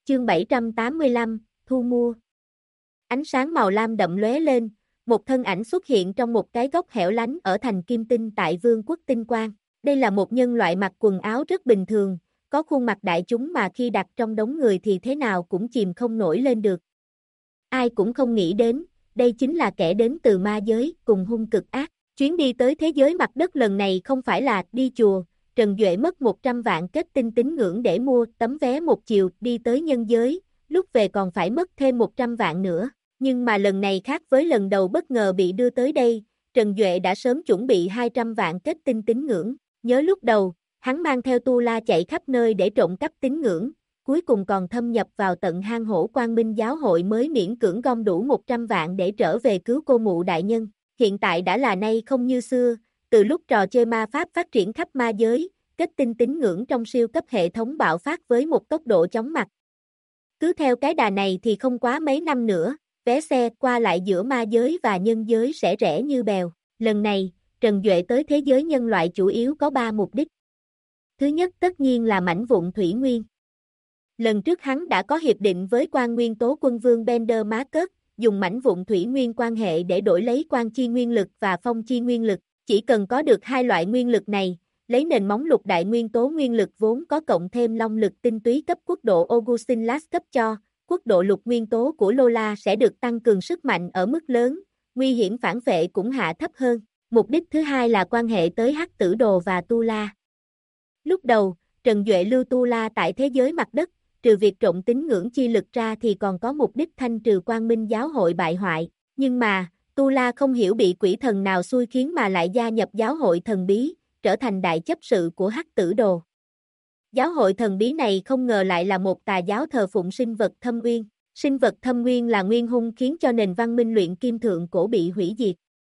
Chương 785, thu mua. Ánh sáng màu lam đậm lóe lên, một thân ảnh xuất hiện trong một cái góc hẻo lánh ở thành Kim Tinh tại Vương quốc Tinh Quang. Đây là một nhân loại mặc quần áo rất bình thường, có khuôn mặt đại chúng mà khi đặt trong đống người thì thế nào cũng chìm không nổi lên được. Ai cũng không nghĩ đến, đây chính là kẻ đến từ ma giới, cùng hung cực ác. Chuyến đi tới thế giới mặt đất lần này không phải là đi chùa. Trần Duệ mất 100 vạn kết tinh tín ngưỡng để mua tấm vé một chiều đi tới nhân giới, lúc về còn phải mất thêm 100 vạn nữa. Nhưng mà lần này khác với lần đầu bất ngờ bị đưa tới đây, Trần Duệ đã sớm chuẩn bị 200 vạn kết tinh tín ngưỡng. Nhớ lúc đầu, hắn mang theo Tu La chạy khắp nơi để trộm cắp tín ngưỡng, cuối cùng còn thâm nhập vào tận hang hổ Quang Minh giáo hội mới miễn cưỡng gom đủ 100 vạn để trở về cứu cô mụ đại nhân. Hiện tại đã là nay không như xưa, từ lúc trò chơi ma pháp phát triển khắp ma giới, kết tinh tín ngưỡng trong siêu cấp hệ thống bạo phát với một tốc độ chóng mặt. Cứ theo cái đà này thì không quá mấy năm nữa, vé xe qua lại giữa ma giới và nhân giới sẽ rẻ như bèo. Lần này, Trần Duệ tới thế giới nhân loại chủ yếu có 3 mục đích. Thứ nhất tất nhiên là mảnh vụn thủy nguyên. Lần trước hắn đã có hiệp định với quan nguyên tố quân vương Bender Marcus, dùng mảnh vụn thủy nguyên quan hệ để đổi lấy quan chi nguyên lực và phong chi nguyên lực. Chỉ cần có được hai loại nguyên lực này, lấy nền móng lục đại nguyên tố nguyên lực vốn có cộng thêm long lực tinh túy cấp quốc độ Augustin Lass cấp cho, quốc độ lục nguyên tố của Lola sẽ được tăng cường sức mạnh ở mức lớn, nguy hiểm phản vệ cũng hạ thấp hơn. Mục đích thứ hai là quan hệ tới Hắc Tử Đồ và Tu La. Lúc đầu, Trần Duệ lưu Tu La tại thế giới mặt đất, trừ việc trộn tín ngưỡng chi lực ra thì còn có mục đích thanh trừ Quang Minh giáo hội bại hoại. Nhưng mà, Tu La không hiểu bị quỷ thần nào xui khiến mà lại gia nhập giáo hội thần bí, trở thành đại chấp sự của Hắc Tử Đồ. Giáo hội thần bí này không ngờ lại là một tà giáo thờ phụng sinh vật thâm uyên. Sinh vật thâm uyên là nguyên hung khiến cho nền văn minh luyện kim thượng cổ bị hủy diệt.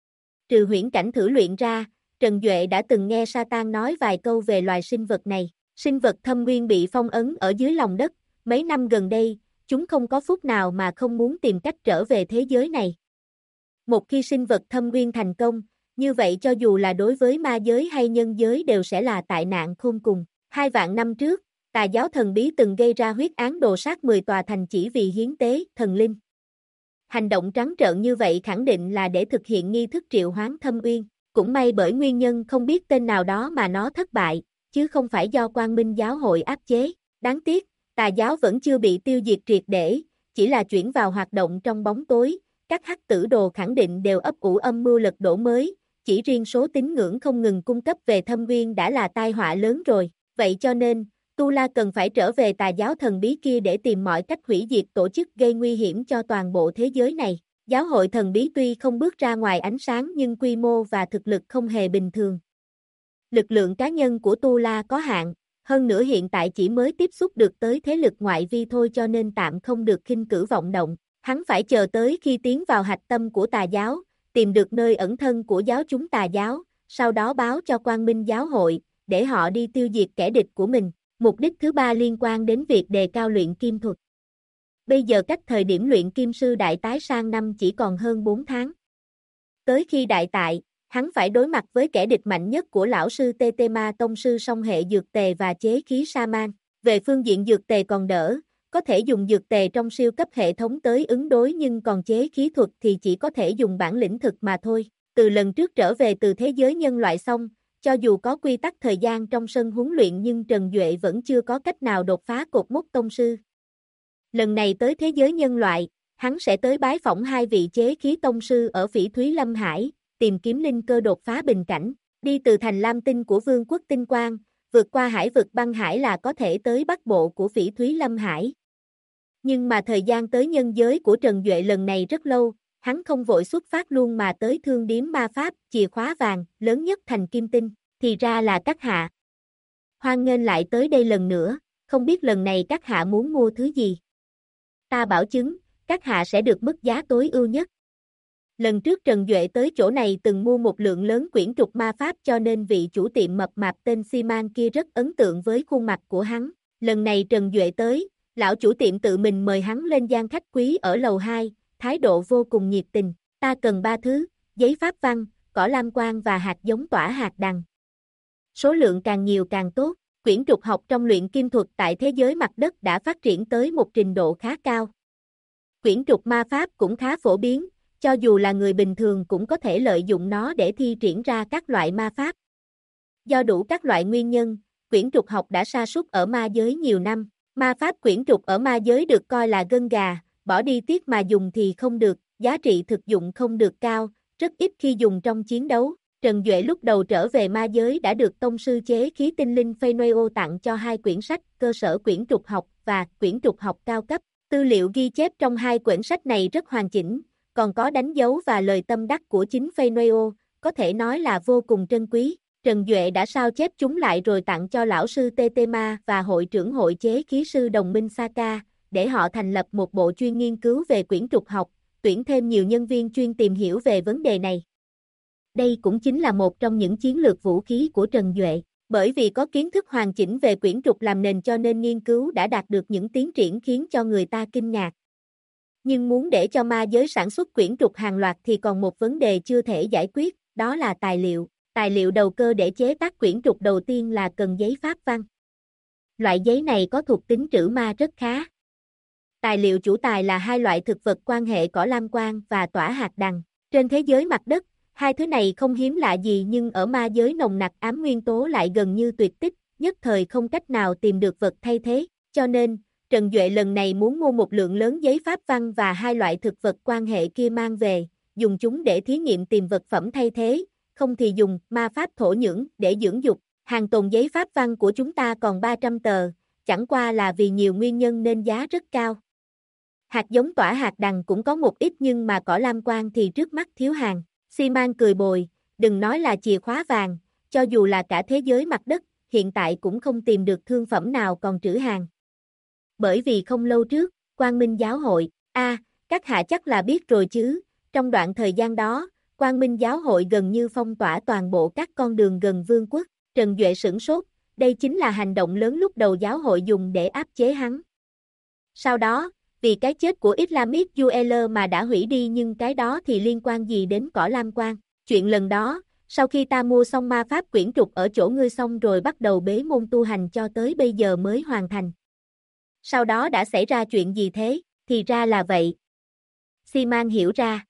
Trừ huyễn cảnh thử luyện ra, Trần Duệ đã từng nghe Satan nói vài câu về loài sinh vật này. Sinh vật thâm uyên bị phong ấn ở dưới lòng đất, mấy năm gần đây, chúng không có phút nào mà không muốn tìm cách trở về thế giới này. Một khi sinh vật thâm uyên thành công, như vậy cho dù là đối với ma giới hay nhân giới đều sẽ là tai nạn khôn cùng. 2 vạn năm trước, tà giáo thần bí từng gây ra huyết án đồ sát 10 tòa thành chỉ vì hiến tế thần linh. Hành động trắng trợn như vậy khẳng định là để thực hiện nghi thức triệu hoán thâm uyên. Cũng may bởi nguyên nhân không biết tên nào đó mà nó thất bại, chứ không phải do Quang Minh giáo hội áp chế. Đáng tiếc, tà giáo vẫn chưa bị tiêu diệt triệt để, chỉ là chuyển vào hoạt động trong bóng tối. Các Hắc Tử Đồ khẳng định đều ấp ủ âm mưu lật đổ mới, chỉ riêng số tín ngưỡng không ngừng cung cấp về thâm uyên đã là tai họa lớn rồi. Vậy cho nên, Tu La cần phải trở về tà giáo thần bí kia để tìm mọi cách hủy diệt tổ chức gây nguy hiểm cho toàn bộ thế giới này. Giáo hội thần bí tuy không bước ra ngoài ánh sáng nhưng quy mô và thực lực không hề bình thường. Lực lượng cá nhân của Tu La có hạn, hơn nữa hiện tại chỉ mới tiếp xúc được tới thế lực ngoại vi thôi cho nên tạm không được khinh cử vọng động. Hắn phải chờ tới khi tiến vào hạch tâm của tà giáo, tìm được nơi ẩn thân của giáo chúng tà giáo, sau đó báo cho Quang Minh giáo hội, để họ đi tiêu diệt kẻ địch của mình. Mục đích thứ ba liên quan đến việc đề cao luyện kim thuật. Bây giờ cách thời điểm luyện kim sư đại tái sang năm chỉ còn hơn 4 tháng. Tới khi đại tại, hắn phải đối mặt với kẻ địch mạnh nhất của lão sư Tetema tông sư song hệ dược tề và chế khí Saman. Về phương diện dược tề còn đỡ, có thể dùng dược tề trong siêu cấp hệ thống tới ứng đối nhưng còn chế khí thuật thì chỉ có thể dùng bản lĩnh thực mà thôi. Từ lần trước trở về từ thế giới nhân loại xong, cho dù có quy tắc thời gian trong sân huấn luyện nhưng Trần Duệ vẫn chưa có cách nào đột phá cột mốc tông sư. Lần này tới thế giới nhân loại, hắn sẽ tới bái phỏng 2 vị chế khí tông sư ở Phỉ Thúy Lâm Hải, tìm kiếm linh cơ đột phá bình cảnh. Đi từ thành Lam Tinh của Vương quốc Tinh Quang, vượt qua hải vực băng hải là có thể tới bắc bộ của Phỉ Thúy Lâm Hải. Nhưng mà thời gian tới nhân giới của Trần Duệ lần này rất lâu, hắn không vội xuất phát luôn mà tới thương điếm ma pháp, chìa khóa vàng, lớn nhất thành Kim Tinh, thì ra là các hạ. Hoan nghênh lại tới đây lần nữa, không biết lần này các hạ muốn mua thứ gì. Ta bảo chứng, các hạ sẽ được mức giá tối ưu nhất. Lần trước Trần Duệ tới chỗ này từng mua một lượng lớn quyển trục ma pháp cho nên vị chủ tiệm mập mạp tên Siman kia rất ấn tượng với khuôn mặt của hắn. Lần này Trần Duệ tới, lão chủ tiệm tự mình mời hắn lên gian khách quý ở lầu 2, thái độ vô cùng nhiệt tình. Ta cần 3 thứ, giấy pháp văn, cỏ lam quang và hạt giống tỏa hạt đằng. Số lượng càng nhiều càng tốt. Quyển trục học trong luyện kim thuật tại thế giới mặt đất đã phát triển tới một trình độ khá cao. Quyển trục ma pháp cũng khá phổ biến, cho dù là người bình thường cũng có thể lợi dụng nó để thi triển ra các loại ma pháp. Do đủ các loại nguyên nhân, quyển trục học đã sa sút ở ma giới nhiều năm. Ma pháp quyển trục ở ma giới được coi là gân gà, bỏ đi tiếc mà dùng thì không được, giá trị thực dụng không được cao, rất ít khi dùng trong chiến đấu. Trần Duệ lúc đầu trở về ma giới đã được tông sư chế khí tinh linh Phenoio tặng cho 2 quyển sách cơ sở quyển trục học và quyển trục học cao cấp. Tư liệu ghi chép trong 2 quyển sách này rất hoàn chỉnh, còn có đánh dấu và lời tâm đắc của chính Phenoio, có thể nói là vô cùng trân quý. Trần Duệ đã sao chép chúng lại rồi tặng cho lão sư Tetema và hội trưởng hội chế khí sư đồng minh Saka, để họ thành lập một bộ chuyên nghiên cứu về quyển trục học, tuyển thêm nhiều nhân viên chuyên tìm hiểu về vấn đề này. Đây cũng chính là một trong những chiến lược vũ khí của Trần Duệ. Bởi vì có kiến thức hoàn chỉnh về quyển trục làm nền cho nên nghiên cứu đã đạt được những tiến triển khiến cho người ta kinh ngạc. Nhưng muốn để cho ma giới sản xuất quyển trục hàng loạt thì còn một vấn đề chưa thể giải quyết, đó là tài liệu. Tài liệu đầu cơ để chế tác quyển trục đầu tiên là cần giấy pháp văn. Loại giấy này có thuộc tính trữ ma rất khá. Tài liệu chủ tài là 2 loại thực vật quan hệ cỏ lam quang và tỏa hạt đằng. Trên thế giới mặt đất, 2 thứ này không hiếm lạ gì nhưng ở ma giới nồng nặc ám nguyên tố lại gần như tuyệt tích, nhất thời không cách nào tìm được vật thay thế. Cho nên, Trần Duệ lần này muốn mua một lượng lớn giấy pháp văn và 2 loại thực vật quan hệ kia mang về, dùng chúng để thí nghiệm tìm vật phẩm thay thế, không thì dùng ma pháp thổ nhưỡng để dưỡng dục. Hàng tồn giấy pháp văn của chúng ta còn 300 tờ, chẳng qua là vì nhiều nguyên nhân nên giá rất cao. Hạt giống tỏa hạt đằng cũng có một ít nhưng mà cỏ lam quang thì trước mắt thiếu hàng. Xi Măng cười bồi, đừng nói là chìa khóa vàng, cho dù là cả thế giới mặt đất, hiện tại cũng không tìm được thương phẩm nào còn trữ hàng. Bởi vì không lâu trước, Quang Minh Giáo hội, các hạ chắc là biết rồi chứ, trong đoạn thời gian đó, Quang Minh Giáo hội gần như phong tỏa toàn bộ các con đường gần vương quốc. Trần Duệ sửng sốt, đây chính là hành động lớn lúc đầu giáo hội dùng để áp chế hắn. Sau đó, vì cái chết của Islamic Jewel mà đã hủy đi nhưng cái đó thì liên quan gì đến cỏ lam quang. Chuyện lần đó, sau khi ta mua xong ma pháp quyển trục ở chỗ ngươi xong rồi bắt đầu bế môn tu hành cho tới bây giờ mới hoàn thành. Sau đó đã xảy ra chuyện gì thế? Thì ra là vậy. Xi Măng hiểu ra.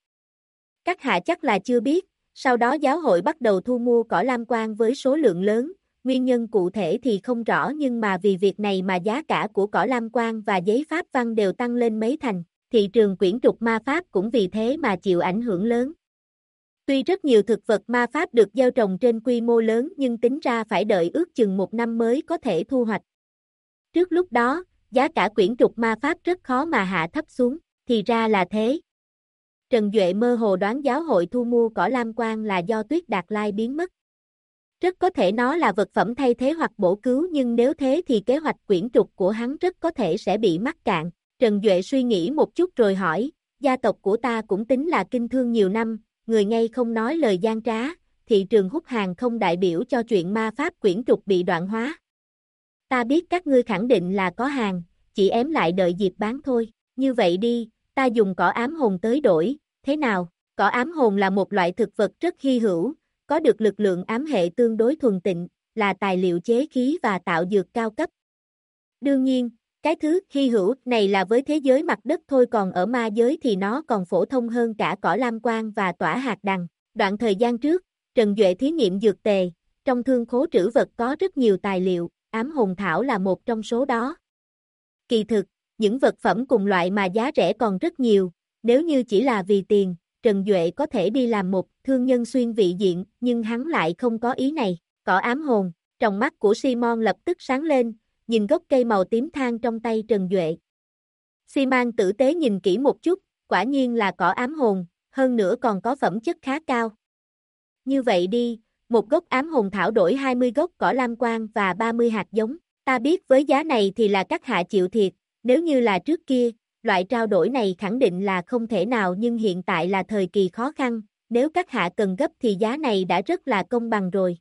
Các hạ chắc là chưa biết, sau đó giáo hội bắt đầu thu mua cỏ lam quang với số lượng lớn, nguyên nhân cụ thể thì không rõ nhưng mà vì việc này mà giá cả của cỏ lam quang và giấy pháp văn đều tăng lên mấy thành, thị trường quyển trục ma pháp cũng vì thế mà chịu ảnh hưởng lớn. Tuy rất nhiều thực vật ma pháp được gieo trồng trên quy mô lớn nhưng tính ra phải đợi ước chừng 1 năm mới có thể thu hoạch. Trước lúc đó, giá cả quyển trục ma pháp rất khó mà hạ thấp xuống, thì ra là thế. Trần Duệ mơ hồ đoán giáo hội thu mua cỏ lam quang là do Tuyết Đạt Lai biến mất. Rất có thể nó là vật phẩm thay thế hoặc bổ cứu nhưng nếu thế thì kế hoạch quyển trục của hắn rất có thể sẽ bị mắc cạn. Trần Duệ suy nghĩ một chút rồi hỏi, gia tộc của ta cũng tính là kinh thương nhiều năm, người ngay không nói lời gian trá, thị trường hút hàng không đại biểu cho chuyện ma pháp quyển trục bị đoạn hóa. Ta biết các ngươi khẳng định là có hàng, chỉ ém lại đợi dịp bán thôi, như vậy đi, ta dùng cỏ ám hồn tới đổi, thế nào? Cỏ ám hồn là một loại thực vật rất hy hữu, có được lực lượng ám hệ tương đối thuần tịnh, là tài liệu chế khí và tạo dược cao cấp. Đương nhiên, cái thứ hy hữu này là với thế giới mặt đất thôi còn ở ma giới thì nó còn phổ thông hơn cả cỏ lam quang và tỏa hạt đằng. Đoạn thời gian trước, Trần Duệ thí nghiệm dược tề, trong thương khố trữ vật có rất nhiều tài liệu, ám hồn thảo là một trong số đó. Kỳ thực, những vật phẩm cùng loại mà giá rẻ còn rất nhiều, nếu như chỉ là vì tiền, Trần Duệ có thể đi làm một thương nhân xuyên vị diện, nhưng hắn lại không có ý này. Cỏ ám hồn, trong mắt của Simon lập tức sáng lên, nhìn gốc cây màu tím than trong tay Trần Duệ. Simon tử tế nhìn kỹ một chút, quả nhiên là cỏ ám hồn, hơn nữa còn có phẩm chất khá cao. Như vậy đi, một gốc ám hồn thảo đổi 20 gốc cỏ lam quang và 30 hạt giống. Ta biết với giá này thì là các hạ chịu thiệt, nếu như là trước kia, loại trao đổi này khẳng định là không thể nào nhưng hiện tại là thời kỳ khó khăn, nếu các hạ cần gấp thì giá này đã rất là công bằng rồi.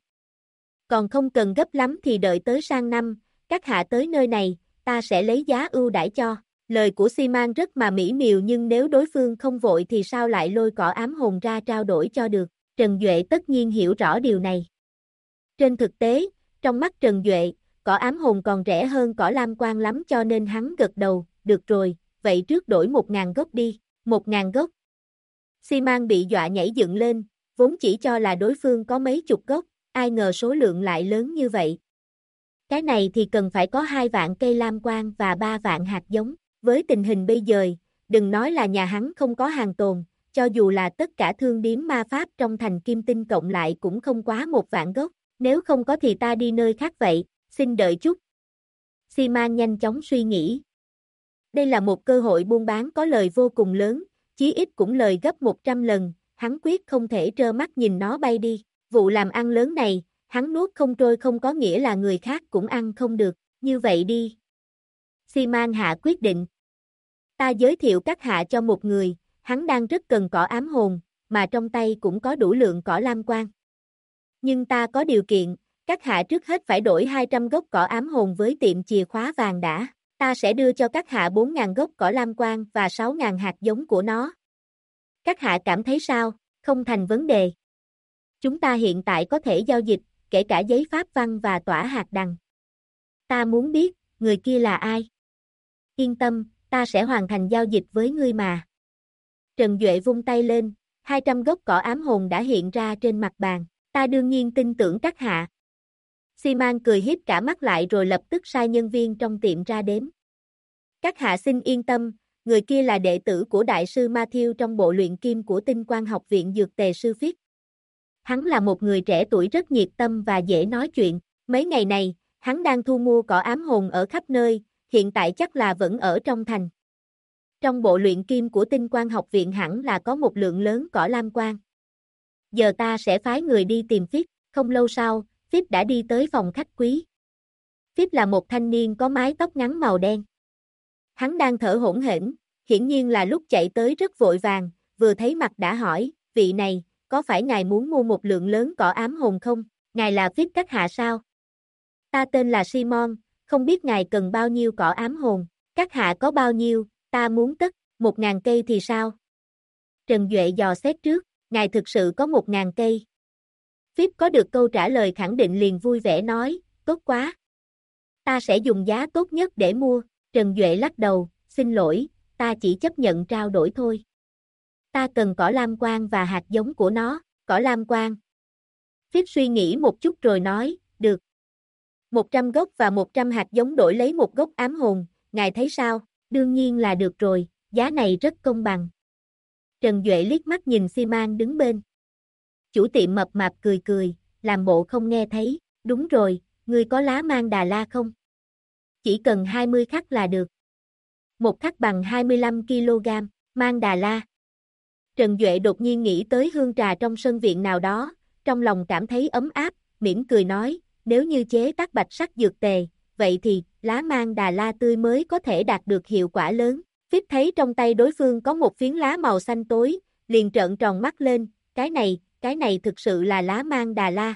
Còn không cần gấp lắm thì đợi tới sang năm, các hạ tới nơi này, ta sẽ lấy giá ưu đãi cho. Lời của Simon rất mà mỹ miều nhưng nếu đối phương không vội thì sao lại lôi cỏ ám hồn ra trao đổi cho được. Trần Duệ tất nhiên hiểu rõ điều này. Trên thực tế, trong mắt Trần Duệ, cỏ ám hồn còn rẻ hơn cỏ lam quan lắm cho nên hắn gật đầu, được rồi, vậy trước đổi 1.000 gốc đi, 1.000 gốc. Xi Măng bị dọa nhảy dựng lên, vốn chỉ cho là đối phương có mấy chục gốc, ai ngờ số lượng lại lớn như vậy. Cái này thì cần phải có 2 vạn cây lam quan và 3 vạn hạt giống, với tình hình bây giờ, đừng nói là nhà hắn không có hàng tồn, cho dù là tất cả thương điếm ma pháp trong thành Kim Tinh cộng lại cũng không quá 1 vạn gốc, nếu không có thì ta đi nơi khác vậy, xin đợi chút. Xi Măng nhanh chóng suy nghĩ. Đây là một cơ hội buôn bán có lời vô cùng lớn, chí ít cũng lời gấp 100 lần, hắn quyết không thể trơ mắt nhìn nó bay đi. Vụ làm ăn lớn này, hắn nuốt không trôi không có nghĩa là người khác cũng ăn không được, như vậy đi. Xi Măng hạ quyết định. Ta giới thiệu các hạ cho một người, hắn đang rất cần cỏ ám hồn, mà trong tay cũng có đủ lượng cỏ lam quan. Nhưng ta có điều kiện, các hạ trước hết phải đổi 200 gốc cỏ ám hồn với tiệm chìa khóa vàng đã. Ta sẽ đưa cho các hạ 4.000 gốc cỏ lam quan và 6.000 hạt giống của nó. Các hạ cảm thấy sao? Không thành vấn đề. Chúng ta hiện tại có thể giao dịch, kể cả giấy pháp văn và tỏa hạt đằng. Ta muốn biết, người kia là ai? Yên tâm, ta sẽ hoàn thành giao dịch với ngươi mà. Trần Duệ vung tay lên, 200 gốc cỏ ám hồn đã hiện ra trên mặt bàn. Ta đương nhiên tin tưởng các hạ. Xi Măng cười hiếp cả mắt lại rồi lập tức sai nhân viên trong tiệm ra đếm. Các hạ xin yên tâm, người kia là đệ tử của đại sư Matthew trong bộ luyện kim của Tinh Quang học viện dược tề sư Phít. Hắn là một người trẻ tuổi rất nhiệt tâm và dễ nói chuyện. Mấy ngày này, hắn đang thu mua cỏ ám hồn ở khắp nơi, hiện tại chắc là vẫn ở trong thành. Trong bộ luyện kim của Tinh Quang học viện hẳn là có một lượng lớn cỏ lam quan. Giờ ta sẽ phái người đi tìm Phít. Không lâu sau, Phít đã đi tới phòng khách quý. Phít là một thanh niên có mái tóc ngắn màu đen. Hắn đang thở hổn hển, hiển nhiên là lúc chạy tới rất vội vàng, vừa thấy mặt đã hỏi, vị này, có phải ngài muốn mua một lượng lớn cỏ ám hồn không? Ngài là Phít các hạ sao? Ta tên là Simon, không biết ngài cần bao nhiêu cỏ ám hồn, các hạ có bao nhiêu, ta muốn tất, 1.000 cây thì sao? Trần Duệ dò xét trước, ngài thực sự có 1.000 cây. Phít có được câu trả lời khẳng định liền vui vẻ nói, tốt quá. Ta sẽ dùng giá tốt nhất để mua. Trần Duệ lắc đầu, xin lỗi, ta chỉ chấp nhận trao đổi thôi. Ta cần cỏ lam quan và hạt giống của nó, cỏ lam quan. Phít suy nghĩ một chút rồi nói, được. 100 gốc và 100 hạt giống đổi lấy một gốc ám hồn, ngài thấy sao? Đương nhiên là được rồi, giá này rất công bằng. Trần Duệ liếc mắt nhìn Xi Măng đứng bên. Chủ tiệm mập mạp cười cười, làm bộ không nghe thấy, đúng rồi, ngươi có lá mang Đà La không? Chỉ cần 20 khắc là được. Một khắc bằng 25 kg, mang Đà La. Trần Duệ đột nhiên nghĩ tới hương trà trong sân viện nào đó, trong lòng cảm thấy ấm áp, mỉm cười nói, nếu như chế tác bạch sắc dược tề, vậy thì lá mang Đà La tươi mới có thể đạt được hiệu quả lớn. Phít thấy trong tay đối phương có một phiến lá màu xanh tối, liền trợn tròn mắt lên, cái này thực sự là lá mang Đà La.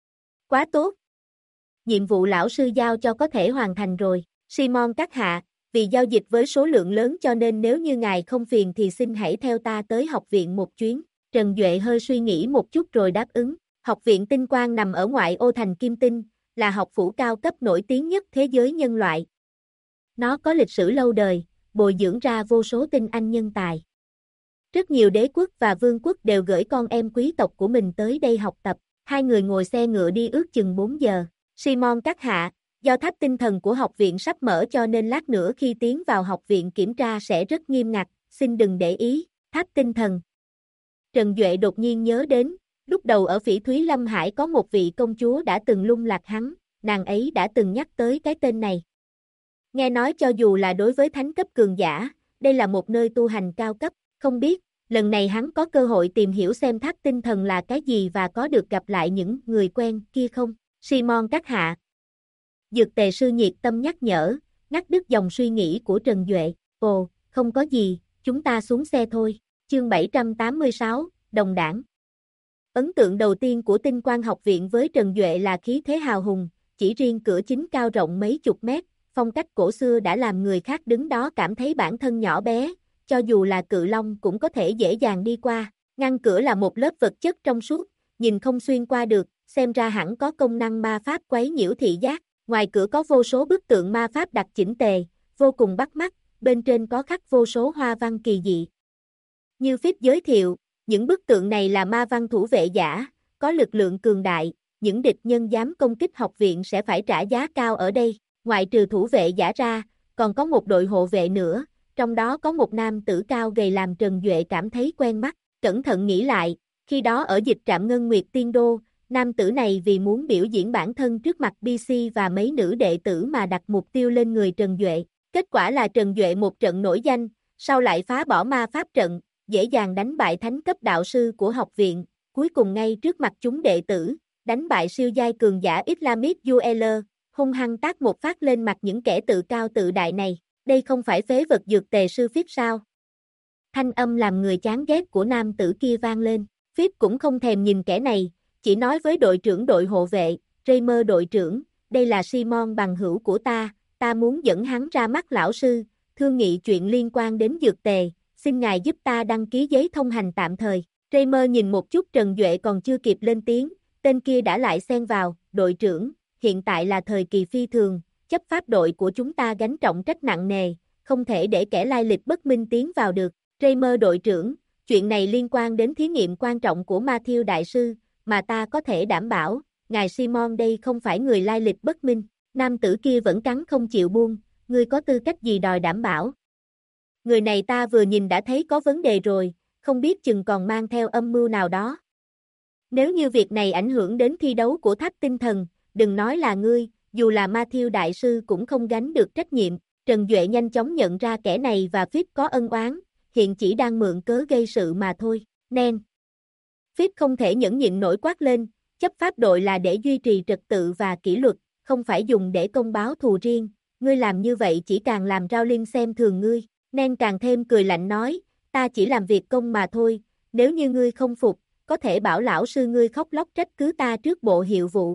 Quá tốt. Nhiệm vụ lão sư giao cho có thể hoàn thành rồi. Simon các hạ, vì giao dịch với số lượng lớn cho nên nếu như ngài không phiền thì xin hãy theo ta tới học viện một chuyến. Trần Duệ hơi suy nghĩ một chút rồi đáp ứng. Học viện Tinh Quang nằm ở ngoại ô thành Kim Tinh, là học phủ cao cấp nổi tiếng nhất thế giới nhân loại. Nó có lịch sử lâu đời, bồi dưỡng ra vô số tinh anh nhân tài. Rất nhiều đế quốc và vương quốc đều gửi con em quý tộc của mình tới đây học tập. Hai người ngồi xe ngựa đi ước chừng 4 giờ. Simon các hạ, do tháp tinh thần của học viện sắp mở cho nên lát nữa khi tiến vào học viện kiểm tra sẽ rất nghiêm ngặt, xin đừng để ý. Tháp tinh thần. Trần Duệ đột nhiên nhớ đến, lúc đầu ở Phỉ Thúy Lâm Hải có một vị công chúa đã từng lung lạc hắn, nàng ấy đã từng nhắc tới cái tên này. Nghe nói cho dù là đối với thánh cấp cường giả, đây là một nơi tu hành cao cấp, không biết, lần này hắn có cơ hội tìm hiểu xem tháp tinh thần là cái gì và có được gặp lại những người quen kia không? Simon các hạ. Dược tề sư nhiệt tâm nhắc nhở, ngắt đứt dòng suy nghĩ của Trần Duệ. Ồ, không có gì, chúng ta xuống xe thôi. Chương 786, Đồng đảng. Ấn tượng đầu tiên của Tinh Quang học viện với Trần Duệ là khí thế hào hùng, chỉ riêng cửa chính cao rộng mấy chục mét, phong cách cổ xưa đã làm người khác đứng đó cảm thấy bản thân nhỏ bé, cho dù là cự long cũng có thể dễ dàng đi qua. Ngăn cửa là một lớp vật chất trong suốt, nhìn không xuyên qua được, xem ra hẳn có công năng ma pháp quấy nhiễu thị giác. Ngoài cửa có vô số bức tượng ma pháp đặt chỉnh tề, vô cùng bắt mắt, bên trên có khắc vô số hoa văn kỳ dị. Như Phíp giới thiệu, những bức tượng này là ma văn thủ vệ giả, có lực lượng cường đại, những địch nhân dám công kích học viện sẽ phải trả giá cao ở đây. Ngoại trừ thủ vệ giả ra, còn có một đội hộ vệ nữa, trong đó có một nam tử cao gầy làm Trần Duệ cảm thấy quen mắt. Cẩn thận nghĩ lại, khi đó ở dịch trạm Ngân Nguyệt Tiên Đô, nam tử này vì muốn biểu diễn bản thân trước mặt BC và mấy nữ đệ tử mà đặt mục tiêu lên người Trần Duệ. Kết quả là Trần Duệ một trận nổi danh, sau lại phá bỏ ma pháp trận, dễ dàng đánh bại thánh cấp đạo sư của học viện, cuối cùng ngay trước mặt chúng đệ tử, đánh bại siêu giai cường giả Islamic UL, hung hăng tát một phát lên mặt những kẻ tự cao tự đại này. Đây không phải phế vật dược tề sư Phíp sao? Thanh âm làm người chán ghét của nam tử kia vang lên. Phíp cũng không thèm nhìn kẻ này, chỉ nói với đội trưởng đội hộ vệ, Raymer đội trưởng, đây là Simon bằng hữu của ta muốn dẫn hắn ra mắt lão sư, thương nghị chuyện liên quan đến dược tề, xin ngài giúp ta đăng ký giấy thông hành tạm thời. Raymer nhìn một chút Trần Duệ còn chưa kịp lên tiếng, tên kia đã lại xen vào, đội trưởng, hiện tại là thời kỳ phi thường, chấp pháp đội của chúng ta gánh trọng trách nặng nề, không thể để kẻ lai lịch bất minh tiến vào được. Raymer đội trưởng, chuyện này liên quan đến thí nghiệm quan trọng của Matthew đại sư, mà ta có thể đảm bảo, ngài Simon đây không phải người lai lịch bất minh. Nam tử kia vẫn cắn không chịu buông, ngươi có tư cách gì đòi đảm bảo? Người này ta vừa nhìn đã thấy có vấn đề rồi, không biết chừng còn mang theo âm mưu nào đó. Nếu như việc này ảnh hưởng đến thi đấu của tháp tinh thần, đừng nói là ngươi, dù là Matthew đại sư cũng không gánh được trách nhiệm. Trần Duệ nhanh chóng nhận ra kẻ này và Phíp có ân oán, hiện chỉ đang mượn cớ gây sự mà thôi. Nen. Phíp không thể nhẫn nhịn nổi quát lên, chấp pháp đội là để duy trì trật tự và kỷ luật, không phải dùng để công báo thù riêng, ngươi làm như vậy chỉ càng làm Rowling xem thường ngươi. Nen càng thêm cười lạnh nói, ta chỉ làm việc công mà thôi, nếu như ngươi không phục, có thể bảo lão sư ngươi khóc lóc trách cứ ta trước bộ hiệu vụ.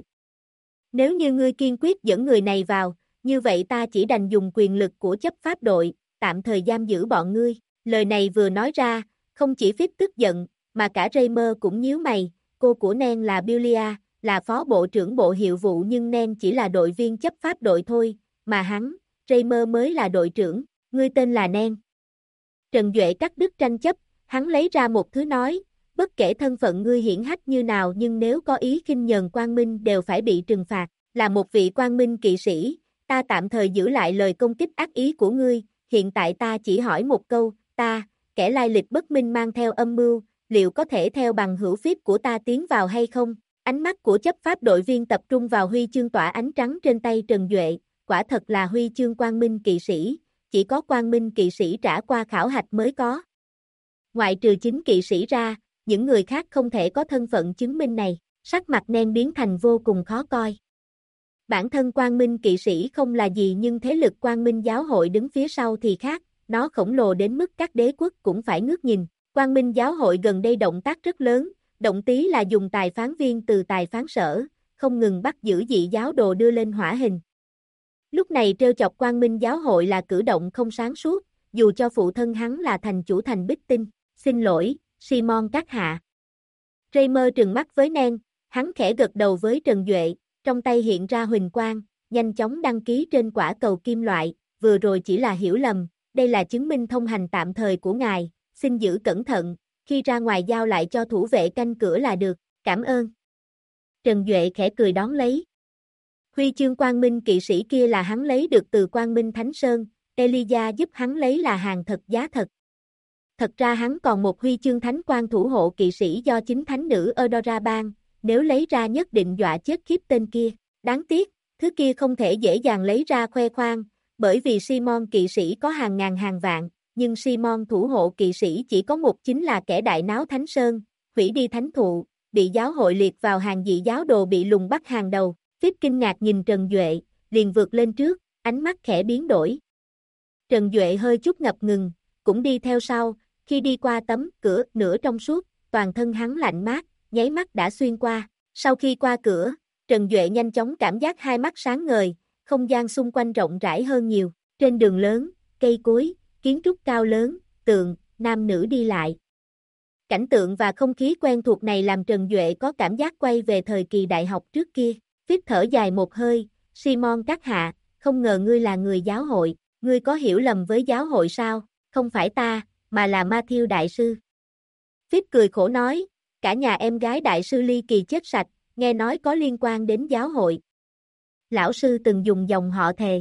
Nếu như ngươi kiên quyết dẫn người này vào, như vậy ta chỉ đành dùng quyền lực của chấp pháp đội, tạm thời giam giữ bọn ngươi. Lời này vừa nói ra, không chỉ Phíp tức giận, mà cả Raymer cũng nhíu mày, cô của Nen là Billia, là phó bộ trưởng bộ hiệu vụ nhưng Nen chỉ là đội viên chấp pháp đội thôi, mà hắn, Raymer mới là đội trưởng, ngươi tên là Nen. Trần Duệ cắt đứt tranh chấp, hắn lấy ra một thứ nói, bất kể thân phận ngươi hiển hách như nào nhưng nếu có ý khinh nhờn quang minh đều phải bị trừng phạt, là một vị quang minh kỵ sĩ, ta tạm thời giữ lại lời công kích ác ý của ngươi, hiện tại ta chỉ hỏi một câu, ta, kẻ lai lịch bất minh mang theo âm mưu, liệu có thể theo bằng hữu Phíp của ta tiến vào hay không? Ánh mắt của chấp pháp đội viên tập trung vào huy chương tỏa ánh trắng trên tay Trần Duệ, quả thật là huy chương quang minh kỵ sĩ, chỉ có quang minh kỵ sĩ trải qua khảo hạch mới có. Ngoại trừ chính kỵ sĩ ra, những người khác không thể có thân phận chứng minh này, sắc mặt Nen biến thành vô cùng khó coi. Bản thân quang minh kỵ sĩ không là gì nhưng thế lực quang minh giáo hội đứng phía sau thì khác, nó khổng lồ đến mức các đế quốc cũng phải ngước nhìn. Quang minh giáo hội gần đây động tác rất lớn, động tí là dùng tài phán viên từ tài phán sở, không ngừng bắt giữ dị giáo đồ đưa lên hỏa hình. Lúc này trêu chọc quang minh giáo hội là cử động không sáng suốt, dù cho phụ thân hắn là thành chủ thành Bích Tinh. Xin lỗi, Simon các hạ. Raymer trừng mắt với Nen, hắn khẽ gật đầu với Trần Duệ, trong tay hiện ra huỳnh quang, nhanh chóng đăng ký trên quả cầu kim loại, vừa rồi chỉ là hiểu lầm, đây là chứng minh thông hành tạm thời của ngài, xin giữ cẩn thận, khi ra ngoài giao lại cho thủ vệ canh cửa là được, cảm ơn. Trần Duệ khẽ cười đón lấy. Huy chương quang minh kỵ sĩ kia là hắn lấy được từ Quang Minh Thánh Sơn, Elijah giúp hắn lấy là hàng thật giá thật. Thật ra hắn còn một huy chương thánh quang thủ hộ kỵ sĩ do chính thánh nữ Eudora ban, nếu lấy ra nhất định dọa chết khiếp tên kia. Đáng tiếc, thứ kia không thể dễ dàng lấy ra khoe khoang, bởi vì Simon kỵ sĩ có hàng ngàn hàng vạn, nhưng Simon thủ hộ kỵ sĩ chỉ có một chính là kẻ đại náo Thánh Sơn, hủy đi thánh thụ, bị giáo hội liệt vào hàng dị giáo đồ bị lùng bắt hàng đầu. Phíp kinh ngạc nhìn Trần Duệ, liền vượt lên trước, ánh mắt khẽ biến đổi. Trần Duệ hơi chút ngập ngừng, cũng đi theo sau, khi đi qua tấm cửa nửa trong suốt, toàn thân hắn lạnh mát, nháy mắt đã xuyên qua. Sau khi qua cửa, Trần Duệ nhanh chóng cảm giác hai mắt sáng ngời, không gian xung quanh rộng rãi hơn nhiều. Trên đường lớn, cây cối, kiến trúc cao lớn, tượng, nam nữ đi lại. Cảnh tượng và không khí quen thuộc này làm Trần Duệ có cảm giác quay về thời kỳ đại học trước kia. Phíp thở dài một hơi, Simon các hạ, không ngờ ngươi là người giáo hội, ngươi có hiểu lầm với giáo hội sao, không phải ta, mà là Matthew đại sư. Phíp cười khổ nói, cả nhà em gái đại sư ly kỳ chết sạch, nghe nói có liên quan đến giáo hội. Lão sư từng dùng dòng họ thề.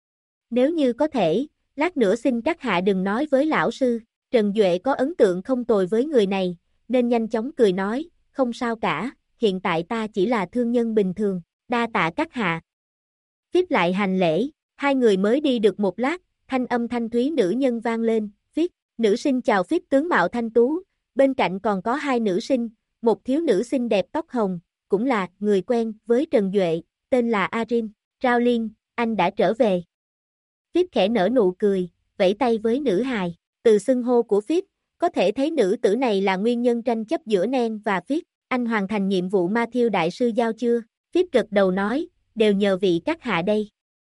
Nếu như có thể, lát nữa xin các hạ đừng nói với lão sư. Trần Duệ có ấn tượng không tồi với người này, nên nhanh chóng cười nói, không sao cả, hiện tại ta chỉ là thương nhân bình thường, đa tạ các hạ. Phíp lại hành lễ, hai người mới đi được một lát, thanh âm thanh thúy nữ nhân vang lên, Phíp, nữ sinh chào Phíp tướng mạo thanh tú, bên cạnh còn có hai nữ sinh, một thiếu nữ xinh đẹp tóc hồng, cũng là người quen với Trần Duệ, tên là Arin, Rao Liên, anh đã trở về. Phíp khẽ nở nụ cười, vẫy tay với nữ hài, từ xưng hô của Phíp, có thể thấy nữ tử này là nguyên nhân tranh chấp giữa Nen và Phíp, anh hoàn thành nhiệm vụ Matthew đại sư giao chưa? Phíp gật đầu nói, đều nhờ vị các hạ đây.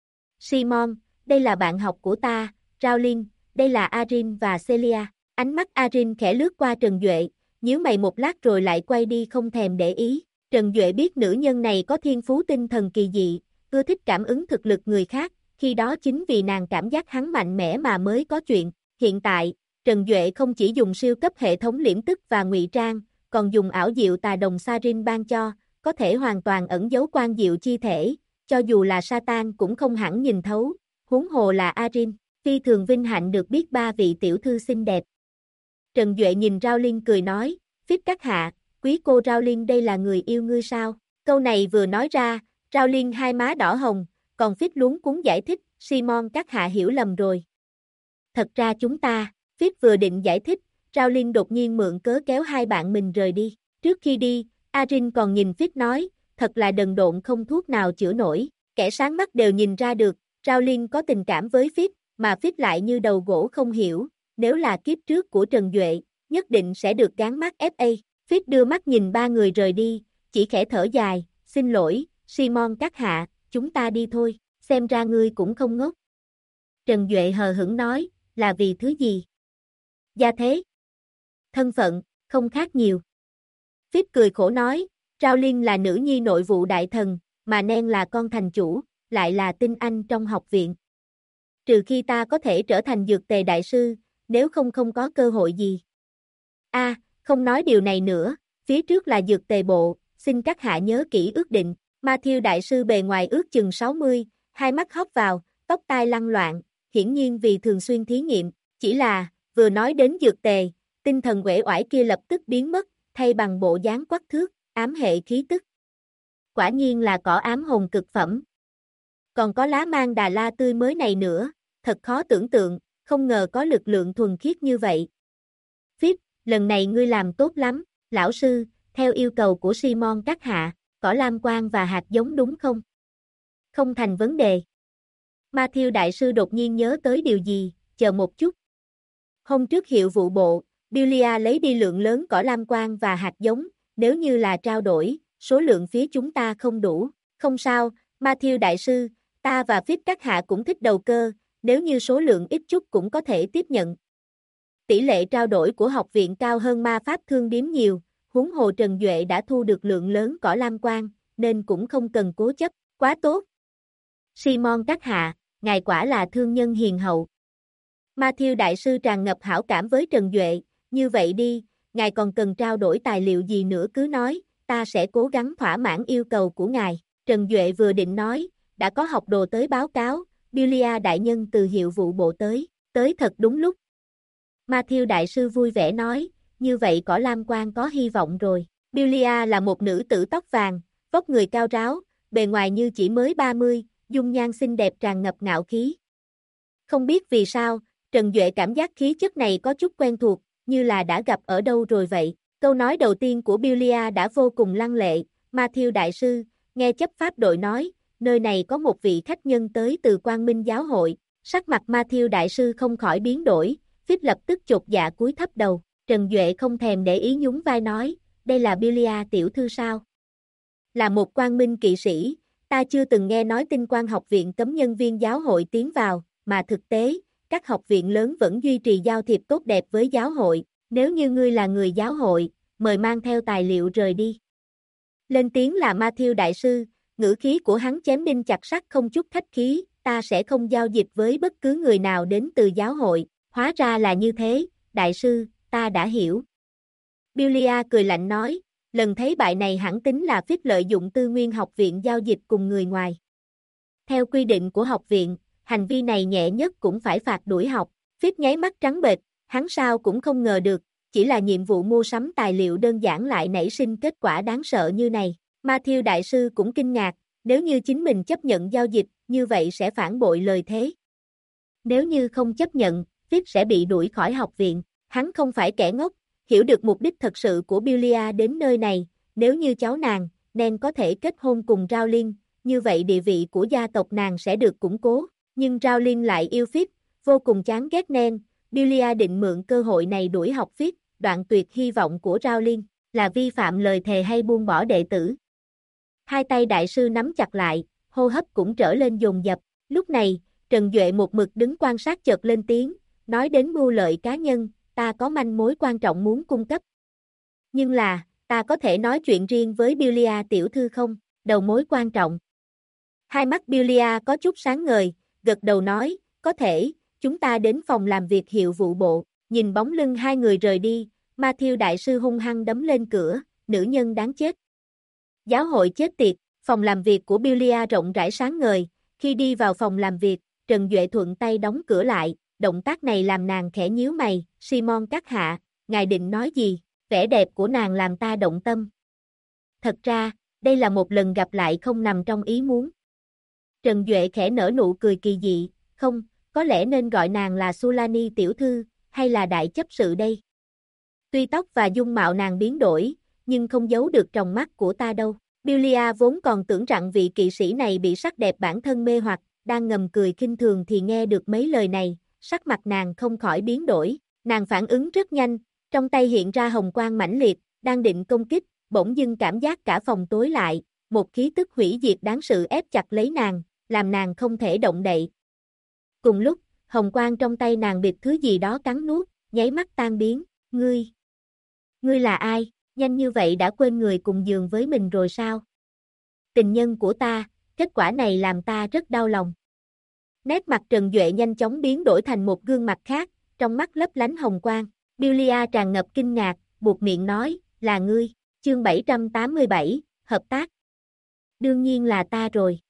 Simon, đây là bạn học của ta, Rao Liên, đây là Arin và Celia. Ánh mắt Arin khẽ lướt qua Trần Duệ, nhíu mày một lát rồi lại quay đi không thèm để ý. Trần Duệ biết nữ nhân này có thiên phú tinh thần kỳ dị, ưa thích cảm ứng thực lực người khác, khi đó chính vì nàng cảm giác hắn mạnh mẽ mà mới có chuyện. Hiện tại, Trần Duệ không chỉ dùng siêu cấp hệ thống liễm tức và ngụy trang, còn dùng ảo diệu tà đồng Sarin ban cho, có thể hoàn toàn ẩn giấu quan diệu chi thể, cho dù là Satan cũng không hẳn nhìn thấu, huống hồ là Arin, phi thường vinh hạnh được biết ba vị tiểu thư xinh đẹp. Trần Duệ nhìn Rao Liên cười nói, Phíp các hạ, quý cô Rao Liên đây là người yêu ngươi sao? Câu này vừa nói ra, Rao Liên hai má đỏ hồng, còn Phíp luống cuống giải thích, Simon các hạ hiểu lầm rồi. Thật ra chúng ta, Phíp vừa định giải thích, Rao Liên đột nhiên mượn cớ kéo hai bạn mình rời đi. Trước khi đi, Arin còn nhìn Phíp nói, thật là đần độn không thuốc nào chữa nổi, kẻ sáng mắt đều nhìn ra được, Rao Liên có tình cảm với Phíp, mà Phíp lại như đầu gỗ không hiểu, nếu là kiếp trước của Trần Duệ, nhất định sẽ được gán mác FA. Phíp đưa mắt nhìn ba người rời đi, chỉ khẽ thở dài, xin lỗi, Simon các hạ, chúng ta đi thôi, xem ra ngươi cũng không ngốc. Trần Duệ hờ hững nói, là vì thứ gì? Gia thế? Thân phận, không khác nhiều. Phíp cười khổ nói, Rao Liên là nữ nhi nội vụ đại thần, mà Nen là con thành chủ, lại là tinh anh trong học viện. Trừ khi ta có thể trở thành dược tề đại sư, nếu không không có cơ hội gì. Không nói điều này nữa, phía trước là dược tề bộ, xin các hạ nhớ kỹ ước định. Matthew đại sư bề ngoài ước chừng 60, hai mắt hốc vào, tóc tai lăn loạn, hiển nhiên vì thường xuyên thí nghiệm, chỉ là, vừa nói đến dược tề, tinh thần uể oải kia lập tức biến mất, thay bằng bộ dáng quắc thước, ám hệ khí tức. Quả nhiên là cỏ ám hồn cực phẩm. Còn có lá mang đà la tươi mới này nữa, thật khó tưởng tượng, không ngờ có lực lượng thuần khiết như vậy. Phíp, lần này ngươi làm tốt lắm, lão sư, theo yêu cầu của Simon các hạ, cỏ lam quang và hạt giống đúng không? Không thành vấn đề. Matthew đại sư đột nhiên nhớ tới điều gì, chờ một chút. Hôm trước hiệu vụ bộ, Billia lấy đi lượng lớn cỏ lam quang và hạt giống, nếu như là trao đổi, số lượng phía chúng ta không đủ. Không sao, Matthew đại sư, ta và Phíp các hạ cũng thích đầu cơ, nếu như số lượng ít chút cũng có thể tiếp nhận. Tỷ lệ trao đổi của học viện cao hơn ma pháp thương điếm nhiều, huống hồ Trần Duệ đã thu được lượng lớn cỏ lam quang, nên cũng không cần cố chấp, quá tốt. Simon các hạ, ngài quả là thương nhân hiền hậu. Matthew đại sư tràn ngập hảo cảm với Trần Duệ, như vậy đi, ngài còn cần trao đổi tài liệu gì nữa cứ nói, ta sẽ cố gắng thỏa mãn yêu cầu của ngài. Trần Duệ vừa định nói, đã có học đồ tới báo cáo, Billia đại nhân từ hiệu vụ bộ tới thật đúng lúc. Matthew đại sư vui vẻ nói, như vậy cỏ lam quang có hy vọng rồi. Billia là một nữ tử tóc vàng, vóc người cao ráo, bề ngoài như chỉ mới 30, dung nhan xinh đẹp tràn ngập ngạo khí. Không biết vì sao, Trần Duệ cảm giác khí chất này có chút quen thuộc, như là đã gặp ở đâu rồi vậy. Câu nói đầu tiên của Billia đã vô cùng lăng lệ, Matthew đại sư, nghe chấp pháp đội nói, nơi này có một vị khách nhân tới từ Quang Minh giáo hội, sắc mặt Matthew đại sư không khỏi biến đổi, Phíp lập tức chột dạ cúi thấp đầu, Trần Duệ không thèm để ý nhún vai nói, đây là Billia tiểu thư sao? Là một Quang Minh kỵ sĩ, ta chưa từng nghe nói Tinh Quang học viện cấm nhân viên giáo hội tiến vào, mà thực tế, các học viện lớn vẫn duy trì giao thiệp tốt đẹp với giáo hội, nếu như ngươi là người giáo hội, mời mang theo tài liệu rời đi. Lên tiếng là Matthew đại sư, ngữ khí của hắn chém đinh chặt sắt không chút khách khí, ta sẽ không giao dịch với bất cứ người nào đến từ giáo hội, hóa ra là như thế, đại sư, ta đã hiểu. Billia cười lạnh nói, lần thấy bại này hẳn tính là Phíp lợi dụng tư nguyên học viện giao dịch cùng người ngoài. Theo quy định của học viện, hành vi này nhẹ nhất cũng phải phạt đuổi học, Phíp nháy mắt trắng bệch, hắn sao cũng không ngờ được, chỉ là nhiệm vụ mua sắm tài liệu đơn giản lại nảy sinh kết quả đáng sợ như này. Matthew đại sư cũng kinh ngạc, nếu như chính mình chấp nhận giao dịch, như vậy sẽ phản bội lời thế. Nếu như không chấp nhận, Phíp sẽ bị đuổi khỏi học viện, hắn không phải kẻ ngốc, hiểu được mục đích thật sự của Billia đến nơi này, nếu như cháu nàng, Nen có thể kết hôn cùng Rowling, như vậy địa vị của gia tộc nàng sẽ được củng cố, nhưng Rowling lại yêu Phíp, vô cùng chán ghét Nen, Billia định mượn cơ hội này đuổi học Phíp, đoạn tuyệt hy vọng của Rowling, là vi phạm lời thề hay buông bỏ đệ tử. Hai tay đại sư nắm chặt lại, hô hấp cũng trở lên dồn dập, lúc này, Trần Duệ một mực đứng quan sát chợt lên tiếng, nói đến mưu lợi cá nhân, ta có manh mối quan trọng muốn cung cấp. Nhưng là, ta có thể nói chuyện riêng với Billia tiểu thư không? Đầu mối quan trọng. Hai mắt Billia có chút sáng ngời, gật đầu nói, có thể, chúng ta đến phòng làm việc hiệu vụ bộ, nhìn bóng lưng hai người rời đi, Matthew đại sư hung hăng đấm lên cửa, nữ nhân đáng chết. Giáo hội chết tiệt, phòng làm việc của Billia rộng rãi sáng ngời, khi đi vào phòng làm việc, Trần Duệ thuận tay đóng cửa lại, động tác này làm nàng khẽ nhíu mày, Simon các hạ, ngài định nói gì, vẻ đẹp của nàng làm ta động tâm. Thật ra, đây là một lần gặp lại không nằm trong ý muốn. Trần Duệ khẽ nở nụ cười kỳ dị, không, có lẽ nên gọi nàng là Sulani tiểu thư, hay là đại chấp sự đây. Tuy tóc và dung mạo nàng biến đổi, nhưng không giấu được trong mắt của ta đâu. Billia vốn còn tưởng rằng vị kỵ sĩ này bị sắc đẹp bản thân mê hoặc, đang ngầm cười khinh thường thì nghe được mấy lời này, sắc mặt nàng không khỏi biến đổi, nàng phản ứng rất nhanh, trong tay hiện ra hồng quang mãnh liệt, đang định công kích, bỗng dưng cảm giác cả phòng tối lại, một khí tức hủy diệt đáng sợ ép chặt lấy nàng, làm nàng không thể động đậy. Cùng lúc, hồng quang trong tay nàng bị thứ gì đó cắn nuốt, nháy mắt tan biến, ngươi là ai, nhanh như vậy đã quên người cùng giường với mình rồi sao? Tình nhân của ta, kết quả này làm ta rất đau lòng. Nét mặt Trần Duệ nhanh chóng biến đổi thành một gương mặt khác, trong mắt lấp lánh hồng quang. Billia tràn ngập kinh ngạc, buột miệng nói, là ngươi, chương 787, hợp tác. Đương nhiên là ta rồi.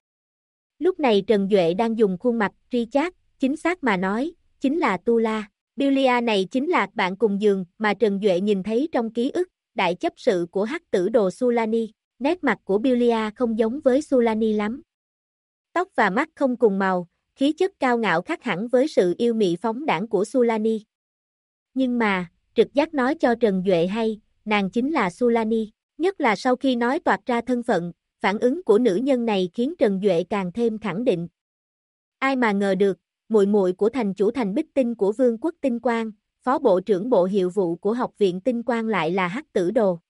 Lúc này Trần Duệ đang dùng khuôn mặt Richard, chính xác mà nói, chính là Tula. Billia này chính là bạn cùng giường mà Trần Duệ nhìn thấy trong ký ức, đại chấp sự của hắc tử đồ Sulani. Nét mặt của Billia không giống với Sulani lắm. Tóc và mắt không cùng màu, khí chất cao ngạo khác hẳn với sự yêu mị phóng đãng của Sulani. Nhưng mà, trực giác nói cho Trần Duệ hay, nàng chính là Sulani, nhất là sau khi nói toạc ra thân phận, phản ứng của nữ nhân này khiến Trần Duệ càng thêm khẳng định. Ai mà ngờ được, muội muội của thành chủ thành Bích Tinh của Vương quốc Tinh Quang, phó bộ trưởng bộ hiệu vụ của học viện Tinh Quang lại là hắc tử đồ.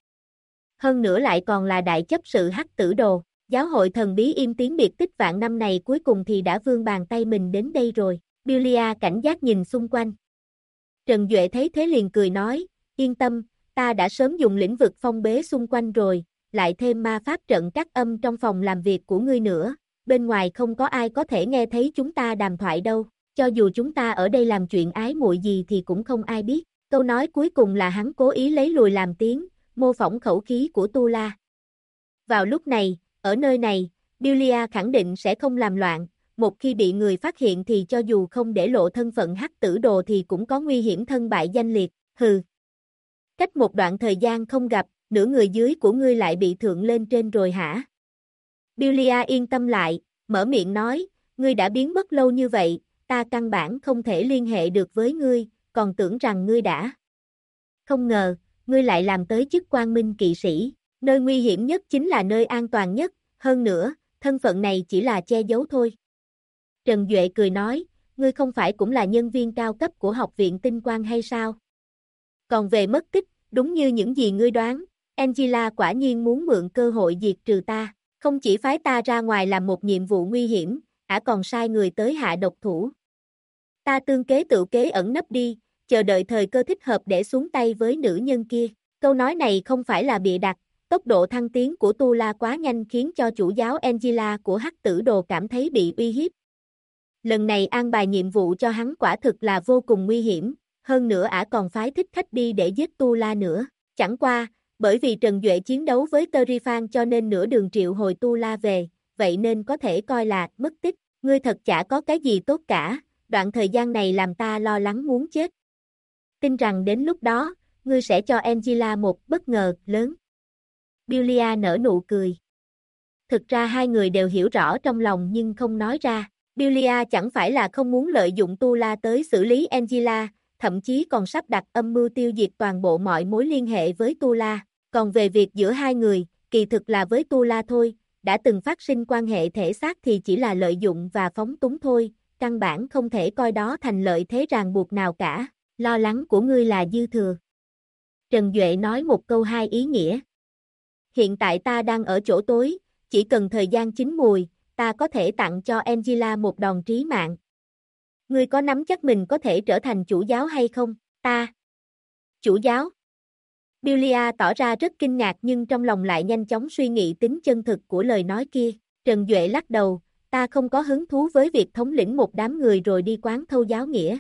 Hơn nữa lại còn là đại chấp sự hắc tử đồ, giáo hội thần bí im tiếng biệt tích vạn năm này cuối cùng thì đã vươn bàn tay mình đến đây rồi. Billia cảnh giác nhìn xung quanh. Trần Duệ thấy thế liền cười nói, yên tâm, ta đã sớm dùng lĩnh vực phong bế xung quanh rồi, lại thêm ma pháp trận cắt âm trong phòng làm việc của ngươi nữa, bên ngoài không có ai có thể nghe thấy chúng ta đàm thoại đâu, cho dù chúng ta ở đây làm chuyện ái muội gì thì cũng không ai biết. Câu nói cuối cùng là hắn cố ý lấy lùi làm tiếng, mô phỏng khẩu khí của Tula. Vào lúc này, ở nơi này, Billia khẳng định sẽ không làm loạn, một khi bị người phát hiện thì cho dù không để lộ thân phận hắc tử đồ thì cũng có nguy hiểm thân bại danh liệt, hừ. Cách một đoạn thời gian không gặp, nửa người dưới của ngươi lại bị thượng lên trên rồi hả? Billia yên tâm lại, mở miệng nói, ngươi đã biến mất lâu như vậy, ta căn bản không thể liên hệ được với ngươi, còn tưởng rằng ngươi đã. Không ngờ, ngươi lại làm tới chức quang minh kỵ sĩ, nơi nguy hiểm nhất chính là nơi an toàn nhất, hơn nữa, thân phận này chỉ là che giấu thôi. Trần Duệ cười nói, ngươi không phải cũng là nhân viên cao cấp của học viện Tinh Quang hay sao? Còn về mất tích, đúng như những gì ngươi đoán, Angela quả nhiên muốn mượn cơ hội diệt trừ ta, không chỉ phái ta ra ngoài làm một nhiệm vụ nguy hiểm, còn sai người tới hạ độc thủ. Ta tương kế tự kế ẩn nấp đi, chờ đợi thời cơ thích hợp để xuống tay với nữ nhân kia. Câu nói này không phải là bịa đặt, Tốc độ thăng tiến của Tu La quá nhanh khiến cho chủ giáo Angela của Hắc Tử Đồ cảm thấy bị uy hiếp. Lần này an bài nhiệm vụ cho hắn quả thực là vô cùng nguy hiểm, hơn nữa ả còn phái thích khách đi để giết Tu La nữa. Chẳng qua, bởi vì Trần Duệ chiến đấu với Terifan cho nên nửa đường triệu hồi Tu La về, vậy nên có thể coi là mất tích. Ngươi thật chả có cái gì tốt cả, đoạn thời gian này làm ta lo lắng muốn chết. Tin rằng đến lúc đó, ngươi sẽ cho Angela một bất ngờ lớn. Billia nở nụ cười. Thực ra hai người đều hiểu rõ trong lòng nhưng không nói ra. Billia chẳng phải là không muốn lợi dụng Tu La tới xử lý Angela, thậm chí còn sắp đặt âm mưu tiêu diệt toàn bộ mọi mối liên hệ với Tu La. Còn về việc giữa hai người, kỳ thực là với Tu La thôi, đã từng phát sinh quan hệ thể xác thì chỉ là lợi dụng và phóng túng thôi, căn bản không thể coi đó thành lợi thế ràng buộc nào cả. Lo lắng của ngươi là dư thừa. Trần Duệ nói một câu hai ý nghĩa. Hiện tại ta đang ở chỗ tối, chỉ cần thời gian chín mùi, ta có thể tặng cho Angela một đòn trí mạng. Ngươi có nắm chắc mình có thể trở thành chủ giáo hay không? Ta. Chủ giáo. Billia tỏ ra rất kinh ngạc nhưng trong lòng lại nhanh chóng suy nghĩ tính chân thực của lời nói kia. Trần Duệ lắc đầu, ta không có hứng thú với việc thống lĩnh một đám người rồi đi quán thâu giáo nghĩa.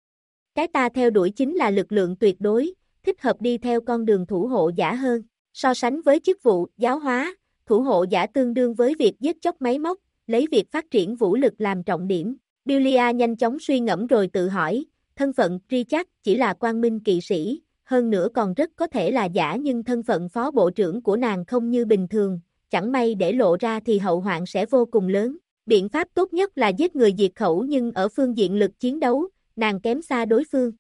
Cái ta theo đuổi chính là lực lượng tuyệt đối, thích hợp đi theo con đường thủ hộ giả hơn. So sánh với chức vụ giáo hóa, thủ hộ giả tương đương với việc giết chóc máy móc, lấy việc phát triển vũ lực làm trọng điểm. Billia nhanh chóng suy ngẫm rồi tự hỏi, thân phận Richard chỉ là quang minh kỵ sĩ, hơn nữa còn rất có thể là giả nhưng thân phận phó bộ trưởng của nàng không như bình thường, chẳng may để lộ ra thì hậu hoạn sẽ vô cùng lớn. Biện pháp tốt nhất là giết người diệt khẩu nhưng ở phương diện lực chiến đấu, nàng kém xa đối phương.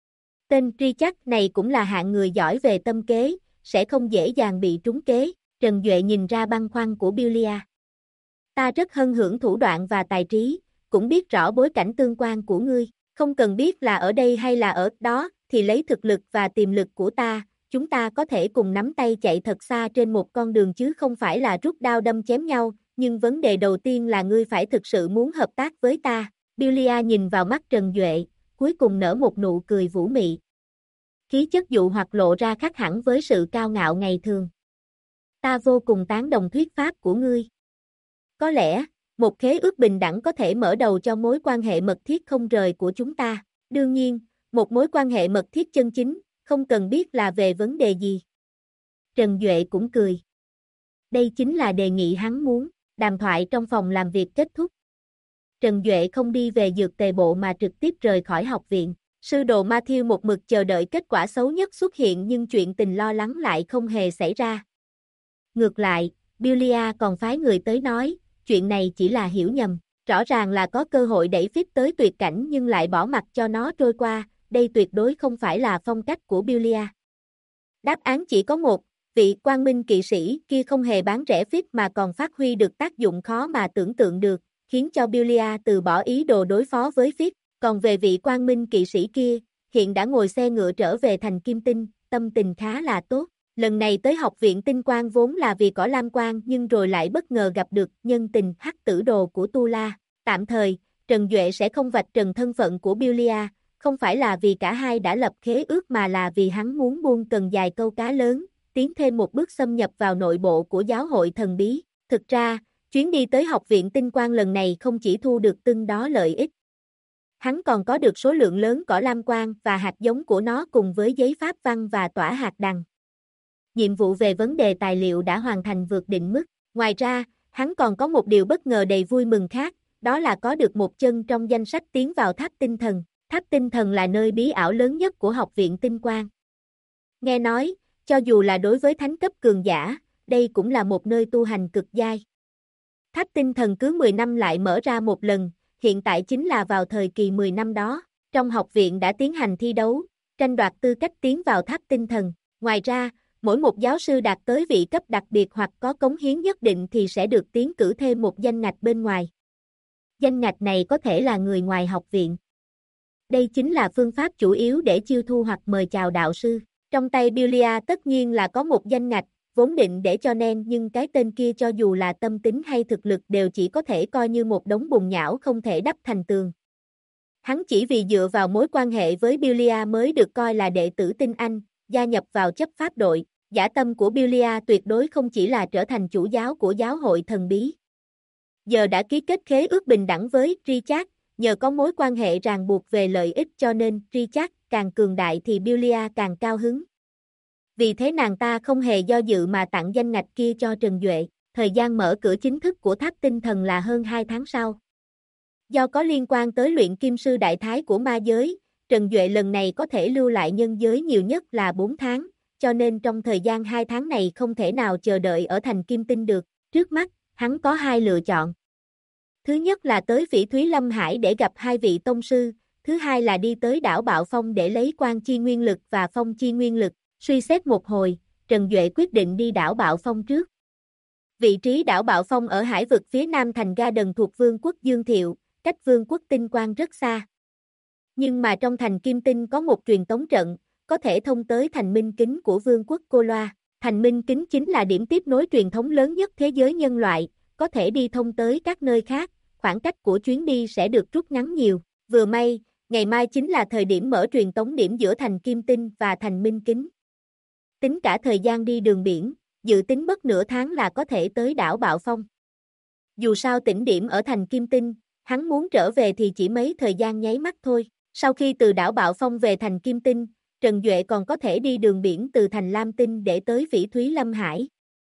Tên Richard này cũng là hạng người giỏi về tâm kế, sẽ không dễ dàng bị trúng kế. Trần Duệ nhìn ra băn khoăn của Billia. Ta rất hân hưởng thủ đoạn và tài trí, cũng biết rõ bối cảnh tương quan của ngươi, không cần biết là ở đây hay là ở đó, thì lấy thực lực và tiềm lực của ta, chúng ta có thể cùng nắm tay chạy thật xa trên một con đường chứ không phải là rút đao đâm chém nhau, nhưng vấn đề đầu tiên là ngươi phải thực sự muốn hợp tác với ta. Billia nhìn vào mắt Trần Duệ, cuối cùng nở một nụ cười vũ mị. Khí chất dụ hoặc lộ ra khác hẳn với sự cao ngạo ngày thường. Ta vô cùng tán đồng thuyết pháp của ngươi. Có lẽ, một khế ước bình đẳng có thể mở đầu cho mối quan hệ mật thiết không rời của chúng ta. Đương nhiên, một mối quan hệ mật thiết chân chính, không cần biết là về vấn đề gì. Trần Duệ cũng cười. Đây chính là đề nghị hắn muốn. Đàm thoại trong phòng làm việc kết thúc. Trần Duệ không đi về dược tề bộ mà trực tiếp rời khỏi học viện. Sư đồ Matthew một mực chờ đợi kết quả xấu nhất xuất hiện nhưng chuyện tình lo lắng lại không hề xảy ra. Ngược lại, Billia còn phái người tới nói, chuyện này chỉ là hiểu nhầm. Rõ ràng là có cơ hội đẩy Phip tới tuyệt cảnh nhưng lại bỏ mặc cho nó trôi qua, đây tuyệt đối không phải là phong cách của Billia. Đáp án chỉ có một, vị quang minh kỵ sĩ kia không hề bán rẻ Phip mà còn phát huy được tác dụng khó mà tưởng tượng được, khiến cho Billia từ bỏ ý đồ đối phó với Phip. Còn về vị quang minh kỵ sĩ kia, hiện đã ngồi xe ngựa trở về thành Kim Tinh, tâm tình khá là tốt. Lần này tới học viện tinh quang vốn là vì cỏ lam quang nhưng rồi lại bất ngờ gặp được nhân tình Hắc Tử Đồ của Tu La. Tạm thời, Trần Duệ sẽ không vạch trần thân phận của Billia, không phải là vì cả hai đã lập khế ước mà là vì hắn muốn buông cần dài câu cá lớn, tiến thêm một bước xâm nhập vào nội bộ của giáo hội thần bí. Thực ra, chuyến đi tới học viện tinh quang lần này không chỉ thu được từng đó lợi ích. Hắn còn có được số lượng lớn cỏ lam quang và hạt giống của nó cùng với giấy pháp văn và tỏa hạt đằng. Nhiệm vụ về vấn đề tài liệu đã hoàn thành vượt định mức. Ngoài ra, hắn còn có một điều bất ngờ đầy vui mừng khác, đó là có được một chân trong danh sách tiến vào tháp tinh thần. Tháp tinh thần là nơi bí ảo lớn nhất của học viện tinh quang. Nghe nói, cho dù là đối với thánh cấp cường giả, đây cũng là một nơi tu hành cực giai. Tháp tinh thần cứ 10 năm lại mở ra một lần, hiện tại chính là vào thời kỳ 10 năm đó. Trong học viện đã tiến hành thi đấu, tranh đoạt tư cách tiến vào tháp tinh thần. Ngoài ra, mỗi một giáo sư đạt tới vị cấp đặc biệt hoặc có cống hiến nhất định thì sẽ được tiến cử thêm một danh ngạch bên ngoài. Danh ngạch này có thể là người ngoài học viện. Đây chính là phương pháp chủ yếu để chiêu thu hoặc mời chào đạo sư. Trong tay Billia tất nhiên là có một danh ngạch, vốn định để cho Nen nhưng cái tên kia cho dù là tâm tính hay thực lực đều chỉ có thể coi như một đống bùn nhão không thể đắp thành tường. Hắn chỉ vì dựa vào mối quan hệ với Billia mới được coi là đệ tử tinh anh, gia nhập vào chấp pháp đội. Dã tâm của Byllia tuyệt đối không chỉ là trở thành chủ giáo của giáo hội thần bí. Giờ đã ký kết khế ước bình đẳng với Richard, nhờ có mối quan hệ ràng buộc về lợi ích cho nên Richard càng cường đại thì Byllia càng cao hứng. Vì thế nàng ta không hề do dự mà tặng danh ngạch kia cho Trần Duệ. Thời gian mở cửa chính thức của tháp tinh thần là hơn 2 tháng sau. Do có liên quan tới luyện kim sư đại thái của ma giới, Trần Duệ lần này có thể lưu lại nhân giới nhiều nhất là 4 tháng, cho nên trong thời gian 2 tháng này không thể nào chờ đợi ở thành Kim Tinh được. Trước mắt, hắn có 2 lựa chọn. Thứ nhất là tới Phỉ Thúy Lâm Hải để gặp 2 vị tông sư, thứ hai là đi tới đảo Bạo Phong để lấy Quan Chi Nguyên Lực và Phong Chi Nguyên Lực. Suy xét một hồi, Trần Duệ quyết định đi đảo Bạo Phong trước. Vị trí đảo Bạo Phong ở hải vực phía nam thành Ga Đần thuộc Vương quốc Dương Thiệu, cách Vương quốc Tinh Quang rất xa. Nhưng mà trong thành Kim Tinh có một truyền tống trận, có thể thông tới thành Minh Kính của Vương quốc Cô Loa. Thành Minh Kính chính là điểm tiếp nối truyền thống lớn nhất thế giới nhân loại, có thể đi thông tới các nơi khác, khoảng cách của chuyến đi sẽ được rút ngắn nhiều. Vừa may, ngày mai chính là thời điểm mở truyền tống điểm giữa thành Kim Tinh và thành Minh Kính. Tính cả thời gian đi đường biển, dự tính mất nửa tháng là có thể tới đảo Bạo Phong. Dù sao tỉnh điểm ở thành Kim Tinh, hắn muốn trở về thì chỉ mấy thời gian nháy mắt thôi. Sau khi từ đảo Bạo Phong về thành Kim Tinh, Trần Duệ còn có thể đi đường biển từ thành Lam Tinh để tới Phỉ Thúy Lâm Hải.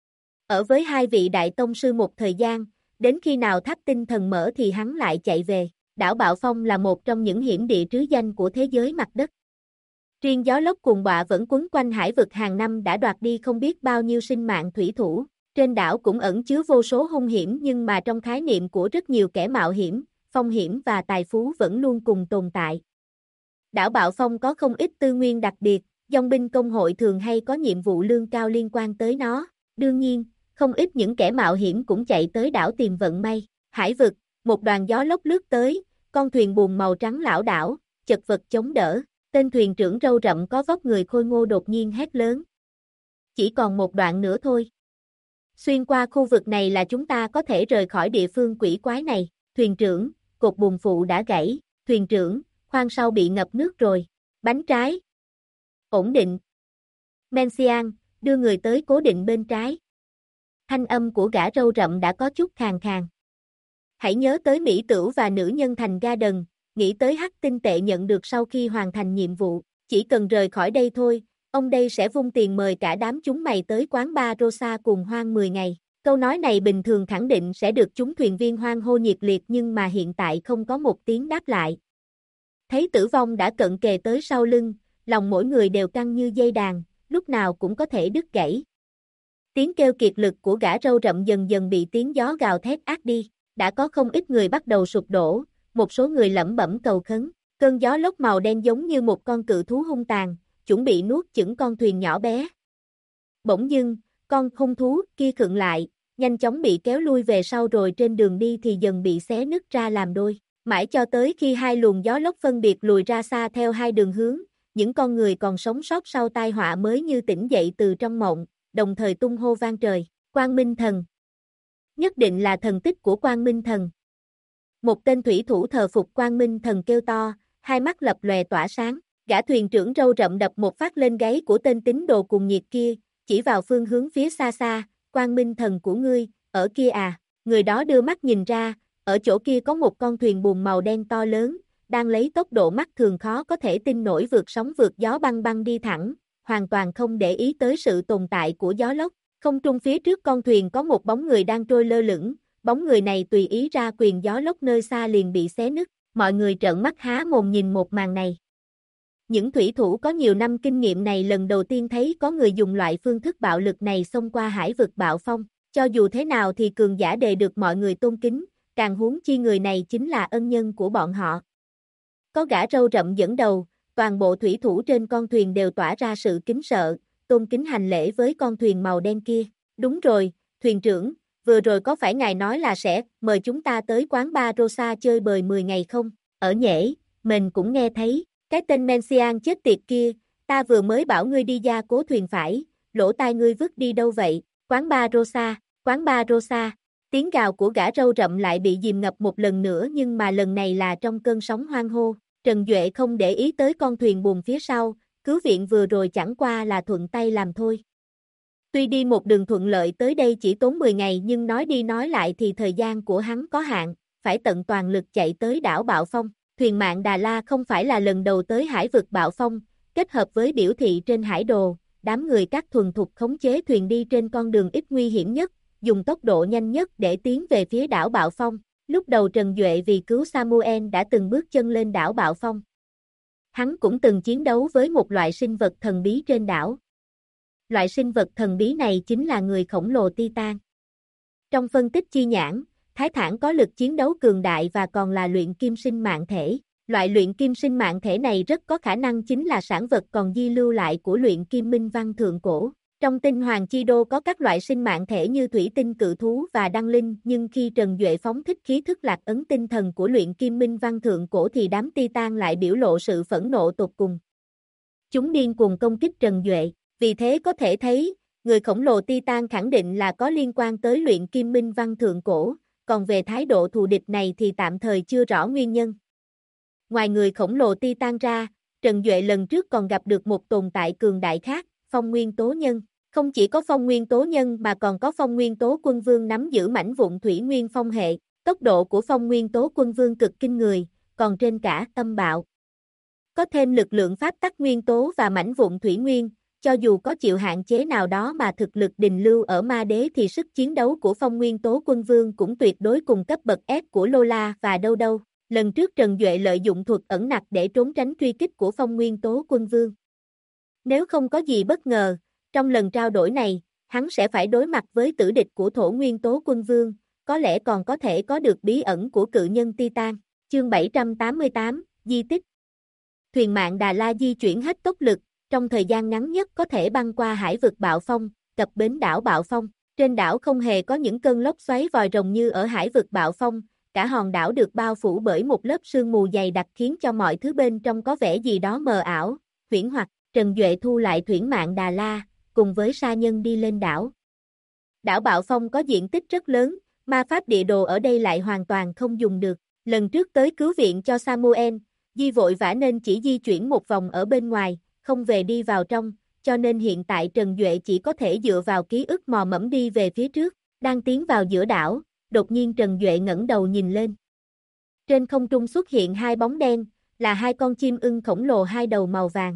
Ở với 2 vị đại tông sư một thời gian, đến khi nào tháp tinh thần mở thì hắn lại chạy về. Đảo Bạo Phong là một trong những hiểm địa trứ danh của thế giới mặt đất. Riêng gió lốc cuồng bạo vẫn quấn quanh hải vực hàng năm đã đoạt đi không biết bao nhiêu sinh mạng thủy thủ. Trên đảo cũng ẩn chứa vô số hung hiểm nhưng mà trong khái niệm của rất nhiều kẻ mạo hiểm, phong hiểm và tài phú vẫn luôn cùng tồn tại. Đảo Bạo Phong có không ít tư nguyên đặc biệt, dòng binh công hội thường hay có nhiệm vụ lương cao liên quan tới nó. Đương nhiên, không ít những kẻ mạo hiểm cũng chạy tới đảo tìm vận may. Hải vực, một đoàn gió lốc lướt tới, con thuyền buồm màu trắng lảo đảo, chật vật chống đỡ. Tên thuyền trưởng râu rậm có vóc người khôi ngô đột nhiên hét lớn. Chỉ còn một đoạn nữa thôi. Xuyên qua khu vực này là chúng ta có thể rời khỏi địa phương quỷ quái này. Thuyền trưởng, cột buồm phụ đã gãy. Thuyền trưởng, khoang sau bị ngập nước rồi. Bánh trái. Ổn định. Mencian, đưa người tới cố định bên trái. Thanh âm của gã râu rậm đã có chút khàn khàn. Hãy nhớ tới mỹ tửu và nữ nhân thành Ga Đần, nghĩ tới hắc tinh tệ nhận được sau khi hoàn thành nhiệm vụ, chỉ cần rời khỏi đây thôi, ông đây sẽ vung tiền mời cả đám chúng mày tới quán bar Rosa cùng hoang 10 ngày. Câu nói này bình thường khẳng định sẽ được chúng thuyền viên hoang hô nhiệt liệt nhưng mà hiện tại không có một tiếng đáp lại. Thấy tử vong đã cận kề tới sau lưng, lòng mỗi người đều căng như dây đàn, lúc nào cũng có thể đứt gãy. Tiếng kêu kiệt lực của gã râu rậm dần dần bị tiếng gió gào thét át đi, đã có không ít người bắt đầu sụp đổ, một số người lẩm bẩm cầu khấn. Cơn gió lốc màu đen giống như một con cự thú hung tàn, chuẩn bị nuốt chửng con thuyền nhỏ bé. Bỗng dưng, con hung thú kia khựng lại, nhanh chóng bị kéo lui về sau rồi trên đường đi thì dần bị xé nứt ra làm đôi. Mãi cho tới khi 2 luồng gió lốc phân biệt lùi ra xa theo 2 đường hướng, những con người còn sống sót sau tai họa mới như tỉnh dậy từ trong mộng, đồng thời tung hô vang trời. Quang Minh Thần. Nhất định là thần tích của Quang Minh Thần. Một tên thủy thủ thờ phục Quang Minh Thần kêu to, hai mắt lập lòe tỏa sáng. Gã thuyền trưởng râu rậm đập một phát lên gáy của tên tín đồ cuồng nhiệt kia, chỉ vào phương hướng phía xa xa. Quang Minh Thần của ngươi, ở kia à? Người đó đưa mắt nhìn ra, ở chỗ kia có một con thuyền buồm màu đen to lớn, đang lấy tốc độ mắt thường khó có thể tin nổi vượt sóng vượt gió băng băng đi thẳng, hoàn toàn không để ý tới sự tồn tại của gió lốc. Không trung phía trước con thuyền có một bóng người đang trôi lơ lửng, bóng người này tùy ý ra quyền gió lốc nơi xa liền bị xé nứt, mọi người trợn mắt há mồm nhìn một màn này. Những thủy thủ có nhiều năm kinh nghiệm này lần đầu tiên thấy có người dùng loại phương thức bạo lực này xông qua hải vực Bạo Phong, cho dù thế nào thì cường giả đều được mọi người tôn kính, càng huống chi người này chính là ân nhân của bọn họ. Có gã râu rậm dẫn đầu, toàn bộ thủy thủ trên con thuyền đều tỏa ra sự kính sợ, tôn kính hành lễ với con thuyền màu đen kia. Đúng rồi, thuyền trưởng, vừa rồi có phải ngài nói là sẽ mời chúng ta tới quán bar Rosa chơi bời 10 ngày không? Ở nhễ, mình cũng nghe thấy, cái tên Mencian chết tiệt kia, ta vừa mới bảo ngươi đi gia cố thuyền phải, lỗ tai ngươi vứt đi đâu vậy? Quán bar Rosa, quán bar Rosa. Tiếng gào của gã râu rậm lại bị dìm ngập một lần nữa nhưng mà lần này là trong cơn sóng hoang hô. Trần Duệ không để ý tới con thuyền buồm phía sau, cứu viện vừa rồi chẳng qua là thuận tay làm thôi. Tuy đi một đường thuận lợi tới đây chỉ tốn 10 ngày nhưng nói đi nói lại thì thời gian của hắn có hạn, phải tận toàn lực chạy tới đảo Bạo Phong. Thuyền mạng Đà La không phải là lần đầu tới hải vực Bạo Phong, kết hợp với biểu thị trên hải đồ, đám người các thuần thục khống chế thuyền đi trên con đường ít nguy hiểm nhất, dùng tốc độ nhanh nhất để tiến về phía đảo Bạo Phong. Lúc đầu Trần Duệ vì cứu Samuel đã từng bước chân lên đảo Bạo Phong. Hắn cũng từng chiến đấu với một loại sinh vật thần bí trên đảo. Loại sinh vật thần bí này chính là người khổng lồ Titan. Trong phân tích chi nhãn, Thái Thản có lực chiến đấu cường đại và còn là luyện kim sinh mạng thể. Loại luyện kim sinh mạng thể này rất có khả năng chính là sản vật còn di lưu lại của luyện kim minh văn thượng cổ. Trong tinh hoàng chi đô có các loại sinh mạng thể như thủy tinh cự thú và đăng linh, nhưng khi Trần Duệ phóng thích khí thức lạc ấn tinh thần của luyện kim minh văn thượng cổ thì đám Titan lại biểu lộ sự phẫn nộ tột cùng. Chúng điên cuồng công kích Trần Duệ, vì thế có thể thấy, người khổng lồ Titan khẳng định là có liên quan tới luyện kim minh văn thượng cổ, còn về thái độ thù địch này thì tạm thời chưa rõ nguyên nhân. Ngoài người khổng lồ Titan ra, Trần Duệ lần trước còn gặp được một tồn tại cường đại khác, Phong Nguyên Tố Nhân. Không chỉ có Phong Nguyên Tố Nhân mà còn có Phong Nguyên Tố Quân Vương nắm giữ mảnh vụn thủy nguyên phong hệ, tốc độ của Phong Nguyên Tố Quân Vương cực kinh người, còn trên cả âm bạo. Có thêm lực lượng pháp tắc nguyên tố và mảnh vụn thủy nguyên, cho dù có chịu hạn chế nào đó mà thực lực đình lưu ở ma đế thì sức chiến đấu của Phong Nguyên Tố Quân Vương cũng tuyệt đối cùng cấp bậc S của Lola và đâu đâu. Lần trước Trần Duệ lợi dụng thuật ẩn nặc để trốn tránh truy kích của Phong Nguyên Tố Quân Vương. Nếu không có gì bất ngờ, trong lần trao đổi này, hắn sẽ phải đối mặt với tử địch của Thổ Nguyên Tố Quân Vương, có lẽ còn có thể có được bí ẩn của cự nhân Titan. Chương 788, Di tích. Thuyền mạng Đà La di chuyển hết tốc lực, trong thời gian ngắn nhất có thể băng qua hải vực Bạo Phong, cập bến đảo Bạo Phong. Trên đảo không hề có những cơn lốc xoáy vòi rồng như ở hải vực Bạo Phong, cả hòn đảo được bao phủ bởi một lớp sương mù dày đặc khiến cho mọi thứ bên trong có vẻ gì đó mờ ảo, huyễn hoặc. Trần Duệ thu lại thuyền mạng Đà La, cùng với sa nhân đi lên đảo. Đảo Bạo Phong có diện tích rất lớn, ma pháp địa đồ ở đây lại hoàn toàn không dùng được. Lần trước tới cứu viện cho Samuel, Di vội vã nên chỉ di chuyển một vòng ở bên ngoài, không về đi vào trong, cho nên hiện tại Trần Duệ chỉ có thể dựa vào ký ức mò mẫm đi về phía trước. Đang tiến vào giữa đảo, đột nhiên Trần Duệ ngẩng đầu nhìn lên. Trên không trung xuất hiện hai bóng đen, là hai con chim ưng khổng lồ hai đầu màu vàng.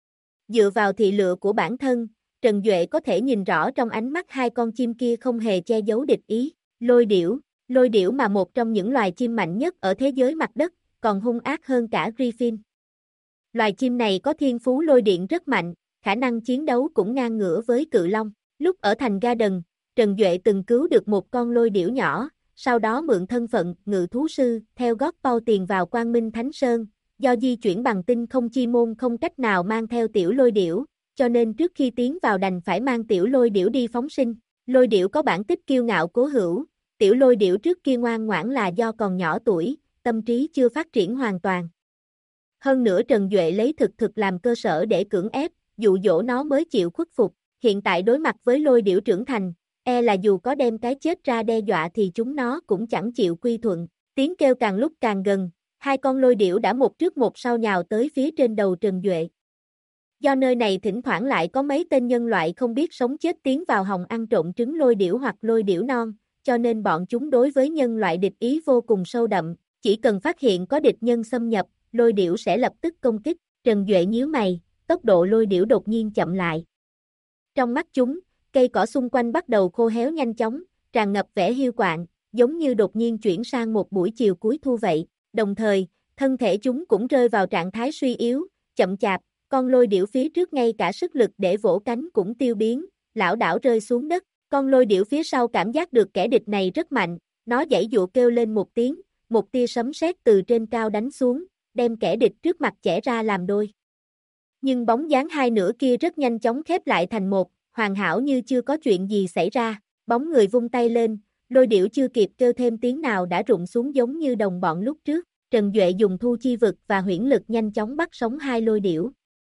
Dựa vào thị lựa của bản thân, Trần Duệ có thể nhìn rõ trong ánh mắt hai con chim kia không hề che giấu địch ý. Lôi điểu mà một trong những loài chim mạnh nhất ở thế giới mặt đất, còn hung ác hơn cả Griffin. Loài chim này có thiên phú lôi điện rất mạnh, khả năng chiến đấu cũng ngang ngửa với cự long. Lúc ở thành Garden, Trần Duệ từng cứu được một con lôi điểu nhỏ, sau đó mượn thân phận ngự thú sư, theo gót Pau tiền vào Quang Minh Thánh Sơn. Do di chuyển bằng tinh không chi môn không cách nào mang theo tiểu lôi điểu, cho nên trước khi tiến vào đành phải mang tiểu lôi điểu đi phóng sinh. Lôi điểu có bản tích kiêu ngạo cố hữu, tiểu lôi điểu trước kia ngoan ngoãn là do còn nhỏ tuổi, tâm trí chưa phát triển hoàn toàn. Hơn nữa Trần Duệ lấy thực làm cơ sở để cưỡng ép, dụ dỗ nó mới chịu khuất phục. Hiện tại đối mặt với lôi điểu trưởng thành, là dù có đem cái chết ra đe dọa thì chúng nó cũng chẳng chịu quy thuận. Tiếng kêu càng lúc càng gần, hai con lôi điểu đã một trước một sau nhào tới phía trên đầu Trần Duệ. Do nơi này thỉnh thoảng lại có mấy tên nhân loại không biết sống chết tiến vào hòng ăn trộn trứng lôi điểu hoặc lôi điểu non, cho nên bọn chúng đối với nhân loại địch ý vô cùng sâu đậm, chỉ cần phát hiện có địch nhân xâm nhập, lôi điểu sẽ lập tức công kích. Trần Duệ nhíu mày, tốc độ lôi điểu đột nhiên chậm lại. Trong mắt chúng, cây cỏ xung quanh bắt đầu khô héo nhanh chóng, tràn ngập vẻ hiu quạnh, giống như đột nhiên chuyển sang một buổi chiều cuối thu vậy. Đồng thời, thân thể chúng cũng rơi vào trạng thái suy yếu, chậm chạp, con lôi điểu phía trước ngay cả sức lực để vỗ cánh cũng tiêu biến, lảo đảo rơi xuống đất. Con lôi điểu phía sau cảm giác được kẻ địch này rất mạnh, nó giãy giụa kêu lên một tiếng, một tia sấm sét từ trên cao đánh xuống, đem kẻ địch trước mặt chẻ ra làm đôi. Nhưng bóng dáng hai nửa kia rất nhanh chóng khép lại thành một, hoàn hảo như chưa có chuyện gì xảy ra. Bóng người vung tay lên, lôi điểu chưa kịp kêu thêm tiếng nào đã rụng xuống giống như đồng bọn lúc trước. Trần Duệ dùng thu chi vực và huyễn lực nhanh chóng bắt sống hai lôi điểu.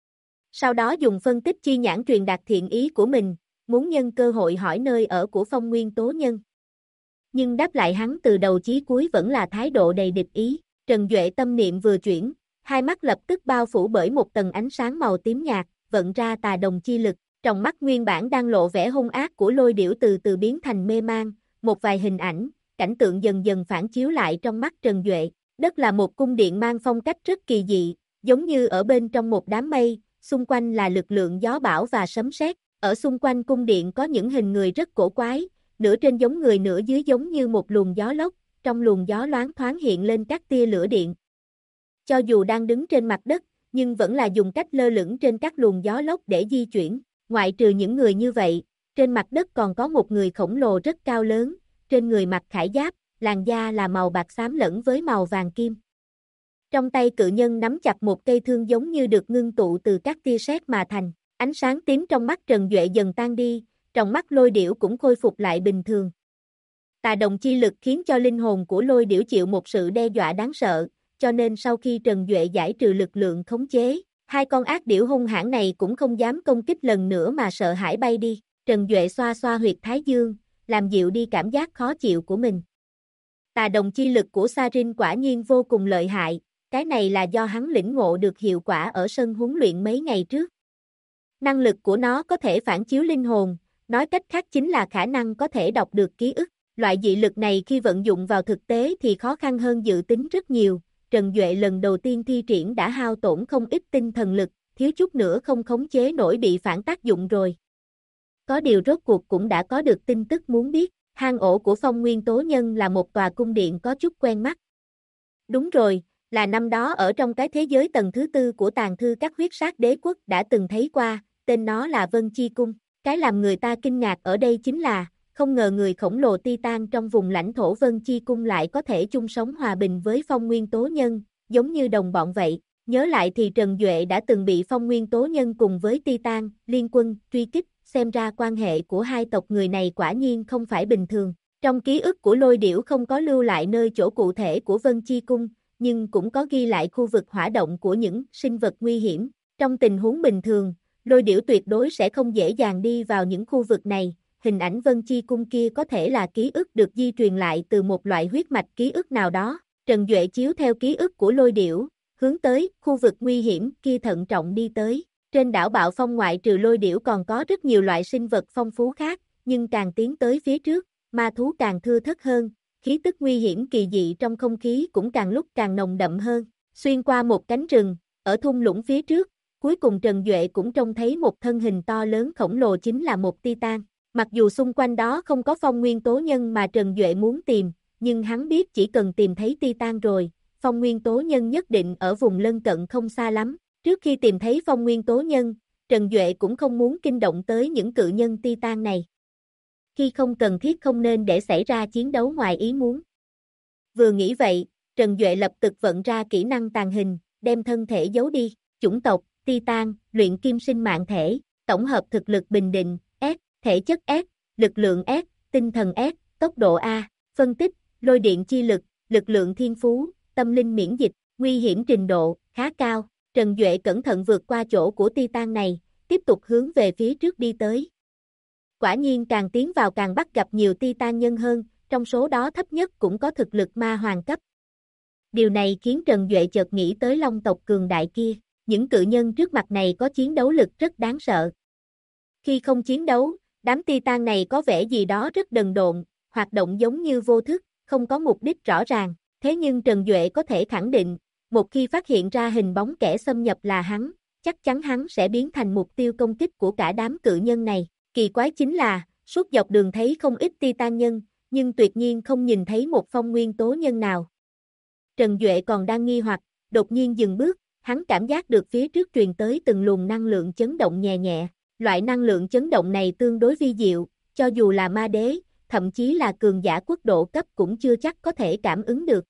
Sau đó dùng phân tích chi nhãn truyền đạt thiện ý của mình, muốn nhân cơ hội hỏi nơi ở của Phong Nguyên Tố Nhân. Nhưng đáp lại hắn từ đầu chí cuối vẫn là thái độ đầy địch ý. Trần Duệ tâm niệm vừa chuyển, hai mắt lập tức bao phủ bởi một tầng ánh sáng màu tím nhạt, vận ra tà đồng chi lực. Trong mắt nguyên bản đang lộ vẻ hung ác của lôi điểu từ từ biến thành mê man, một vài hình ảnh, cảnh tượng dần dần phản chiếu lại trong mắt Trần Duệ. Đất là một cung điện mang phong cách rất kỳ dị, giống như ở bên trong một đám mây, xung quanh là lực lượng gió bão và sấm sét. Ở xung quanh cung điện có những hình người rất cổ quái, nửa trên giống người nửa dưới giống như một luồng gió lốc, trong luồng gió loáng thoáng hiện lên các tia lửa điện. Cho dù đang đứng trên mặt đất, nhưng vẫn là dùng cách lơ lửng trên các luồng gió lốc để di chuyển. Ngoại trừ những người như vậy, trên mặt đất còn có một người khổng lồ rất cao lớn, trên người mặc khải giáp, làn da là màu bạc xám lẫn với màu vàng kim. Trong tay cự nhân nắm chặt một cây thương giống như được ngưng tụ từ các tia sét mà thành. Ánh sáng tím trong mắt Trần Duệ dần tan đi, trong mắt lôi điểu cũng khôi phục lại bình thường. Tà đồng chi lực khiến cho linh hồn của lôi điểu chịu một sự đe dọa đáng sợ, cho nên sau khi Trần Duệ giải trừ lực lượng khống chế, hai con ác điểu hung hãn này cũng không dám công kích lần nữa mà sợ hãi bay đi. Trần Duệ xoa xoa huyệt thái dương, làm dịu đi cảm giác khó chịu của mình. Tà đồng chi lực của Sarin quả nhiên vô cùng lợi hại, cái này là do hắn lĩnh ngộ được hiệu quả ở sân huấn luyện mấy ngày trước. Năng lực của nó có thể phản chiếu linh hồn, nói cách khác chính là khả năng có thể đọc được ký ức. Loại dị lực này khi vận dụng vào thực tế thì khó khăn hơn dự tính rất nhiều. Trần Duệ lần đầu tiên thi triển đã hao tổn không ít tinh thần lực, thiếu chút nữa không khống chế nổi bị phản tác dụng rồi. Có điều rốt cuộc cũng đã có được tin tức muốn biết, hang ổ của Phong Nguyên Tố Nhân là một tòa cung điện có chút quen mắt. Đúng rồi, là năm đó ở trong cái thế giới tầng thứ tư của tàng thư các huyết sát đế quốc đã từng thấy qua, tên nó là Vân Chi Cung. Cái làm người ta kinh ngạc ở đây chính là, không ngờ người khổng lồ Titan trong vùng lãnh thổ Vân Chi Cung lại có thể chung sống hòa bình với Phong Nguyên Tố Nhân, giống như đồng bọn vậy. Nhớ lại thì Trần Duệ đã từng bị Phong Nguyên Tố Nhân cùng với Titan, liên quân, truy kích, xem ra quan hệ của hai tộc người này quả nhiên không phải bình thường. Trong ký ức của lôi điểu không có lưu lại nơi chỗ cụ thể của Vân Chi Cung, nhưng cũng có ghi lại khu vực hỏa động của những sinh vật nguy hiểm. Trong tình huống bình thường, lôi điểu tuyệt đối sẽ không dễ dàng đi vào những khu vực này. Hình ảnh Vân Chi Cung kia có thể là ký ức được di truyền lại từ một loại huyết mạch ký ức nào đó. Trần Duệ chiếu theo ký ức của lôi điểu, hướng tới khu vực nguy hiểm kia thận trọng đi tới. Trên đảo Bạo Phong ngoại trừ lôi điểu còn có rất nhiều loại sinh vật phong phú khác, nhưng càng tiến tới phía trước, ma thú càng thưa thớt hơn, khí tức nguy hiểm kỳ dị trong không khí cũng càng lúc càng nồng đậm hơn. Xuyên qua một cánh rừng, ở thung lũng phía trước, cuối cùng Trần Duệ cũng trông thấy một thân hình to lớn khổng lồ chính là một Titan. Mặc dù xung quanh đó không có Phong Nguyên Tố Nhân mà Trần Duệ muốn tìm, nhưng hắn biết chỉ cần tìm thấy Titan rồi, Phong Nguyên Tố Nhân nhất định ở vùng lân cận không xa lắm. Trước khi tìm thấy Phong Nguyên Tố Nhân, Trần Duệ cũng không muốn kinh động tới những cự nhân Titan này. Khi không cần thiết không nên để xảy ra chiến đấu ngoài ý muốn. Vừa nghĩ vậy, Trần Duệ lập tức vận ra kỹ năng tàng hình, đem thân thể giấu đi. Chủng tộc, Titan, luyện kim sinh mạng thể, tổng hợp thực lực bình định, S, thể chất S, lực lượng S, tinh thần S, tốc độ A, phân tích, lôi điện chi lực, lực lượng thiên phú, tâm linh miễn dịch, nguy hiểm trình độ, khá cao. Trần Duệ cẩn thận vượt qua chỗ của Titan này, tiếp tục hướng về phía trước đi tới. Quả nhiên càng tiến vào càng bắt gặp nhiều Titan nhân hơn, trong số đó thấp nhất cũng có thực lực ma hoàng cấp. Điều này khiến Trần Duệ chợt nghĩ tới Long tộc cường đại kia, những cự nhân trước mặt này có chiến đấu lực rất đáng sợ. Khi không chiến đấu, đám Titan này có vẻ gì đó rất đần độn, hoạt động giống như vô thức, không có mục đích rõ ràng. Thế nhưng Trần Duệ có thể khẳng định, một khi phát hiện ra hình bóng kẻ xâm nhập là hắn, chắc chắn hắn sẽ biến thành mục tiêu công kích của cả đám cự nhân này. Kỳ quái chính là, suốt dọc đường thấy không ít Titan nhân, nhưng tuyệt nhiên không nhìn thấy một Phong Nguyên Tố Nhân nào. Trần Duệ còn đang nghi hoặc, đột nhiên dừng bước, hắn cảm giác được phía trước truyền tới từng luồng năng lượng chấn động nhẹ nhẹ. Loại năng lượng chấn động này tương đối vi diệu, cho dù là ma đế, thậm chí là cường giả quốc độ cấp cũng chưa chắc có thể cảm ứng được.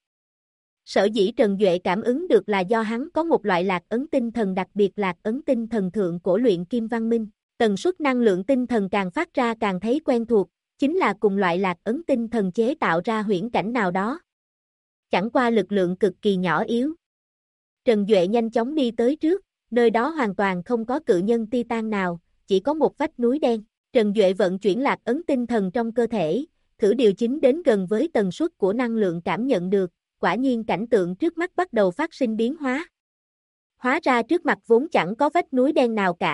Sở dĩ Trần Duệ cảm ứng được là do hắn có một loại lạc ấn tinh thần đặc biệt, lạc ấn tinh thần thượng cổ luyện kim văn minh. Tần suất năng lượng tinh thần càng phát ra càng thấy quen thuộc, chính là cùng loại lạc ấn tinh thần chế tạo ra huyễn cảnh nào đó. Chẳng qua lực lượng cực kỳ nhỏ yếu. Trần Duệ nhanh chóng đi tới trước, nơi đó hoàn toàn không có cự nhân Titan nào, chỉ có một vách núi đen. Trần Duệ vận chuyển lạc ấn tinh thần trong cơ thể, thử điều chỉnh đến gần với tần suất của năng lượng cảm nhận được, quả nhiên cảnh tượng trước mắt bắt đầu phát sinh biến hóa. Hóa ra trước mặt vốn chẳng có vách núi đen nào cả,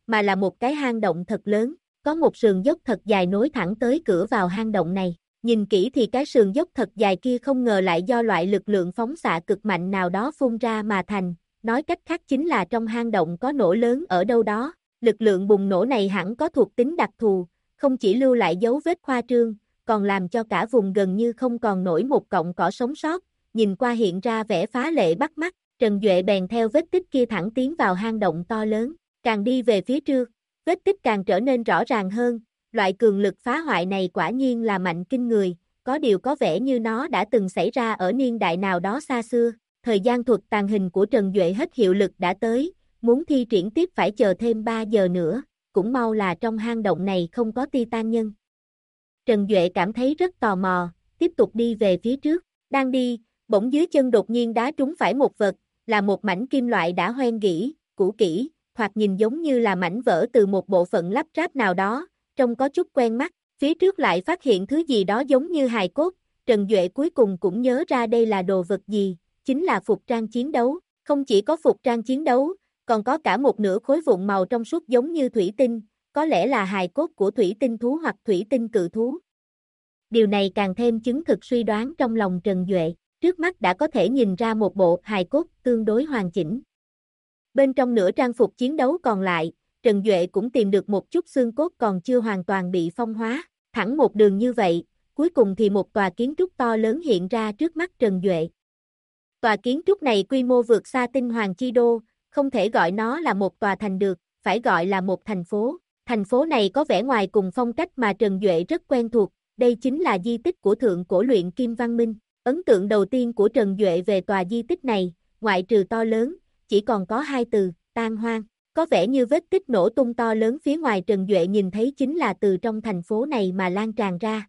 mà là một cái hang động thật lớn, có một sườn dốc thật dài nối thẳng tới cửa vào hang động này. Nhìn kỹ thì cái sườn dốc thật dài kia không ngờ lại do loại lực lượng phóng xạ cực mạnh nào đó phun ra mà thành, nói cách khác chính là trong hang động có nổ lớn ở đâu đó. Lực lượng bùng nổ này hẳn có thuộc tính đặc thù, không chỉ lưu lại dấu vết khoa trương, còn làm cho cả vùng gần như không còn nổi một cọng cỏ sống sót, nhìn qua hiện ra vẻ phá lệ bắt mắt. Trần Duệ bèn theo vết tích kia thẳng tiến vào hang động to lớn, càng đi về phía trước, vết tích càng trở nên rõ ràng hơn, loại cường lực phá hoại này quả nhiên là mạnh kinh người, có điều có vẻ như nó đã từng xảy ra ở niên đại nào đó xa xưa. Thời gian thuật tàng hình của Trần Duệ hết hiệu lực đã tới, muốn thi triển tiếp phải chờ thêm 3 giờ nữa, cũng mau là trong hang động này không có Titan nhân. Trần Duệ cảm thấy rất tò mò, tiếp tục đi về phía trước, đang đi, bỗng dưới chân đột nhiên đá trúng phải một vật, là một mảnh kim loại đã hoen gỉ, cũ kỹ, hoặc nhìn giống như là mảnh vỡ từ một bộ phận lắp ráp nào đó, trông có chút quen mắt, phía trước lại phát hiện thứ gì đó giống như hài cốt, Trần Duệ cuối cùng cũng nhớ ra đây là đồ vật gì, chính là phục trang chiến đấu, không chỉ có phục trang chiến đấu, còn có cả một nửa khối vụn màu trong suốt giống như thủy tinh, có lẽ là hài cốt của thủy tinh thú hoặc thủy tinh cự thú. Điều này càng thêm chứng thực suy đoán trong lòng Trần Duệ, trước mắt đã có thể nhìn ra một bộ hài cốt tương đối hoàn chỉnh. Bên trong nửa trang phục chiến đấu còn lại, Trần Duệ cũng tìm được một chút xương cốt còn chưa hoàn toàn bị phong hóa, thẳng một đường như vậy, cuối cùng thì một tòa kiến trúc to lớn hiện ra trước mắt Trần Duệ. Tòa kiến trúc này quy mô vượt xa Tinh Hoàng Chi Đô, không thể gọi nó là một tòa thành được, phải gọi là một thành phố. Thành phố này có vẻ ngoài cùng phong cách mà Trần Duệ rất quen thuộc, đây chính là di tích của Thượng Cổ Luyện Kim Văn Minh. Ấn tượng đầu tiên của Trần Duệ về tòa di tích này, ngoại trừ to lớn, chỉ còn có 2 từ, tan hoang. Có vẻ như vết tích nổ tung to lớn phía ngoài Trần Duệ nhìn thấy chính là từ trong thành phố này mà lan tràn ra.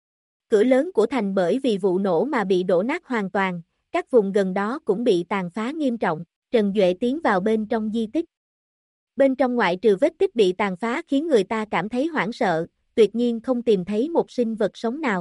Cửa lớn của thành bởi vì vụ nổ mà bị đổ nát hoàn toàn, các vùng gần đó cũng bị tàn phá nghiêm trọng. Trần Duệ tiến vào bên trong di tích. Bên trong ngoại trừ vết tích bị tàn phá khiến người ta cảm thấy hoảng sợ, tuyệt nhiên không tìm thấy một sinh vật sống nào.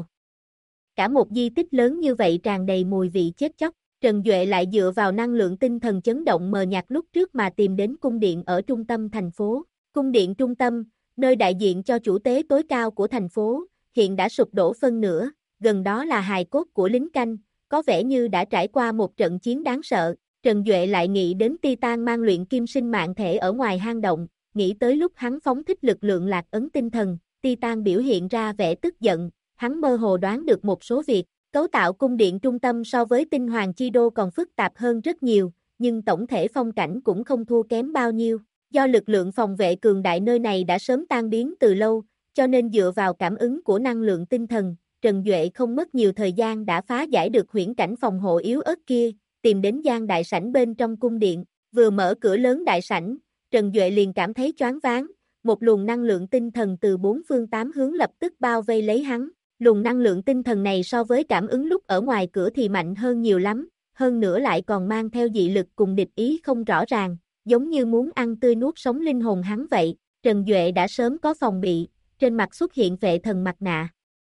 Cả một di tích lớn như vậy tràn đầy mùi vị chết chóc, Trần Duệ lại dựa vào năng lượng tinh thần chấn động mờ nhạt lúc trước mà tìm đến cung điện ở trung tâm thành phố. Cung điện trung tâm, nơi đại diện cho chủ tế tối cao của thành phố, hiện đã sụp đổ phân nửa, gần đó là hài cốt của lính canh, có vẻ như đã trải qua một trận chiến đáng sợ. Trần Duệ lại nghĩ đến Titan mang luyện kim sinh mạng thể ở ngoài hang động, nghĩ tới lúc hắn phóng thích lực lượng lạc ấn tinh thần, Titan biểu hiện ra vẻ tức giận, hắn mơ hồ đoán được một số việc. Cấu tạo cung điện trung tâm so với Tinh Hoàng Chi Đô còn phức tạp hơn rất nhiều, nhưng tổng thể phong cảnh cũng không thua kém bao nhiêu. Do lực lượng phòng vệ cường đại nơi này đã sớm tan biến từ lâu, cho nên dựa vào cảm ứng của năng lượng tinh thần, Trần Duệ không mất nhiều thời gian đã phá giải được huyễn cảnh phòng hộ yếu ớt kia, tìm đến gian đại sảnh bên trong cung điện. Vừa mở cửa lớn đại sảnh, Trần Duệ liền cảm thấy choáng váng, một luồng năng lượng tinh thần từ 4 phương 8 hướng lập tức bao vây lấy hắn. Luồng năng lượng tinh thần này so với cảm ứng lúc ở ngoài cửa thì mạnh hơn nhiều lắm, hơn nữa lại còn mang theo dị lực cùng địch ý không rõ ràng, giống như muốn ăn tươi nuốt sống linh hồn hắn vậy. Trần Duệ đã sớm có phòng bị, trên mặt xuất hiện phệ thần mặt nạ.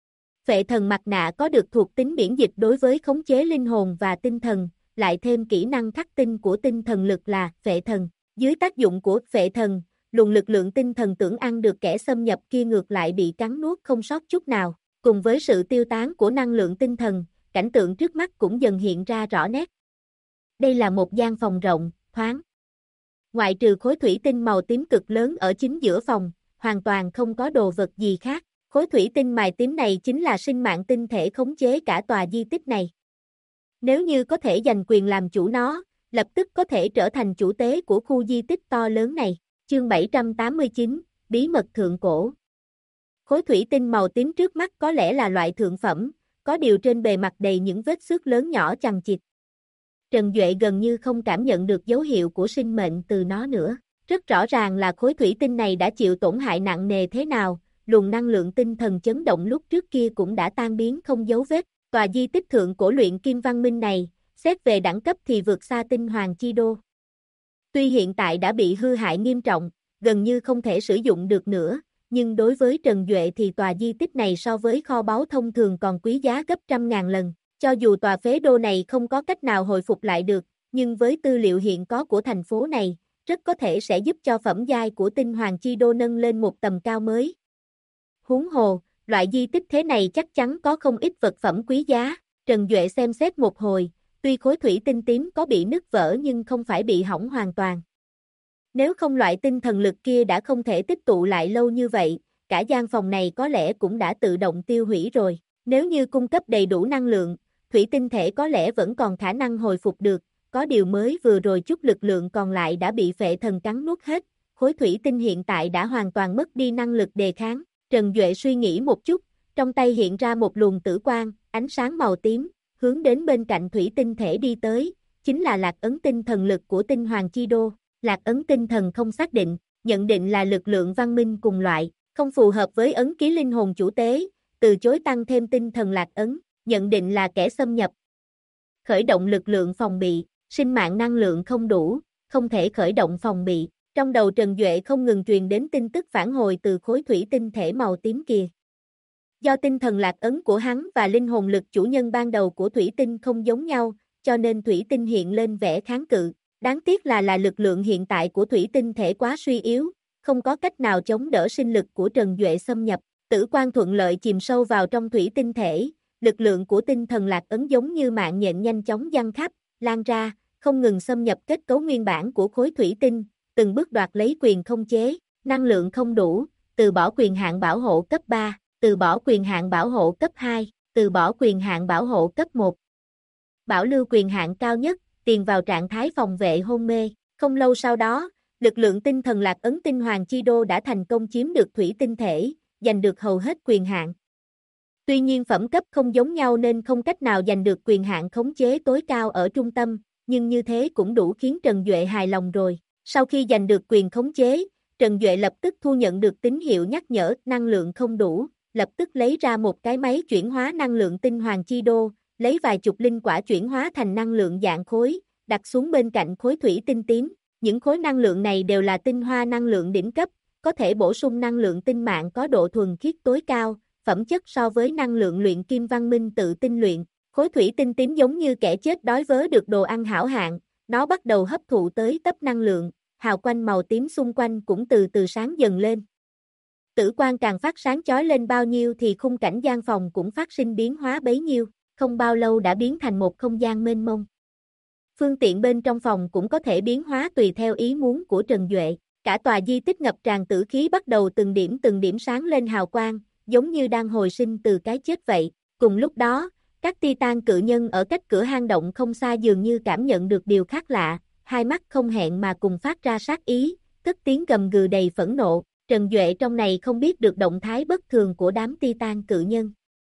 Phệ thần mặt nạ có được thuộc tính miễn dịch đối với khống chế linh hồn và tinh thần, lại thêm kỹ năng khắc tinh của tinh thần lực là phệ thần. Dưới tác dụng của phệ thần, luồng lực lượng tinh thần tưởng ăn được kẻ xâm nhập kia ngược lại bị cắn nuốt không sót chút nào. Cùng với sự tiêu tán của năng lượng tinh thần, cảnh tượng trước mắt cũng dần hiện ra rõ nét. Đây là một gian phòng rộng, thoáng. Ngoại trừ khối thủy tinh màu tím cực lớn ở chính giữa phòng, hoàn toàn không có đồ vật gì khác. Khối thủy tinh mài tím này chính là sinh mạng tinh thể khống chế cả tòa di tích này. Nếu như có thể giành quyền làm chủ nó, lập tức có thể trở thành chủ tế của khu di tích to lớn này. Chương 789, Bí mật thượng cổ. Khối thủy tinh màu tím trước mắt có lẽ là loại thượng phẩm, có điều trên bề mặt đầy những vết xước lớn nhỏ chằng chịt. Trần Duệ gần như không cảm nhận được dấu hiệu của sinh mệnh từ nó nữa. Rất rõ ràng là khối thủy tinh này đã chịu tổn hại nặng nề thế nào, luồng năng lượng tinh thần chấn động lúc trước kia cũng đã tan biến không dấu vết. Tòa di tích thượng cổ luyện kim văn minh này, xét về đẳng cấp thì vượt xa Tinh Hoàng Chi Đô. Tuy hiện tại đã bị hư hại nghiêm trọng, gần như không thể sử dụng được nữa, nhưng đối với Trần Duệ thì tòa di tích này so với kho báu thông thường còn quý giá gấp trăm ngàn lần. Cho dù tòa phế đô này không có cách nào hồi phục lại được, nhưng với tư liệu hiện có của thành phố này, rất có thể sẽ giúp cho phẩm giai của tinh hoàng chi đô nâng lên một tầm cao mới. Huống hồ, loại di tích thế này chắc chắn có không ít vật phẩm quý giá. Trần Duệ xem xét một hồi, tuy khối thủy tinh tím có bị nứt vỡ nhưng không phải bị hỏng hoàn toàn. Nếu không loại tinh thần lực kia đã không thể tích tụ lại lâu như vậy, cả gian phòng này có lẽ cũng đã tự động tiêu hủy rồi. Nếu như cung cấp đầy đủ năng lượng, thủy tinh thể có lẽ vẫn còn khả năng hồi phục được, có điều mới vừa rồi chút lực lượng còn lại đã bị phệ thần cắn nuốt hết, khối thủy tinh hiện tại đã hoàn toàn mất đi năng lực đề kháng. Trần Duệ suy nghĩ một chút, trong tay hiện ra một luồng tử quang, ánh sáng màu tím, hướng đến bên cạnh thủy tinh thể đi tới, chính là lạc ấn tinh thần lực của tinh hoàng chi đô. Lạc ấn tinh thần không xác định, nhận định là lực lượng văn minh cùng loại, không phù hợp với ấn ký linh hồn chủ tế, từ chối tăng thêm tinh thần lạc ấn, nhận định là kẻ xâm nhập. Khởi động lực lượng phòng bị, sinh mạng năng lượng không đủ, không thể khởi động phòng bị. Trong đầu Trần Duệ không ngừng truyền đến tin tức phản hồi từ khối thủy tinh thể màu tím kia. Do tinh thần lạc ấn của hắn và linh hồn lực chủ nhân ban đầu của thủy tinh không giống nhau, cho nên thủy tinh hiện lên vẻ kháng cự. Đáng tiếc là lực lượng hiện tại của thủy tinh thể quá suy yếu, không có cách nào chống đỡ sinh lực của Trần Duệ xâm nhập. Tử quang thuận lợi chìm sâu vào trong thủy tinh thể, lực lượng của tinh thần lạc ấn giống như mạng nhện nhanh chóng giăng khắp, lan ra, không ngừng xâm nhập kết cấu nguyên bản của khối thủy tinh, từng bước đoạt lấy quyền không chế, năng lượng không đủ, từ bỏ quyền hạn bảo hộ cấp 3, từ bỏ quyền hạn bảo hộ cấp 2, từ bỏ quyền hạn bảo hộ cấp 1. Bảo lưu quyền hạn cao nhất, tiền vào trạng thái phòng vệ hôn mê. Không lâu sau đó, lực lượng tinh thần lạc ấn tinh hoàng chi đô đã thành công chiếm được thủy tinh thể, giành được hầu hết quyền hạn. Tuy nhiên phẩm cấp không giống nhau nên không cách nào giành được quyền hạn khống chế tối cao ở trung tâm, nhưng như thế cũng đủ khiến Trần Duệ hài lòng rồi. Sau khi giành được quyền khống chế, Trần Duệ lập tức thu nhận được tín hiệu nhắc nhở năng lượng không đủ, lập tức lấy ra một cái máy chuyển hóa năng lượng tinh hoàng chi đô, lấy vài chục linh quả chuyển hóa thành năng lượng dạng khối, đặt xuống bên cạnh khối thủy tinh tím. Những khối năng lượng này đều là tinh hoa năng lượng đỉnh cấp, có thể bổ sung năng lượng tinh mạng có độ thuần khiết tối cao, phẩm chất so với năng lượng luyện kim văn minh tự tinh luyện. Khối thủy tinh tím giống như kẻ chết đói vớ được đồ ăn hảo hạng, nó bắt đầu hấp thụ tới tấp năng lượng, hào quang màu tím xung quanh cũng từ từ sáng dần lên. Tử quang càng phát sáng chói lên bao nhiêu thì khung cảnh gian phòng cũng phát sinh biến hóa bấy nhiêu, không bao lâu đã biến thành một không gian mênh mông. Phương tiện bên trong phòng cũng có thể biến hóa tùy theo ý muốn của Trần Duệ, cả tòa di tích ngập tràn tử khí bắt đầu từng điểm sáng lên hào quang, giống như đang hồi sinh từ cái chết vậy. Cùng lúc đó, các Titan cự nhân ở cách cửa hang động không xa dường như cảm nhận được điều khác lạ, hai mắt không hẹn mà cùng phát ra sát ý, cất tiếng gầm gừ đầy phẫn nộ. Trần Duệ trong này không biết được động thái bất thường của đám Titan cự nhân.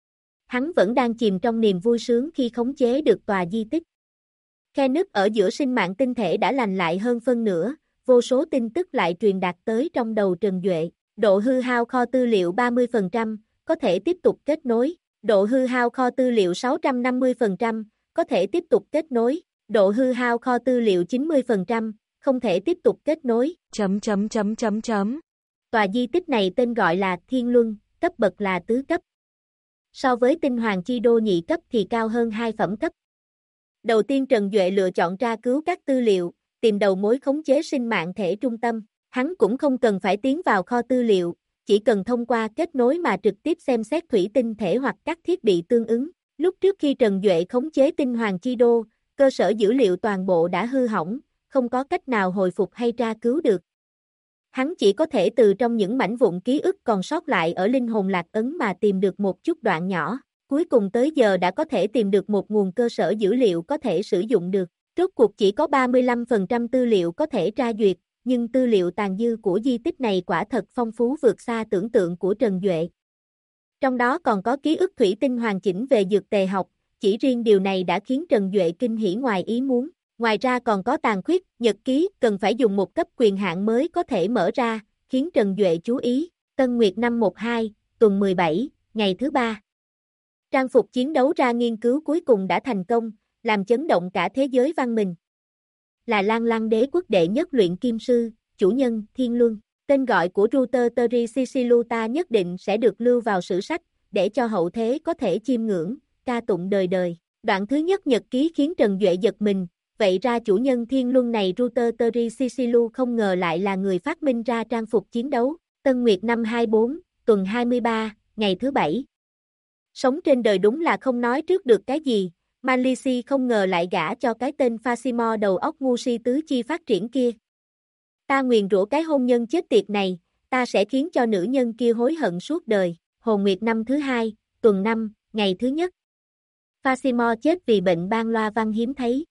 Hắn vẫn đang chìm trong niềm vui sướng khi khống chế được tòa di tích. Khe nứt ở giữa sinh mạng tinh thể đã lành lại hơn phân nửa, vô số tin tức lại truyền đạt tới trong đầu Trần Duệ. Độ hư hao kho tư liệu 30%, có thể tiếp tục kết nối. Độ hư hao kho tư liệu 650%, có thể tiếp tục kết nối. Độ hư hao kho tư liệu 90%, không thể tiếp tục kết nối. Tòa di tích này tên gọi là Thiên Luân, cấp bậc là tứ cấp. So với tinh hoàng chi đô nhị cấp thì cao hơn 2 phẩm cấp. Đầu tiên Trần Duệ lựa chọn tra cứu các tư liệu, tìm đầu mối khống chế sinh mạng thể trung tâm. Hắn cũng không cần phải tiến vào kho tư liệu, chỉ cần thông qua kết nối mà trực tiếp xem xét thủy tinh thể hoặc các thiết bị tương ứng. Lúc trước khi Trần Duệ khống chế tinh hoàng chi đô, cơ sở dữ liệu toàn bộ đã hư hỏng, không có cách nào hồi phục hay tra cứu được. Hắn chỉ có thể từ trong những mảnh vụn ký ức còn sót lại ở linh hồn lạc ấn mà tìm được một chút đoạn nhỏ. Cuối cùng tới giờ đã có thể tìm được một nguồn cơ sở dữ liệu có thể sử dụng được. Rốt cuộc chỉ có 35% tư liệu có thể tra duyệt, nhưng tư liệu tàn dư của di tích này quả thật phong phú vượt xa tưởng tượng của Trần Duệ. Trong đó còn có ký ức thủy tinh hoàn chỉnh về dược tề học, chỉ riêng điều này đã khiến Trần Duệ kinh hỉ ngoài ý muốn. Ngoài ra còn có tàn khuyết, nhật ký, cần phải dùng một cấp quyền hạn mới có thể mở ra, khiến Trần Duệ chú ý. Tân Nguyệt năm 12, tuần 17, ngày thứ 3. Trang phục chiến đấu ra nghiên cứu cuối cùng đã thành công, làm chấn động cả thế giới văn minh. Là Lan Lăng đế quốc đệ nhất luyện kim sư, chủ nhân, Thiên Luân. Tên gọi của Ruter Teri Sisiluta nhất định sẽ được lưu vào sử sách, để cho hậu thế có thể chiêm ngưỡng, ca tụng đời đời. Đoạn thứ nhất nhật ký khiến Trần Duệ giật mình, vậy ra chủ nhân thiên luân này Router Teri Sisilu không ngờ lại là người phát minh ra trang phục chiến đấu. Tân Nguyệt năm 24, tuần 23, ngày thứ 7. Sống trên đời đúng là không nói trước được cái gì, Manlisi không ngờ lại gả cho cái tên Fasimo đầu óc ngu si tứ chi phát triển kia. Ta nguyền rủa cái hôn nhân chết tiệt này, ta sẽ khiến cho nữ nhân kia hối hận suốt đời. Hồn Nguyệt năm thứ 2, tuần 5, ngày thứ nhất. Fasimo chết vì bệnh ban loa văn hiếm thấy.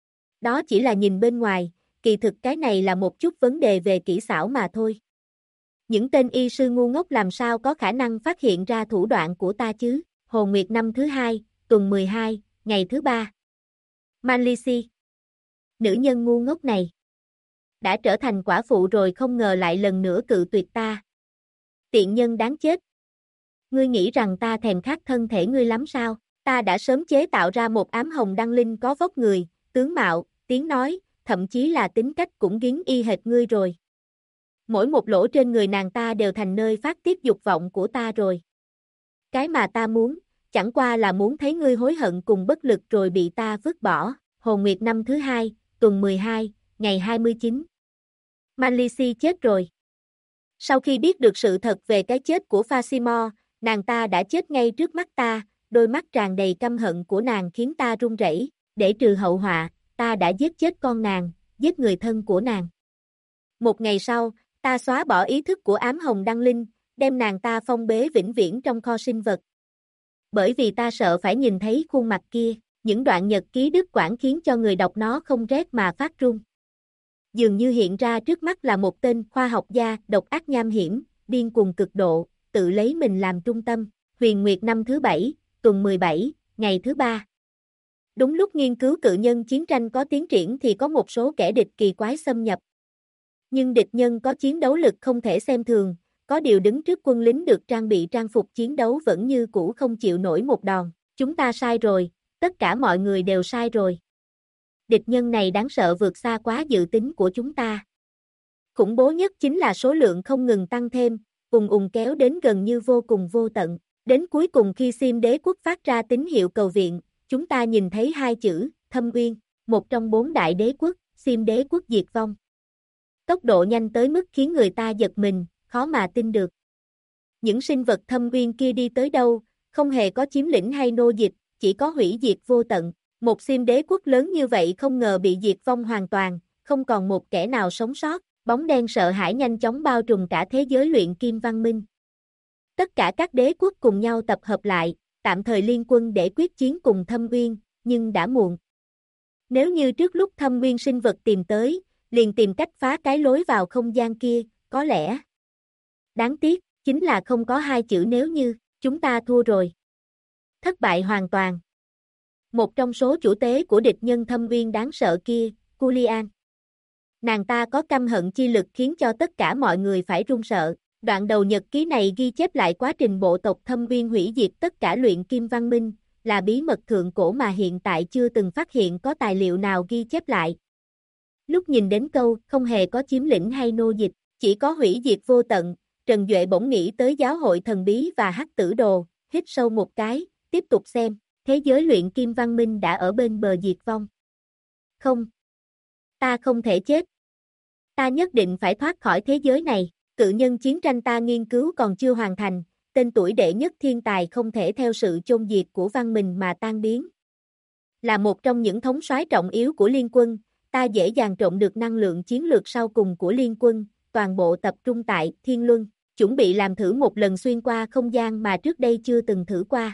Đó chỉ là nhìn bên ngoài, kỳ thực cái này là một chút vấn đề về kỹ xảo mà thôi. Những tên y sư ngu ngốc làm sao có khả năng phát hiện ra thủ đoạn của ta chứ? Hồn Nguyệt năm thứ 2, tuần 12, ngày thứ 3. Manlisi. Nữ nhân ngu ngốc này. Đã trở thành quả phụ rồi không ngờ lại lần nữa cự tuyệt ta. Tiện nhân đáng chết. Ngươi nghĩ rằng ta thèm khát thân thể ngươi lắm sao? Ta đã sớm chế tạo ra một ám hồng đăng linh có vóc người, tướng mạo, tiếng nói, thậm chí là tính cách cũng nghiến y hệt ngươi rồi. Mỗi một lỗ trên người nàng ta đều thành nơi phát tiết dục vọng của ta rồi. Cái mà ta muốn, chẳng qua là muốn thấy ngươi hối hận cùng bất lực rồi bị ta vứt bỏ. Hồn Nguyệt năm thứ 2, tuần 12, ngày 29. Manlisi chết rồi. Sau khi biết được sự thật về cái chết của Fasimo, nàng ta đã chết ngay trước mắt ta, đôi mắt tràn đầy căm hận của nàng khiến ta run rẩy. Để trừ hậu họa, ta đã giết chết con nàng, giết người thân của nàng. Một ngày sau, ta xóa bỏ ý thức của ám hồng đăng linh, đem nàng ta phong bế vĩnh viễn trong kho sinh vật. Bởi vì ta sợ phải nhìn thấy khuôn mặt kia, những đoạn nhật ký đứt quãng khiến cho người đọc nó không rét mà phát run. Dường như hiện ra trước mắt là một tên khoa học gia độc ác nham hiểm, điên cuồng cực độ, tự lấy mình làm trung tâm. Huyền Nguyệt năm thứ 7, tuần 17, ngày thứ 3. Đúng lúc nghiên cứu cự nhân chiến tranh có tiến triển thì có một số kẻ địch kỳ quái xâm nhập. Nhưng địch nhân có chiến đấu lực không thể xem thường, có điều đứng trước quân lính được trang bị trang phục chiến đấu vẫn như cũ không chịu nổi một đòn. Chúng ta sai rồi, tất cả mọi người đều sai rồi. Địch nhân này đáng sợ vượt xa quá dự tính của chúng ta. Khủng bố nhất chính là số lượng không ngừng tăng thêm, kéo đến gần như vô cùng vô tận. Đến cuối cùng khi Sim đế quốc phát ra tín hiệu cầu viện, chúng ta nhìn thấy hai chữ, Thâm Uyên, một trong 4 đại đế quốc, Sim đế quốc diệt vong. Tốc độ nhanh tới mức khiến người ta giật mình, khó mà tin được. Những sinh vật Thâm Uyên kia đi tới đâu, không hề có chiếm lĩnh hay nô dịch, chỉ có hủy diệt vô tận. Một Sim đế quốc lớn như vậy không ngờ bị diệt vong hoàn toàn, không còn một kẻ nào sống sót, bóng đen sợ hãi nhanh chóng bao trùm cả thế giới luyện kim văn minh. Tất cả các đế quốc cùng nhau tập hợp lại, tạm thời liên quân để quyết chiến cùng Thâm Uyên, nhưng đã muộn. Nếu như trước lúc Thâm Uyên sinh vật tìm tới, liền tìm cách phá cái lối vào không gian kia, có lẽ. Đáng tiếc, chính là không có hai chữ nếu như, chúng ta thua rồi. Thất bại hoàn toàn. Một trong số chủ tế của địch nhân Thâm Uyên đáng sợ kia, Culian. Nàng ta có căm hận chi lực khiến cho tất cả mọi người phải run sợ. Đoạn đầu nhật ký này ghi chép lại quá trình bộ tộc Thâm Uyên hủy diệt tất cả luyện kim văn minh, là bí mật thượng cổ mà hiện tại chưa từng phát hiện có tài liệu nào ghi chép lại. Lúc nhìn đến câu không hề có chiếm lĩnh hay nô dịch, chỉ có hủy diệt vô tận, Trần Duệ bỗng nghĩ tới giáo hội thần bí và hắc tử đồ, hít sâu một cái, tiếp tục xem, thế giới luyện kim văn minh đã ở bên bờ diệt vong. Không, ta không thể chết. Ta nhất định phải thoát khỏi thế giới này. Cự nhân chiến tranh ta nghiên cứu còn chưa hoàn thành, tên tuổi đệ nhất thiên tài không thể theo sự chôn diệt của văn minh mà tan biến. Là một trong những thống soái trọng yếu của liên quân, ta dễ dàng trộn được năng lượng chiến lược sau cùng của liên quân, toàn bộ tập trung tại Thiên Luân, chuẩn bị làm thử một lần xuyên qua không gian mà trước đây chưa từng thử qua.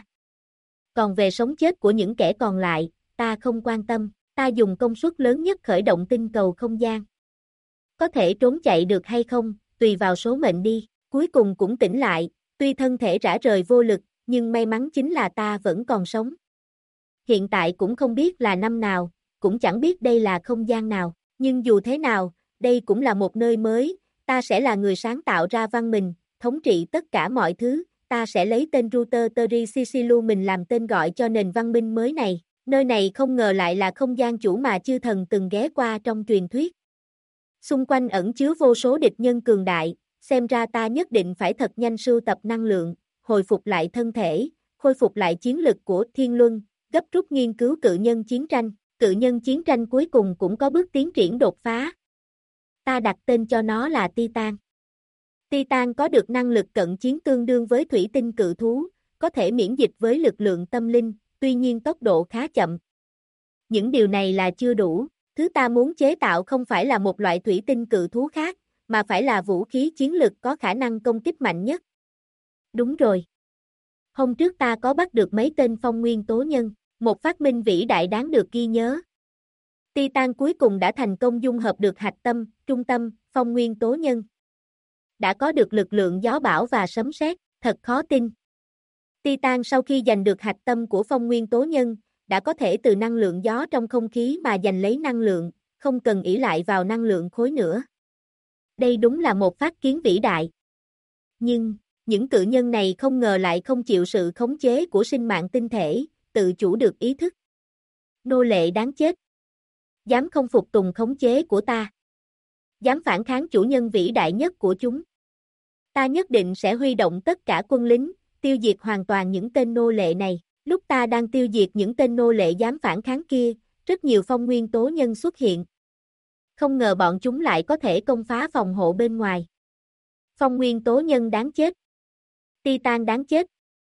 Còn về sống chết của những kẻ còn lại, ta không quan tâm, ta dùng công suất lớn nhất khởi động tinh cầu không gian. Có thể trốn chạy được hay không, tùy vào số mệnh đi, cuối cùng cũng tỉnh lại, tuy thân thể rã rời vô lực, nhưng may mắn chính là ta vẫn còn sống. Hiện tại cũng không biết là năm nào, cũng chẳng biết đây là không gian nào, nhưng dù thế nào, đây cũng là một nơi mới, ta sẽ là người sáng tạo ra văn minh, thống trị tất cả mọi thứ, ta sẽ lấy tên Router Teri Sisilu mình làm tên gọi cho nền văn minh mới này, nơi này không ngờ lại là không gian chủ mà chư thần từng ghé qua trong truyền thuyết. Xung quanh ẩn chứa vô số địch nhân cường đại, xem ra ta nhất định phải thật nhanh sưu tập năng lượng, hồi phục lại thân thể, khôi phục lại chiến lực của Thiên Luân, gấp rút nghiên cứu cự nhân chiến tranh. Cự nhân chiến tranh cuối cùng cũng có bước tiến triển đột phá. Ta đặt tên cho nó là Titan. Titan có được năng lực cận chiến tương đương với thủy tinh cự thú, có thể miễn dịch với lực lượng tâm linh, tuy nhiên tốc độ khá chậm. Những điều này là chưa đủ, thứ ta muốn chế tạo không phải là một loại thủy tinh cự thú khác, mà phải là vũ khí chiến lực có khả năng công kích mạnh nhất. Đúng rồi. Hôm trước ta có bắt được mấy tên phong nguyên tố nhân, một phát minh vĩ đại đáng được ghi nhớ. Titan cuối cùng đã thành công dung hợp được hạch tâm, trung tâm, phong nguyên tố nhân. Đã có được lực lượng gió bão và sấm sét, thật khó tin. Titan sau khi giành được hạch tâm của phong nguyên tố nhân, đã có thể từ năng lượng gió trong không khí mà giành lấy năng lượng, không cần ỷ lại vào năng lượng khối nữa. Đây đúng là một phát kiến vĩ đại. Nhưng, những cự nhân này không ngờ lại không chịu sự khống chế của sinh mạng tinh thể, tự chủ được ý thức. Nô lệ đáng chết. Dám không phục tùng khống chế của ta. Dám phản kháng chủ nhân vĩ đại nhất của chúng. Ta nhất định sẽ huy động tất cả quân lính, tiêu diệt hoàn toàn những tên nô lệ này. Lúc ta đang tiêu diệt những tên nô lệ dám phản kháng kia, rất nhiều phong nguyên tố nhân xuất hiện. Không ngờ bọn chúng lại có thể công phá phòng hộ bên ngoài. Phong nguyên tố nhân đáng chết. Titan đáng chết.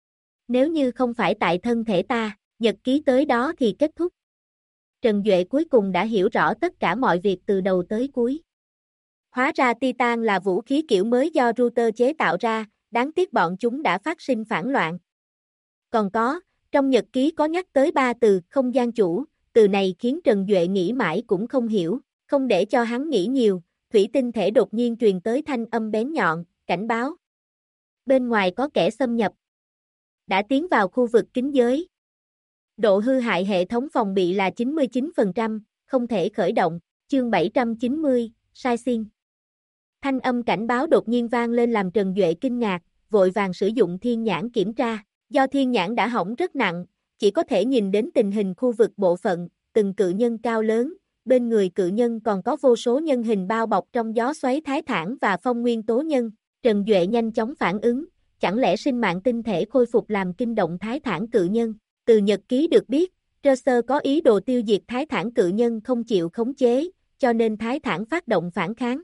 Nếu như không phải tại thân thể ta, nhật ký tới đó thì kết thúc. Trần Duệ cuối cùng đã hiểu rõ tất cả mọi việc từ đầu tới cuối. Hóa ra Titan là vũ khí kiểu mới do Router chế tạo ra, đáng tiếc bọn chúng đã phát sinh phản loạn. Còn có, trong nhật ký có nhắc tới 3 từ không gian chủ, từ này khiến Trần Duệ nghĩ mãi cũng không hiểu, không để cho hắn nghĩ nhiều, thủy tinh thể đột nhiên truyền tới thanh âm bén nhọn, cảnh báo. Bên ngoài có kẻ xâm nhập. Đã tiến vào khu vực kính giới. Độ hư hại hệ thống phòng bị là 99%, không thể khởi động, chương 790, sai xin. Thanh âm cảnh báo đột nhiên vang lên làm Trần Duệ kinh ngạc, vội vàng sử dụng thiên nhãn kiểm tra, do thiên nhãn đã hỏng rất nặng, chỉ có thể nhìn đến tình hình khu vực bộ phận, từng cự nhân cao lớn, bên người cự nhân còn có vô số nhân hình bao bọc trong gió xoáy thái thản và phong nguyên tố nhân, Trần Duệ nhanh chóng phản ứng, chẳng lẽ sinh mạng tinh thể khôi phục làm kinh động thái thản cự nhân. Từ nhật ký được biết, Tracer có ý đồ tiêu diệt thái thản cự nhân không chịu khống chế, cho nên thái thản phát động phản kháng.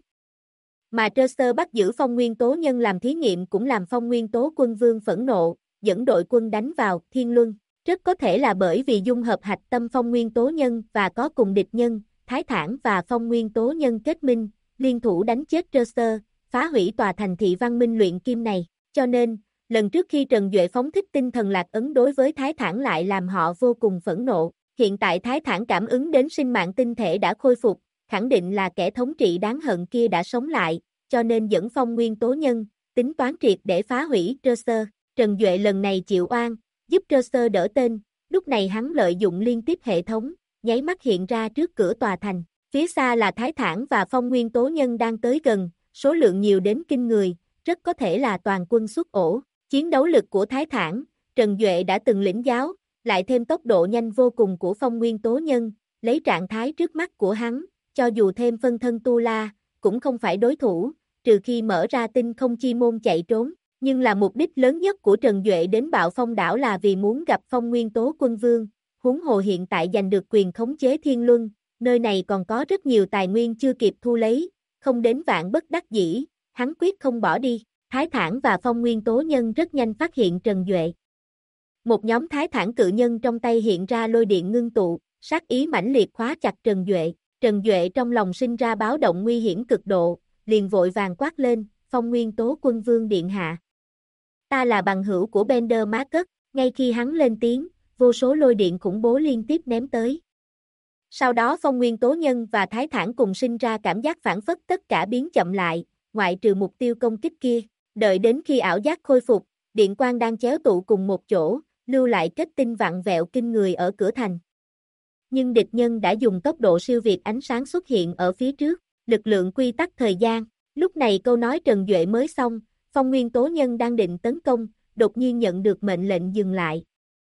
Mà Tracer bắt giữ phong nguyên tố nhân làm thí nghiệm cũng làm phong nguyên tố quân vương phẫn nộ, dẫn đội quân đánh vào Thiên Luân. Rất có thể là bởi vì dung hợp hạch tâm phong nguyên tố nhân và có cùng địch nhân, thái thản và phong nguyên tố nhân kết minh, liên thủ đánh chết Tracer, phá hủy tòa thành thị văn minh luyện kim này. Cho nên, lần trước khi Trần Duệ phóng thích tinh thần lạc ấn đối với thái thản lại làm họ vô cùng phẫn nộ. Hiện tại thái thản cảm ứng đến sinh mạng tinh thể đã khôi phục, khẳng định là kẻ thống trị đáng hận kia đã sống lại, cho nên dẫn phong nguyên tố nhân, tính toán triệt để phá hủy Tracer. Trần Duệ lần này chịu oan, giúp Tracer đỡ tên, lúc này hắn lợi dụng liên tiếp hệ thống, nháy mắt hiện ra trước cửa tòa thành. Phía xa là thái thản và phong nguyên tố nhân đang tới gần, số lượng nhiều đến kinh người, rất có thể là toàn quân xuất ổ. Chiến đấu lực của thái thản, Trần Duệ đã từng lĩnh giáo, lại thêm tốc độ nhanh vô cùng của phong nguyên tố nhân, lấy trạng thái trước mắt của hắn, cho dù thêm phân thân Tu La, cũng không phải đối thủ, trừ khi mở ra tinh không chi môn chạy trốn. Nhưng là mục đích lớn nhất của Trần Duệ đến Bạo Phong đảo là vì muốn gặp phong nguyên tố quân vương, huống hồ hiện tại giành được quyền khống chế Thiên Luân, nơi này còn có rất nhiều tài nguyên chưa kịp thu lấy, không đến vạn bất đắc dĩ, hắn quyết không bỏ đi. Thái thản và phong nguyên tố nhân rất nhanh phát hiện Trần Duệ. Một nhóm thái thản cự nhân trong tay hiện ra lôi điện ngưng tụ, sát ý mãnh liệt khóa chặt Trần Duệ. Trần Duệ trong lòng sinh ra báo động nguy hiểm cực độ, liền vội vàng quát lên, phong nguyên tố quân vương điện hạ. Ta là bằng hữu của Bender Marcus, ngay khi hắn lên tiếng, vô số lôi điện khủng bố liên tiếp ném tới. Sau đó phong nguyên tố nhân và thái thản cùng sinh ra cảm giác phản phất tất cả biến chậm lại, ngoại trừ mục tiêu công kích kia. Đợi đến khi ảo giác khôi phục, điện quang đang chéo tụ cùng một chỗ, lưu lại kết tinh vặn vẹo kinh người ở cửa thành. Nhưng địch nhân đã dùng tốc độ siêu việt ánh sáng xuất hiện ở phía trước, lực lượng quy tắc thời gian. Lúc này câu nói Trần Duệ mới xong, phong nguyên tố nhân đang định tấn công, đột nhiên nhận được mệnh lệnh dừng lại.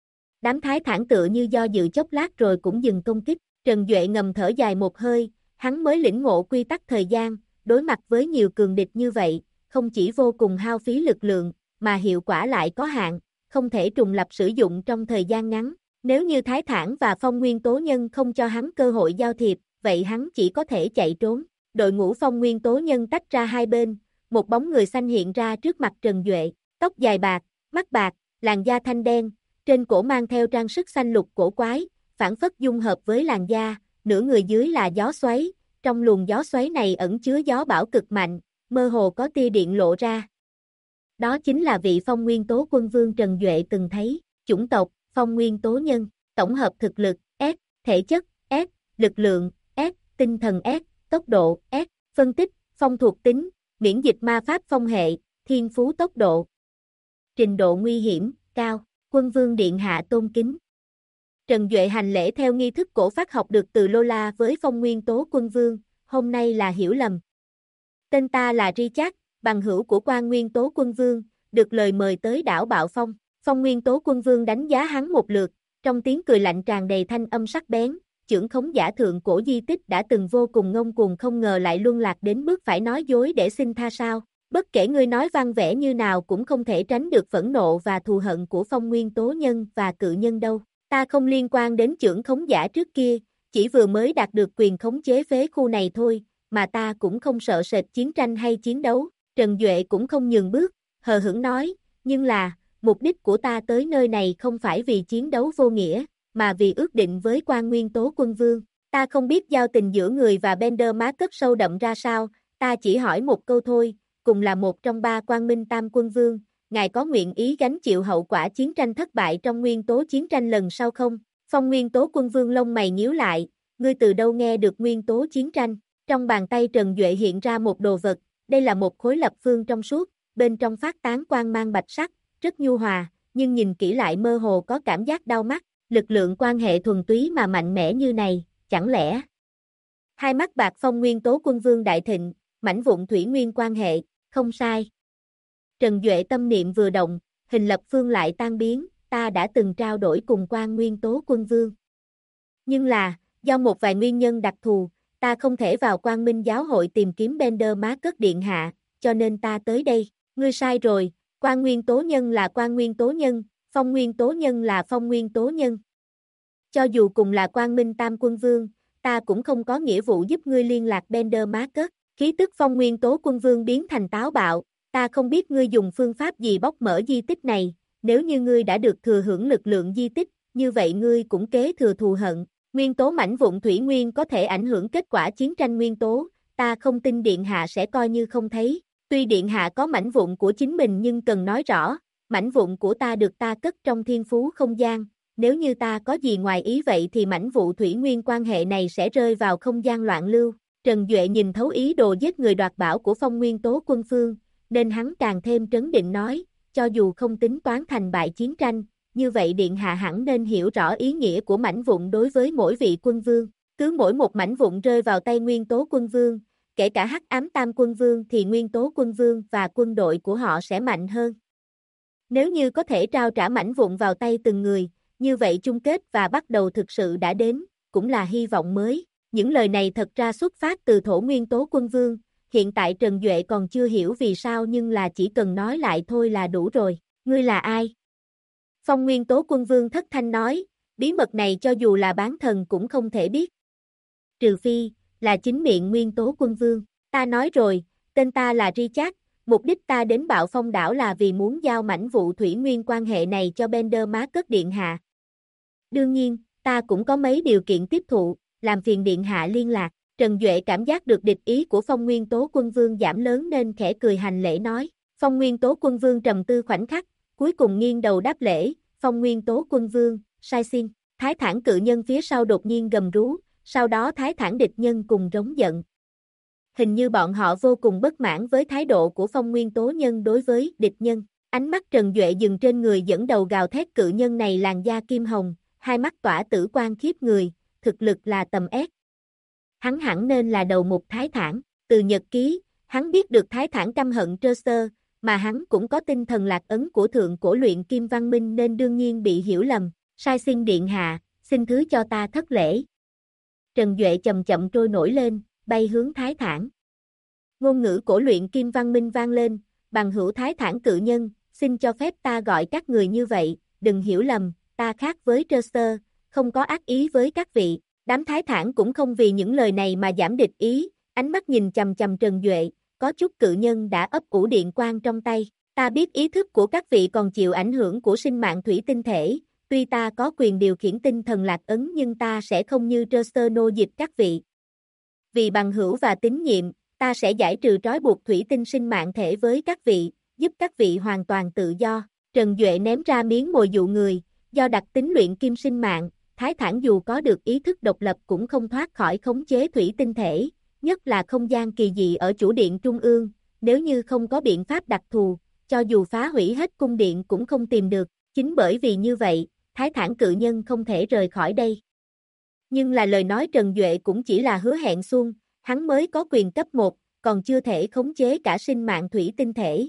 Đám thái thản tựa như do dự chốc lát rồi cũng dừng công kích, Trần Duệ ngầm thở dài một hơi, hắn mới lĩnh ngộ quy tắc thời gian, đối mặt với nhiều cường địch như vậy, không chỉ vô cùng hao phí lực lượng, mà hiệu quả lại có hạn, không thể trùng lập sử dụng trong thời gian ngắn. Nếu như Thái Thản và Phong Nguyên Tố Nhân không cho hắn cơ hội giao thiệp, vậy hắn chỉ có thể chạy trốn. Đội ngũ Phong Nguyên Tố Nhân tách ra hai bên, một bóng người xanh hiện ra trước mặt Trần Duệ, tóc dài bạc, mắt bạc, làn da thanh đen, trên cổ mang theo trang sức xanh lục cổ quái, phản phất dung hợp với làn da, nửa người dưới là gió xoáy, trong luồng gió xoáy này ẩn chứa gió bão cực mạnh, mơ hồ có tia điện lộ ra. Đó chính là vị Phong Nguyên Tố Quân Vương Trần Duệ từng thấy, chủng tộc, Phong Nguyên Tố Nhân, tổng hợp thực lực, S, thể chất, S, lực lượng, S, tinh thần S, tốc độ, S, phân tích, phong thuộc tính, miễn dịch ma pháp phong hệ, thiên phú tốc độ. Trình độ nguy hiểm, cao, Quân Vương Điện Hạ tôn kính. Trần Duệ hành lễ theo nghi thức cổ phát học được từ Lola với Phong Nguyên Tố Quân Vương, hôm nay là hiểu lầm. Tên ta là Richard, bằng hữu của Quan Nguyên Tố Quân Vương, được lời mời tới đảo Bạo Phong. Phong Nguyên Tố Quân Vương đánh giá hắn một lượt, trong tiếng cười lạnh tràn đầy thanh âm sắc bén, chưởng khống giả thượng cổ di tích đã từng vô cùng ngông cuồng không ngờ lại luân lạc đến mức phải nói dối để xin tha sao. Bất kể ngươi nói văn vẻ như nào cũng không thể tránh được phẫn nộ và thù hận của Phong Nguyên Tố Nhân và cự nhân đâu. Ta không liên quan đến chưởng khống giả trước kia, chỉ vừa mới đạt được quyền khống chế phế khu này thôi, mà ta cũng không sợ sệt chiến tranh hay chiến đấu. Trần Duệ cũng không nhường bước, hờ hững nói, nhưng là, mục đích của ta tới nơi này không phải vì chiến đấu vô nghĩa, mà vì ước định với Quan Nguyên Tố Quân Vương. Ta không biết giao tình giữa người và Bender Marcus sâu đậm ra sao, ta chỉ hỏi một câu thôi, cùng là một trong ba Quang Minh Tam Quân Vương, ngài có nguyện ý gánh chịu hậu quả chiến tranh thất bại trong nguyên tố chiến tranh lần sau không? Phong Nguyên Tố Quân Vương lông mày nhíu lại, ngươi từ đâu nghe được nguyên tố chiến tranh? Trong bàn tay Trần Duệ hiện ra một đồ vật, đây là một khối lập phương trong suốt, bên trong phát tán quang mang bạch sắc, rất nhu hòa, nhưng nhìn kỹ lại mơ hồ có cảm giác đau mắt, lực lượng quan hệ thuần túy mà mạnh mẽ như này, chẳng lẽ? Hai mắt bạc Phong Nguyên Tố Quân Vương đại thịnh, mảnh vụn thủy nguyên quan hệ, không sai. Trần Duệ tâm niệm vừa động, hình lập phương lại tan biến, ta đã từng trao đổi cùng Quan Nguyên Tố Quân Vương. Nhưng là, do một vài nguyên nhân đặc thù, ta không thể vào Quang Minh Giáo hội tìm kiếm Bender Marcus Điện Hạ, cho nên ta tới đây. Ngươi sai rồi, Quan Nguyên Tố Nhân là Quan Nguyên Tố Nhân, Phong Nguyên Tố Nhân là Phong Nguyên Tố Nhân. Cho dù cùng là Quang Minh Tam Quân Vương, ta cũng không có nghĩa vụ giúp ngươi liên lạc Bender Marcus. Khí tức Phong Nguyên Tố Quân Vương biến thành táo bạo, ta không biết ngươi dùng phương pháp gì bóc mở di tích này, nếu như ngươi đã được thừa hưởng lực lượng di tích, như vậy ngươi cũng kế thừa thù hận. Nguyên tố mảnh vụn thủy nguyên có thể ảnh hưởng kết quả chiến tranh nguyên tố, ta không tin Điện Hạ sẽ coi như không thấy. Tuy Điện Hạ có mảnh vụn của chính mình nhưng cần nói rõ, mảnh vụn của ta được ta cất trong thiên phú không gian, nếu như ta có gì ngoài ý vậy thì mảnh vụ thủy nguyên quan hệ này sẽ rơi vào không gian loạn lưu. Trần Duệ nhìn thấu ý đồ giết người đoạt bảo của Phong Nguyên Tố Quân Vương, nên hắn càng thêm trấn định nói, cho dù không tính toán thành bại chiến tranh, như vậy Điện Hạ hẳn nên hiểu rõ ý nghĩa của mảnh vụn đối với mỗi vị quân vương. Cứ mỗi một mảnh vụn rơi vào tay Nguyên Tố Quân Vương, kể cả Hắc Ám Tam Quân Vương thì Nguyên Tố Quân Vương và quân đội của họ sẽ mạnh hơn. Nếu như có thể trao trả mảnh vụn vào tay từng người, như vậy chung kết và bắt đầu thực sự đã đến, cũng là hy vọng mới. Những lời này thật ra xuất phát từ Thổ Nguyên Tố Quân Vương, hiện tại Trần Duệ còn chưa hiểu vì sao nhưng là chỉ cần nói lại thôi là đủ rồi. Ngươi là ai? Phong Nguyên Tố Quân Vương thất thanh nói, bí mật này cho dù là bán thần cũng không thể biết. Trừ phi, là chính miệng Nguyên Tố Quân Vương. Ta nói rồi, tên ta là Richard, mục đích ta đến Bạo Phong đảo là vì muốn giao mảnh vụ thủy nguyên quan hệ này cho Bender Marcus Điện Hạ. Đương nhiên, ta cũng có mấy điều kiện tiếp thụ, làm phiền Điện Hạ liên lạc. Trần Duệ cảm giác được địch ý của Phong Nguyên Tố Quân Vương giảm lớn nên khẽ cười hành lễ nói. Phong Nguyên Tố Quân Vương trầm tư khoảnh khắc, cuối cùng nghiêng đầu đáp lễ, Phong Nguyên Tố Quân Vương, sai xin. Thái Thản cự nhân phía sau đột nhiên gầm rú, sau đó Thái Thản địch nhân cùng rống giận. Hình như bọn họ vô cùng bất mãn với thái độ của Phong Nguyên Tố Nhân đối với địch nhân. Ánh mắt Trần Duệ dừng trên người dẫn đầu gào thét cự nhân này làn da kim hồng, hai mắt tỏa tử quang khiếp người, thực lực là tầm S. Hắn hẳn nên là đầu mục Thái Thản. Từ nhật ký, hắn biết được Thái Thản căm hận Trơ Sơ, mà hắn cũng có tinh thần lạc ấn của thượng cổ luyện kim văn minh nên đương nhiên bị hiểu lầm. Sai xin Điện Hạ, xin thứ cho ta thất lễ. Trần Duệ chậm chậm trôi nổi lên, bay hướng Thái Thản. Ngôn ngữ cổ luyện kim văn minh vang lên, bằng hữu Thái Thản cự nhân, xin cho phép ta gọi các người như vậy, đừng hiểu lầm, ta khác với Trơ, không có ác ý với các vị. Đám Thái Thản cũng không vì những lời này mà giảm địch ý, ánh mắt nhìn chằm chằm Trần Duệ, có chút cự nhân đã ấp ủ điện quang trong tay. Ta biết ý thức của các vị còn chịu ảnh hưởng của sinh mạng thủy tinh thể, tuy ta có quyền điều khiển tinh thần lạc ấn nhưng ta sẽ không như Trơ nô dịch các vị. Vì bằng hữu và tín nhiệm, ta sẽ giải trừ trói buộc thủy tinh sinh mạng thể với các vị, giúp các vị hoàn toàn tự do. Trần Duệ ném ra miếng mồi dụ người, do đặc tính luyện kim sinh mạng, Thái Thản dù có được ý thức độc lập cũng không thoát khỏi khống chế thủy tinh thể, nhất là không gian kỳ dị ở chủ điện trung ương, nếu như không có biện pháp đặc thù, cho dù phá hủy hết cung điện cũng không tìm được, chính bởi vì như vậy, Thái Thản cự nhân không thể rời khỏi đây. Nhưng là lời nói Trần Duệ cũng chỉ là hứa hẹn suông, hắn mới có quyền cấp 1, còn chưa thể khống chế cả sinh mạng thủy tinh thể.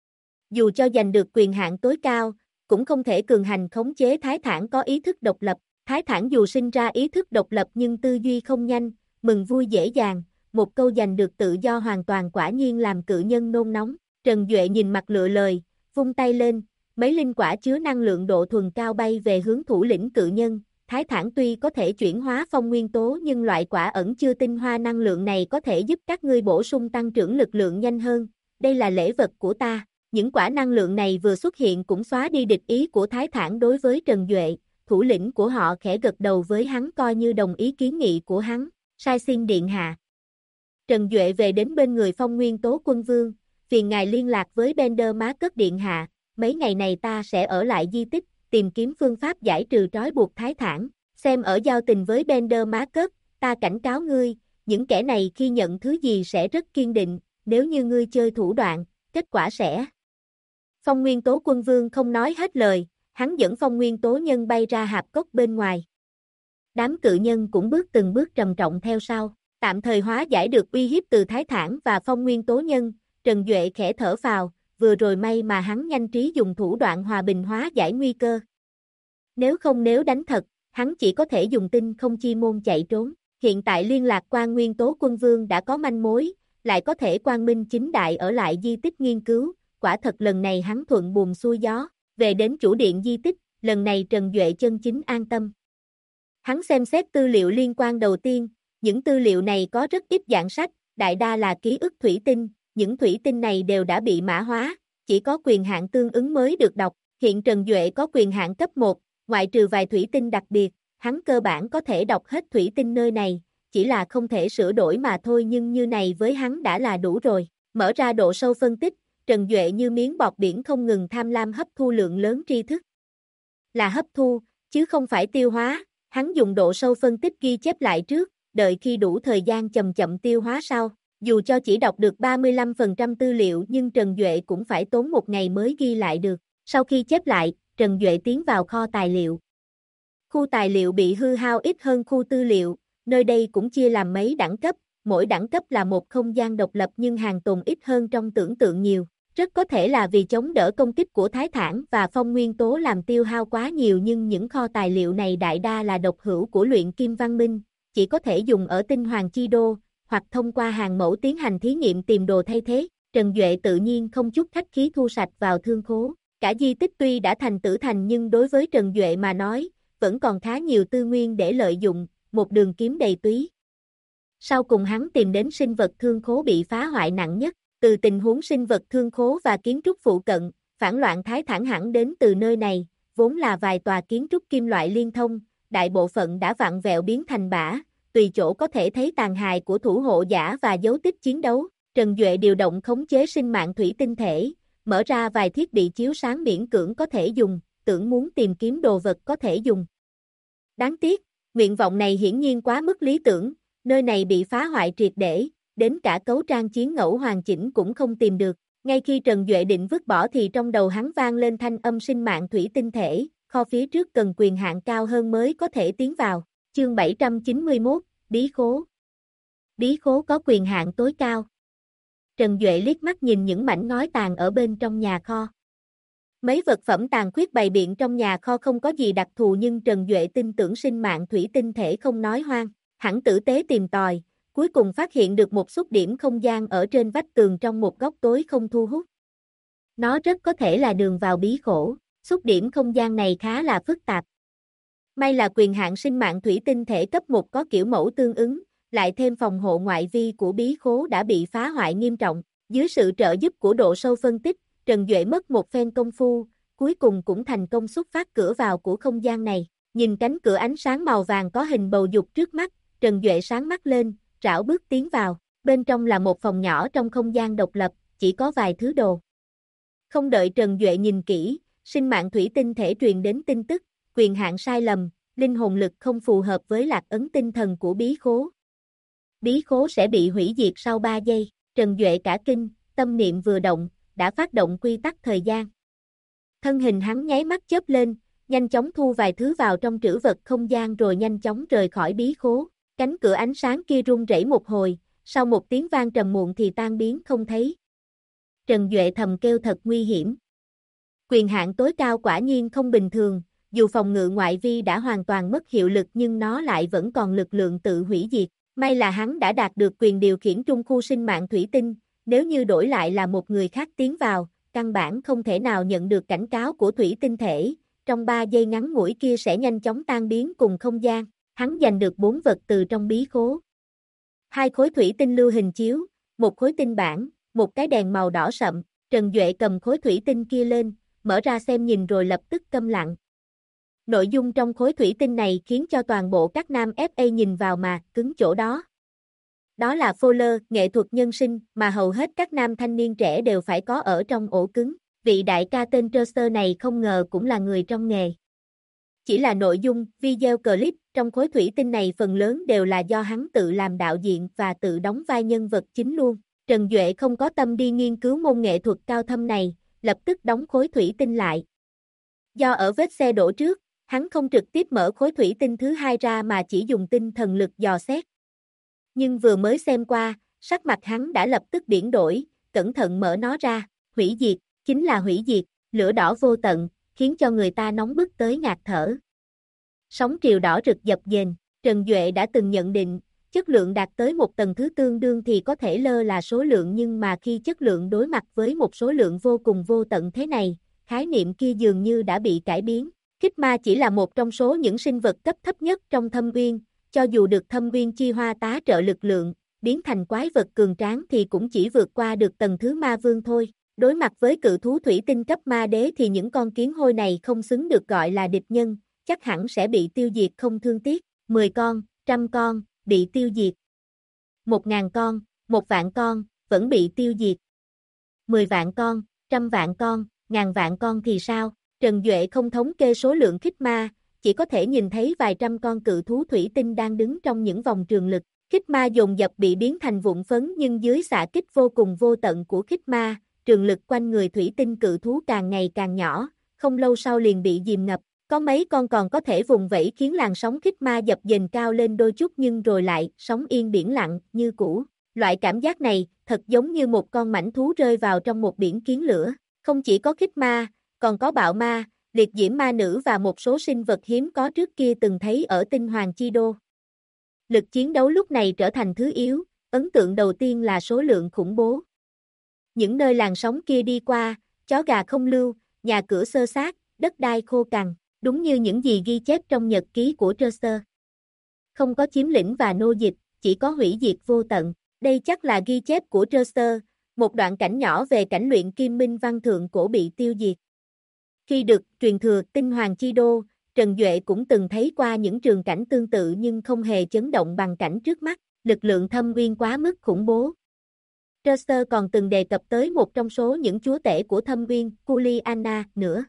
Dù cho giành được quyền hạn tối cao, cũng không thể cường hành khống chế Thái Thản có ý thức độc lập. Thái Thản dù sinh ra ý thức độc lập nhưng tư duy không nhanh, mừng vui dễ dàng, một câu giành được tự do hoàn toàn quả nhiên làm cự nhân nôn nóng. Trần Duệ nhìn mặt lựa lời, vung tay lên, mấy linh quả chứa năng lượng độ thuần cao bay về hướng thủ lĩnh cự nhân. Thái Thản tuy có thể chuyển hóa phong nguyên tố nhưng loại quả ẩn chứa tinh hoa năng lượng này có thể giúp các ngươi bổ sung tăng trưởng lực lượng nhanh hơn. Đây là lễ vật của ta. Những quả năng lượng này vừa xuất hiện cũng xóa đi địch ý của Thái Thản đối với Trần Duệ. Thủ lĩnh của họ khẽ gật đầu với hắn coi như đồng ý kiến nghị của hắn. Sai xin điện hạ. Trần Duệ về đến bên người Phong Nguyên Tố Quân Vương, phiền ngài liên lạc với Bender Má Cất điện hạ. Mấy ngày này ta sẽ ở lại di tích, tìm kiếm phương pháp giải trừ trói buộc Thái Thản. Xem ở giao tình với Bender Má Cất, ta cảnh cáo ngươi, những kẻ này khi nhận thứ gì sẽ rất kiên định, nếu như ngươi chơi thủ đoạn, kết quả sẽ. Phong Nguyên Tố Quân Vương không nói hết lời, hắn dẫn Phong Nguyên Tố Nhân bay ra hạp cốc bên ngoài. Đám cự nhân cũng từng bước trầm trọng theo sau, tạm thời hóa giải được uy hiếp từ Thái Thản và Phong Nguyên Tố Nhân. Trần Duệ khẽ thở phào, vừa rồi may mà hắn nhanh trí dùng thủ đoạn hòa bình hóa giải nguy cơ. Nếu đánh thật, hắn chỉ có thể dùng tinh không chi môn chạy trốn. Hiện tại liên lạc qua Nguyên Tố Quân Vương đã có manh mối, lại có thể quang minh chính đại ở lại di tích nghiên cứu, quả thật lần này hắn thuận buồm xuôi gió, về đến chủ điện di tích, lần này Trần Duệ chân chính an tâm. Hắn xem xét tư liệu liên quan đầu tiên, những tư liệu này có rất ít dạng sách, đại đa là ký ức thủy tinh, những thủy tinh này đều đã bị mã hóa, chỉ có quyền hạn tương ứng mới được đọc. Hiện Trần Duệ có quyền hạn cấp 1, ngoại trừ vài thủy tinh đặc biệt, hắn cơ bản có thể đọc hết thủy tinh nơi này, chỉ là không thể sửa đổi mà thôi, nhưng như này với hắn đã là đủ rồi. Mở ra độ sâu phân tích, Trần Duệ như miếng bọt biển không ngừng tham lam hấp thu lượng lớn tri thức. Là hấp thu, chứ không phải tiêu hóa, hắn dùng độ sâu phân tích ghi chép lại trước, đợi khi đủ thời gian chậm chậm tiêu hóa sau. Dù cho chỉ đọc được 35% tư liệu nhưng Trần Duệ cũng phải tốn một ngày mới ghi lại được. Sau khi chép lại, Trần Duệ tiến vào kho tài liệu. Khu tài liệu bị hư hao ít hơn khu tư liệu, nơi đây cũng chia làm mấy đẳng cấp, mỗi đẳng cấp là một không gian độc lập nhưng hàng tồn ít hơn trong tưởng tượng nhiều. Rất có thể là vì chống đỡ công kích của Thái Thản và Phong Nguyên Tố làm tiêu hao quá nhiều, nhưng những kho tài liệu này đại đa là độc hữu của luyện kim văn minh, chỉ có thể dùng ở tinh hoàng chi đô, hoặc thông qua hàng mẫu tiến hành thí nghiệm tìm đồ thay thế. Trần Duệ tự nhiên không chút khách khí thu sạch vào thương khố. Cả di tích tuy đã thành tử thành nhưng đối với Trần Duệ mà nói, vẫn còn khá nhiều tư nguyên để lợi dụng, một đường kiếm đầy túy. Sau cùng hắn tìm đến sinh vật thương khố bị phá hoại nặng nhất. Từ tình huống sinh vật thương khố và kiến trúc phụ cận, phản loạn Thái Thản hẳn đến từ nơi này, vốn là vài tòa kiến trúc kim loại liên thông, đại bộ phận đã vặn vẹo biến thành bã, tùy chỗ có thể thấy tàn hài của thủ hộ giả và dấu tích chiến đấu. Trần Duệ điều động khống chế sinh mạng thủy tinh thể, mở ra vài thiết bị chiếu sáng miễn cưỡng có thể dùng, tưởng muốn tìm kiếm đồ vật có thể dùng. Đáng tiếc, nguyện vọng này hiển nhiên quá mức lý tưởng, nơi này bị phá hoại triệt để, đến cả cấu trang chiến ngẫu hoàn chỉnh cũng không tìm được. Ngay khi Trần Duệ định vứt bỏ thì trong đầu hắn vang lên thanh âm sinh mạng thủy tinh thể, kho phía trước cần quyền hạn cao hơn mới có thể tiến vào. Chương 791, Bí Khố. Bí Khố có quyền hạn tối cao. Trần Duệ liếc mắt nhìn những mảnh ngói tàn ở bên trong nhà kho. Mấy vật phẩm tàn khuyết bày biện trong nhà kho không có gì đặc thù nhưng Trần Duệ tin tưởng sinh mạng thủy tinh thể không nói hoang. Hắn tử tế tìm tòi, cuối cùng phát hiện được một xúc điểm không gian ở trên vách tường trong một góc tối không thu hút. Nó rất có thể là đường vào bí khổ. Xúc điểm không gian này khá là phức tạp, May là quyền hạn sinh mạng thủy tinh thể cấp 1 có kiểu mẫu tương ứng, lại thêm phòng hộ ngoại vi của bí khố đã bị phá hoại nghiêm trọng. Dưới sự trợ giúp của độ sâu phân tích, Trần Duệ mất một phen công phu, cuối cùng cũng thành công xuất phát cửa vào của không gian này. Nhìn cánh cửa ánh sáng màu vàng có hình bầu dục trước mắt, Trần Duệ sáng mắt lên, rảo bước tiến vào. Bên trong là một phòng nhỏ trong không gian độc lập, chỉ có vài thứ đồ. Không đợi Trần Duệ nhìn kỹ, sinh mạng thủy tinh thể truyền đến tin tức, quyền hạn sai lầm, linh hồn lực không phù hợp với lạc ấn tinh thần của bí khố. Bí khố sẽ bị hủy diệt sau 3 giây. Trần Duệ cả kinh, tâm niệm vừa động, đã phát động quy tắc thời gian. Thân hình hắn nháy mắt chớp lên, nhanh chóng thu vài thứ vào trong trữ vật không gian rồi nhanh chóng rời khỏi bí khố. Cánh cửa ánh sáng kia rung rẩy một hồi, sau một tiếng vang trầm muộn thì tan biến không thấy. Trần Duệ thầm kêu thật nguy hiểm. Quyền hạn tối cao quả nhiên không bình thường, dù phòng ngự ngoại vi đã hoàn toàn mất hiệu lực nhưng nó lại vẫn còn lực lượng tự hủy diệt. May là hắn đã đạt được quyền điều khiển trung khu sinh mạng thủy tinh, nếu như đổi lại là một người khác tiến vào, căn bản không thể nào nhận được cảnh cáo của thủy tinh thể, trong 3 giây ngắn ngủi kia sẽ nhanh chóng tan biến cùng không gian. Hắn giành được 4 vật từ trong bí khố. 2 khối thủy tinh lưu hình chiếu, 1 khối tinh bản, một cái đèn màu đỏ sậm. Trần Duệ cầm khối thủy tinh kia lên, mở ra xem nhìn rồi lập tức câm lặng. Nội dung trong khối thủy tinh này khiến cho toàn bộ các nam FA nhìn vào mà cứng chỗ đó. Đó là Fowler, nghệ thuật nhân sinh mà hầu hết các nam thanh niên trẻ đều phải có ở trong ổ cứng. Vị đại ca tên Trester này không ngờ cũng là người trong nghề. Chỉ là nội dung, video clip trong khối thủy tinh này phần lớn đều là do hắn tự làm đạo diễn và tự đóng vai nhân vật chính luôn. Trần Duệ không có tâm đi nghiên cứu môn nghệ thuật cao thâm này, lập tức đóng khối thủy tinh lại. Do ở vết xe đổ trước, hắn không trực tiếp mở khối thủy tinh thứ 2 ra mà chỉ dùng tinh thần lực dò xét. Nhưng vừa mới xem qua, sắc mặt hắn đã lập tức biến đổi, cẩn thận mở nó ra. Hủy diệt, chính là hủy diệt, lửa đỏ vô tận, khiến cho người ta nóng bức tới ngạt thở. Sóng triều đỏ rực dập dềnh, Trần Duệ đã từng nhận định, chất lượng đạt tới một tầng thứ tương đương thì có thể lơ là số lượng, nhưng mà khi chất lượng đối mặt với một số lượng vô cùng vô tận thế này, khái niệm kia dường như đã bị cải biến. Khích ma chỉ là một trong số những sinh vật cấp thấp nhất trong thâm uyên, cho dù được thâm uyên chi hoa tá trợ lực lượng, biến thành quái vật cường tráng thì cũng chỉ vượt qua được tầng thứ ma vương thôi. Đối mặt với cự thú thủy tinh cấp ma đế thì những con kiến hôi này không xứng được gọi là địch nhân, chắc hẳn sẽ bị tiêu diệt không thương tiếc. 10 con, 100 con, bị tiêu diệt. 1.000 con, 1 vạn con, vẫn bị tiêu diệt. 10 vạn con, 100 vạn con, 1000 vạn con thì sao? Trần Duệ không thống kê số lượng khích ma, chỉ có thể nhìn thấy vài trăm con cự thú thủy tinh đang đứng trong những vòng trường lực. Khích ma dồn dập bị biến thành vụn phấn, nhưng dưới xạ kích vô cùng vô tận của khích ma, trường lực quanh người thủy tinh cự thú càng ngày càng nhỏ, không lâu sau liền bị dìm ngập. Có mấy con còn có thể vùng vẫy khiến làn sóng khích ma dập dềnh cao lên đôi chút nhưng rồi lại sóng yên biển lặng như cũ. Loại cảm giác này thật giống như một con mãnh thú rơi vào trong một biển kiến lửa. Không chỉ có khích ma, còn có bạo ma, liệt diễm ma nữ và một số sinh vật hiếm có trước kia từng thấy ở tinh hoàng chi đô. Lực chiến đấu lúc này trở thành thứ yếu, ấn tượng đầu tiên là số lượng khủng bố. Những nơi làn sóng kia đi qua, chó gà không lưu, nhà cửa xơ xác, đất đai khô cằn, đúng như những gì ghi chép trong nhật ký của Trester. Không có chiếm lĩnh và nô dịch, chỉ có hủy diệt vô tận. Đây chắc là ghi chép của Trester, một đoạn cảnh nhỏ về cảnh luyện kim minh văn thượng cổ bị tiêu diệt. Khi được truyền thừa tinh hoàng chi đô, Trần Duệ cũng từng thấy qua những trường cảnh tương tự nhưng không hề chấn động bằng cảnh trước mắt, lực lượng thâm uyên quá mức khủng bố. Trester còn từng đề cập tới một trong số những chúa tể của thâm uyên, Kuliana, nữa.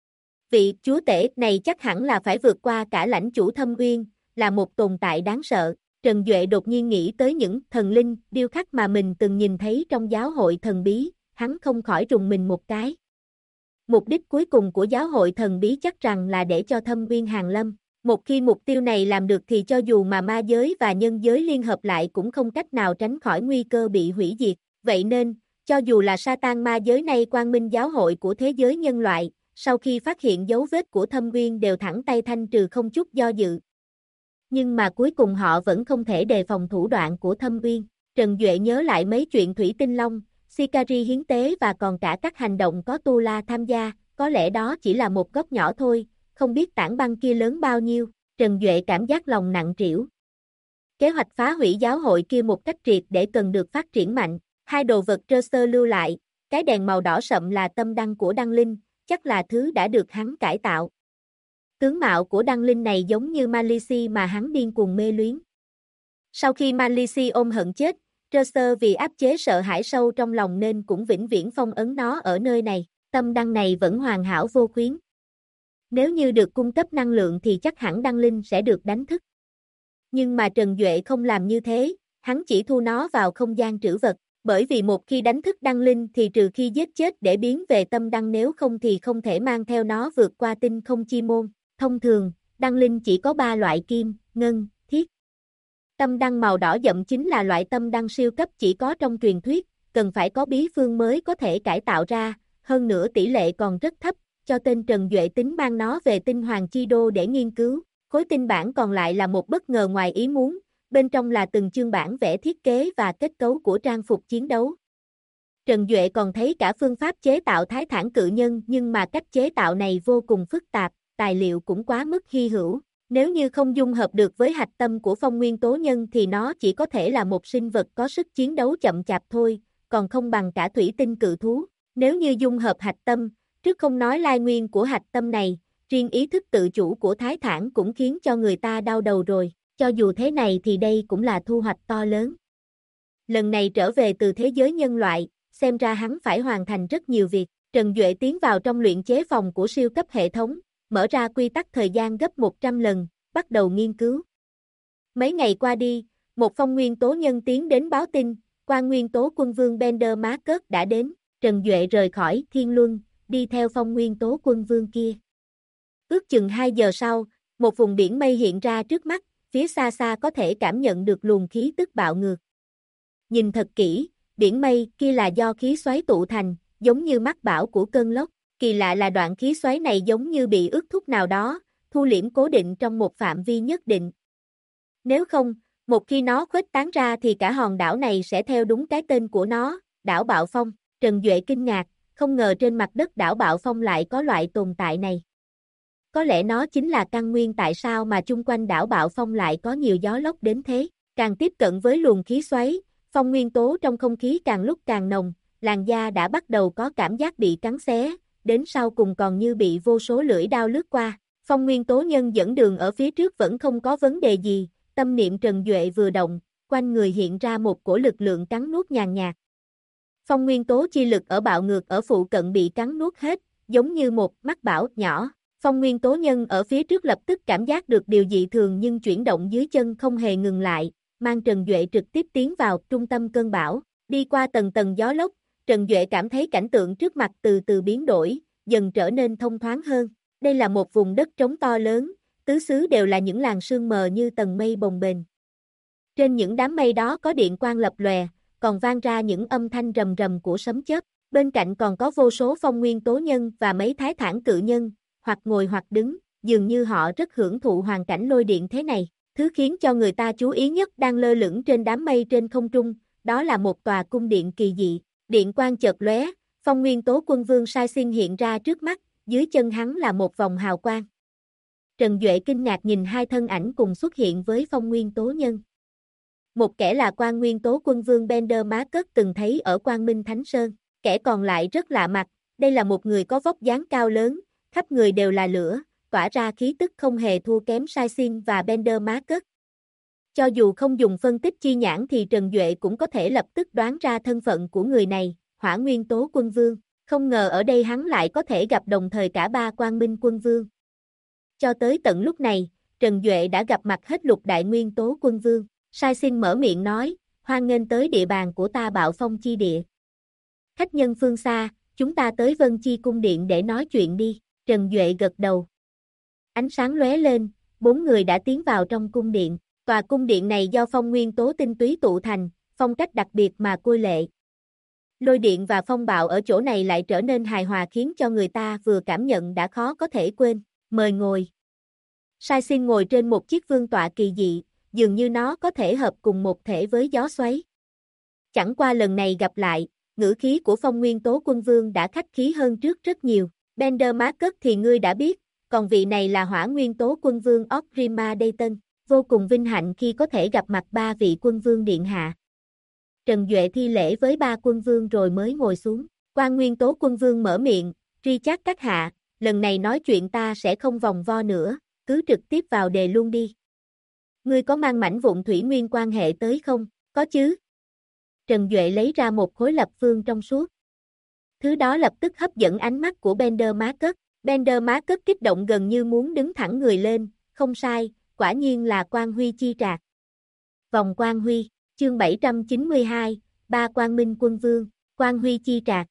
Vị chúa tể này chắc hẳn là phải vượt qua cả lãnh chủ thâm uyên, là một tồn tại đáng sợ. Trần Duệ đột nhiên nghĩ tới những thần linh, điêu khắc mà mình từng nhìn thấy trong giáo hội thần bí, hắn không khỏi rùng mình một cái. Mục đích cuối cùng của giáo hội thần bí chắc rằng là để cho thâm uyên hàng lâm. Một khi mục tiêu này làm được thì cho dù mà ma giới và nhân giới liên hợp lại cũng không cách nào tránh khỏi nguy cơ bị hủy diệt. Vậy nên, cho dù là Satan ma giới nay quang minh giáo hội của thế giới nhân loại, sau khi phát hiện dấu vết của thâm uyên đều thẳng tay thanh trừ không chút do dự. Nhưng mà cuối cùng họ vẫn không thể đề phòng thủ đoạn của thâm uyên. Trần Duệ nhớ lại mấy chuyện Thủy Tinh Long, Sikari hiến tế và còn cả các hành động có Tu La tham gia, có lẽ đó chỉ là một góc nhỏ thôi, không biết tảng băng kia lớn bao nhiêu. Trần Duệ cảm giác lòng nặng trĩu. Kế hoạch phá hủy giáo hội kia một cách triệt để cần được phát triển mạnh. Hai đồ vật trơ sơ lưu lại, cái đèn màu đỏ sậm là tâm đăng của Đăng Linh, chắc là thứ đã được hắn cải tạo. Tướng mạo của Đăng Linh này giống như Malici mà hắn điên cuồng mê luyến. Sau khi Malici ôm hận chết, trơ sơ vì áp chế sợ hãi sâu trong lòng nên cũng vĩnh viễn phong ấn nó ở nơi này, tâm đăng này vẫn hoàn hảo vô khuyến. Nếu như được cung cấp năng lượng thì chắc hẳn Đăng Linh sẽ được đánh thức. Nhưng mà Trần Duệ không làm như thế, hắn chỉ thu nó vào không gian trữ vật, bởi vì một khi đánh thức Đăng Linh thì trừ khi giết chết để biến về tâm đăng, nếu không thì không thể mang theo nó vượt qua tinh không chi môn. Thông thường, Đăng Linh chỉ có 3 loại: kim, ngân, thiết. Tâm đăng màu đỏ đậm chính là loại tâm đăng siêu cấp chỉ có trong truyền thuyết, cần phải có bí phương mới có thể cải tạo ra, hơn nữa tỷ lệ còn rất thấp, cho tên Trần Duệ tính mang nó về tinh hoàng chi đô để nghiên cứu. Khối tinh bản còn lại là một bất ngờ ngoài ý muốn, bên trong là từng chương bản vẽ thiết kế và kết cấu của trang phục chiến đấu. Trần Duệ còn thấy cả phương pháp chế tạo Thái Thản cự nhân, nhưng mà cách chế tạo này vô cùng phức tạp, tài liệu cũng quá mức hy hữu. Nếu như không dung hợp được với hạch tâm của phong nguyên tố nhân thì nó chỉ có thể là một sinh vật có sức chiến đấu chậm chạp thôi, còn không bằng cả thủy tinh cự thú. Nếu như dung hợp hạch tâm, trước không nói lai nguyên của hạch tâm này, riêng ý thức tự chủ của Thái Thản cũng khiến cho người ta đau đầu rồi, cho dù thế này thì đây cũng là thu hoạch to lớn. Lần này trở về từ thế giới nhân loại, xem ra hắn phải hoàn thành rất nhiều việc. Trần Duệ tiến vào trong luyện chế phòng của siêu cấp hệ thống, mở ra quy tắc thời gian gấp 100 lần, bắt đầu nghiên cứu. Mấy ngày qua đi, một phong nguyên tố nhân tiến đến báo tin, quan nguyên tố quân vương Bender Marcus đã đến. Trần Duệ rời khỏi Thiên Luân, đi theo phong nguyên tố quân vương kia. Ước chừng 2 giờ sau, một vùng biển mây hiện ra trước mắt, phía xa xa có thể cảm nhận được luồng khí tức bạo ngược. Nhìn thật kỹ, biển mây kia là do khí xoáy tụ thành, giống như mắc bão của cơn lốc. Kỳ lạ là đoạn khí xoáy này giống như bị ước thúc nào đó, thu liễm cố định trong một phạm vi nhất định. Nếu không, một khi nó khuếch tán ra thì cả hòn đảo này sẽ theo đúng cái tên của nó, đảo Bạo Phong. Trần Duệ kinh ngạc, không ngờ trên mặt đất đảo Bạo Phong lại có loại tồn tại này. Có lẽ nó chính là căn nguyên tại sao mà chung quanh đảo Bạo Phong lại có nhiều gió lốc đến thế. Càng tiếp cận với luồng khí xoáy, phong nguyên tố trong không khí càng lúc càng nồng, làn da đã bắt đầu có cảm giác bị cắn xé, đến sau cùng còn như bị vô số lưỡi dao lướt qua. Phong nguyên tố nhân dẫn đường ở phía trước vẫn không có vấn đề gì, tâm niệm Trần Duệ vừa động, quanh người hiện ra một cổ lực lượng cắn nuốt nhàn nhạt. Phong nguyên tố chi lực ở bạo ngược ở phụ cận bị cắn nuốt hết, giống như một mắt bão nhỏ. Phong nguyên tố nhân ở phía trước lập tức cảm giác được điều dị thường nhưng chuyển động dưới chân không hề ngừng lại, mang Trần Duệ trực tiếp tiến vào trung tâm cơn bão. Đi qua tầng tầng gió lốc, Trần Duệ cảm thấy cảnh tượng trước mặt từ từ biến đổi, dần trở nên thông thoáng hơn. Đây là một vùng đất trống to lớn, tứ xứ đều là những làn sương mờ như tầng mây bồng bềnh. Trên những đám mây đó có điện quang lập lòe, còn vang ra những âm thanh rầm rầm của sấm chớp. Bên cạnh còn có vô số phong nguyên tố nhân và mấy thái thản cự nhân, hoặc ngồi hoặc đứng, dường như họ rất hưởng thụ hoàn cảnh lôi điện thế này. Thứ khiến cho người ta chú ý nhất đang lơ lửng trên đám mây trên không trung, đó là một tòa cung điện kỳ dị. Điện quang chợt lóe, phong nguyên tố quân vương Sai Xin hiện ra trước mắt, dưới chân hắn là một vòng hào quang. Trần Duệ kinh ngạc nhìn hai thân ảnh cùng xuất hiện với phong nguyên tố nhân. Một kẻ là quan nguyên tố quân vương Bender Marcus từng thấy ở Quang Minh Thánh Sơn, kẻ còn lại rất lạ mặt, đây là một người có vóc dáng cao lớn, khắp người đều là lửa, tỏa ra khí tức không hề thua kém Sai Xin và Bender Marcus. Cho dù không dùng phân tích chi nhãn thì Trần Duệ cũng có thể lập tức đoán ra thân phận của người này, Hỏa Nguyên Tố Quân Vương, không ngờ ở đây hắn lại có thể gặp đồng thời cả ba Quang Minh Quân Vương. Cho tới tận lúc này, Trần Duệ đã gặp mặt hết Lục Đại Nguyên Tố Quân Vương. Sai Xin mở miệng nói, hoan nghênh tới địa bàn của ta Bạo Phong chi địa. Khách nhân phương xa, chúng ta tới Vân Chi cung điện để nói chuyện đi. Trần Duệ gật đầu. Ánh sáng lóe lên, 4 người đã tiến vào trong cung điện. Tòa cung điện này do phong nguyên tố tinh túy tụ thành, phong cách đặc biệt mà côi lệ. Lôi điện và phong bạo ở chỗ này lại trở nên hài hòa khiến cho người ta vừa cảm nhận đã khó có thể quên. Mời ngồi. Sai Xin ngồi trên một chiếc vương tọa kỳ dị, dường như nó có thể hợp cùng một thể với gió xoáy. Chẳng qua lần này gặp lại, ngữ khí của phong nguyên tố quân vương đã khách khí hơn trước rất nhiều. Bender Marcus thì ngươi đã biết, còn vị này là hỏa nguyên tố quân vương Orgrimmar Dayton, vô cùng vinh hạnh khi có thể gặp mặt ba vị quân vương điện hạ. Trần Duệ thi lễ với ba quân vương rồi mới ngồi xuống. Quan nguyên tố quân vương mở miệng, Richard các hạ, lần này nói chuyện ta sẽ không vòng vo nữa, cứ trực tiếp vào đề luôn đi. Ngươi có mang mảnh vụn thủy nguyên quan hệ tới không? Có chứ. Trần Duệ lấy ra một khối lập phương trong suốt. Thứ đó lập tức hấp dẫn ánh mắt của Bender Marcus. Bender Marcus kích động gần như muốn đứng thẳng người lên, không sai, quả nhiên là Quang Huy chi trạc. Vòng Quang Huy, chương 792, ba Quang Minh quân vương, Quang Huy chi trạc.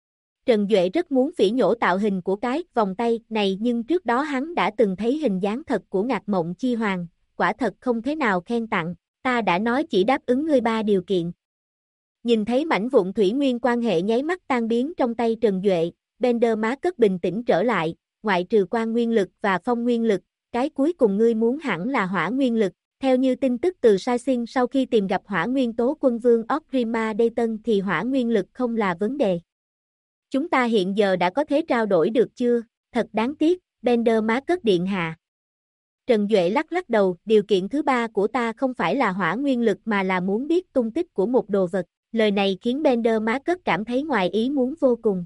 Trần Duệ rất muốn phỉ nhổ tạo hình của cái vòng tay này nhưng trước đó hắn đã từng thấy hình dáng thật của Ngạc Mộng Chi Hoàng, quả thật không thế nào khen tặng, ta đã nói chỉ đáp ứng ngươi ba điều kiện. Nhìn thấy mảnh vụn thủy nguyên quan hệ nháy mắt tan biến trong tay Trần Duệ, Bender Marcus bình tĩnh trở lại, ngoại trừ quan nguyên lực và phong nguyên lực, cái cuối cùng ngươi muốn hẳn là hỏa nguyên lực. Theo như tin tức từ Sai Sinh sau khi tìm gặp hỏa nguyên tố quân vương Orgrimmar Dayton thì hỏa nguyên lực không là vấn đề. Chúng ta hiện giờ đã có thể trao đổi được chưa? Thật đáng tiếc, Bender Marcus điện hạ. Trần Duệ lắc lắc đầu, điều kiện thứ ba của ta không phải là hỏa nguyên lực mà là muốn biết tung tích của một đồ vật. Lời này khiến Bender Marcus cảm thấy ngoài ý muốn vô cùng.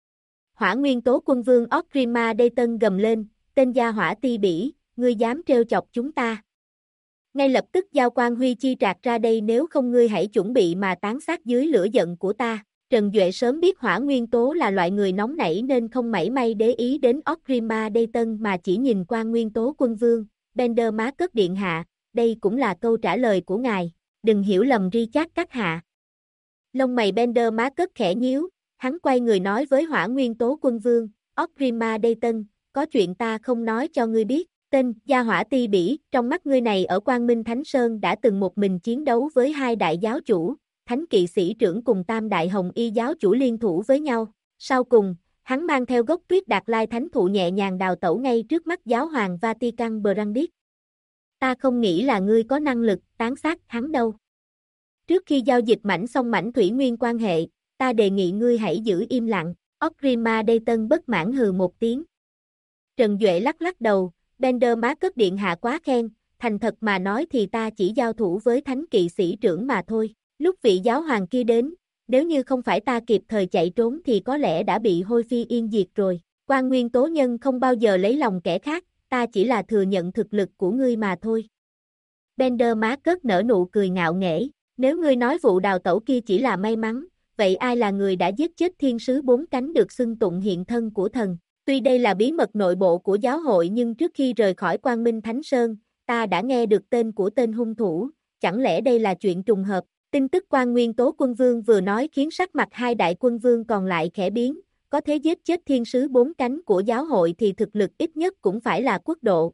Hỏa nguyên tố quân vương Orgrimmar Dayton gầm lên, tên gia hỏa ti bỉ, ngươi dám trêu chọc chúng ta. Ngay lập tức giao Quang Huy chi trạc ra đây nếu không ngươi hãy chuẩn bị mà tán xác dưới lửa giận của ta. Trần Duệ sớm biết hỏa nguyên tố là loại người nóng nảy nên không mảy may để ý đến Orgrimmar Dayton mà chỉ nhìn qua nguyên tố quân vương. Bender Marcus điện hạ, đây cũng là câu trả lời của ngài, đừng hiểu lầm Richard các hạ. Lông mày Bender Marcus khẽ nhíu, hắn quay người nói với hỏa nguyên tố quân vương, Orgrimmar Dayton, có chuyện ta không nói cho ngươi biết. Tên gia hỏa ti bỉ, trong mắt ngươi này ở Quang Minh Thánh Sơn đã từng một mình chiến đấu với hai đại giáo chủ, Thánh Kỵ Sĩ trưởng cùng tam đại Hồng Y giáo chủ liên thủ với nhau. Sau cùng, hắn mang theo gốc tuyết Đạt Lai Thánh Thụ nhẹ nhàng đào tẩu ngay trước mắt giáo hoàng Vatican Brandis. Ta không nghĩ là ngươi có năng lực tán xác hắn đâu. Trước khi giao dịch mảnh song mảnh thủy nguyên quan hệ, ta đề nghị ngươi hãy giữ im lặng. Orgrimmar Dayton bất mãn hừ một tiếng. Trần Duệ lắc lắc đầu. Bender Marcus điện hạ quá khen, thành thật mà nói thì ta chỉ giao thủ với Thánh Kỵ Sĩ trưởng mà thôi. Lúc vị giáo hoàng kia đến, nếu như không phải ta kịp thời chạy trốn thì có lẽ đã bị hôi phi yên diệt rồi. Quan nguyên tố nhân không bao giờ lấy lòng kẻ khác, ta chỉ là thừa nhận thực lực của ngươi mà thôi. Bender Marcus nở nụ cười ngạo nghễ, nếu ngươi nói vụ đào tẩu kia chỉ là may mắn, vậy ai là người đã giết chết thiên sứ bốn cánh được xưng tụng hiện thân của thần? Tuy đây là bí mật nội bộ của giáo hội nhưng trước khi rời khỏi Quang Minh Thánh Sơn, ta đã nghe được tên của tên hung thủ, chẳng lẽ đây là chuyện trùng hợp? Tin tức Quan Nguyên Tố Quân Vương vừa nói khiến sắc mặt hai đại quân vương còn lại khẽ biến, có thể giết chết thiên sứ bốn cánh của giáo hội thì thực lực ít nhất cũng phải là quốc độ.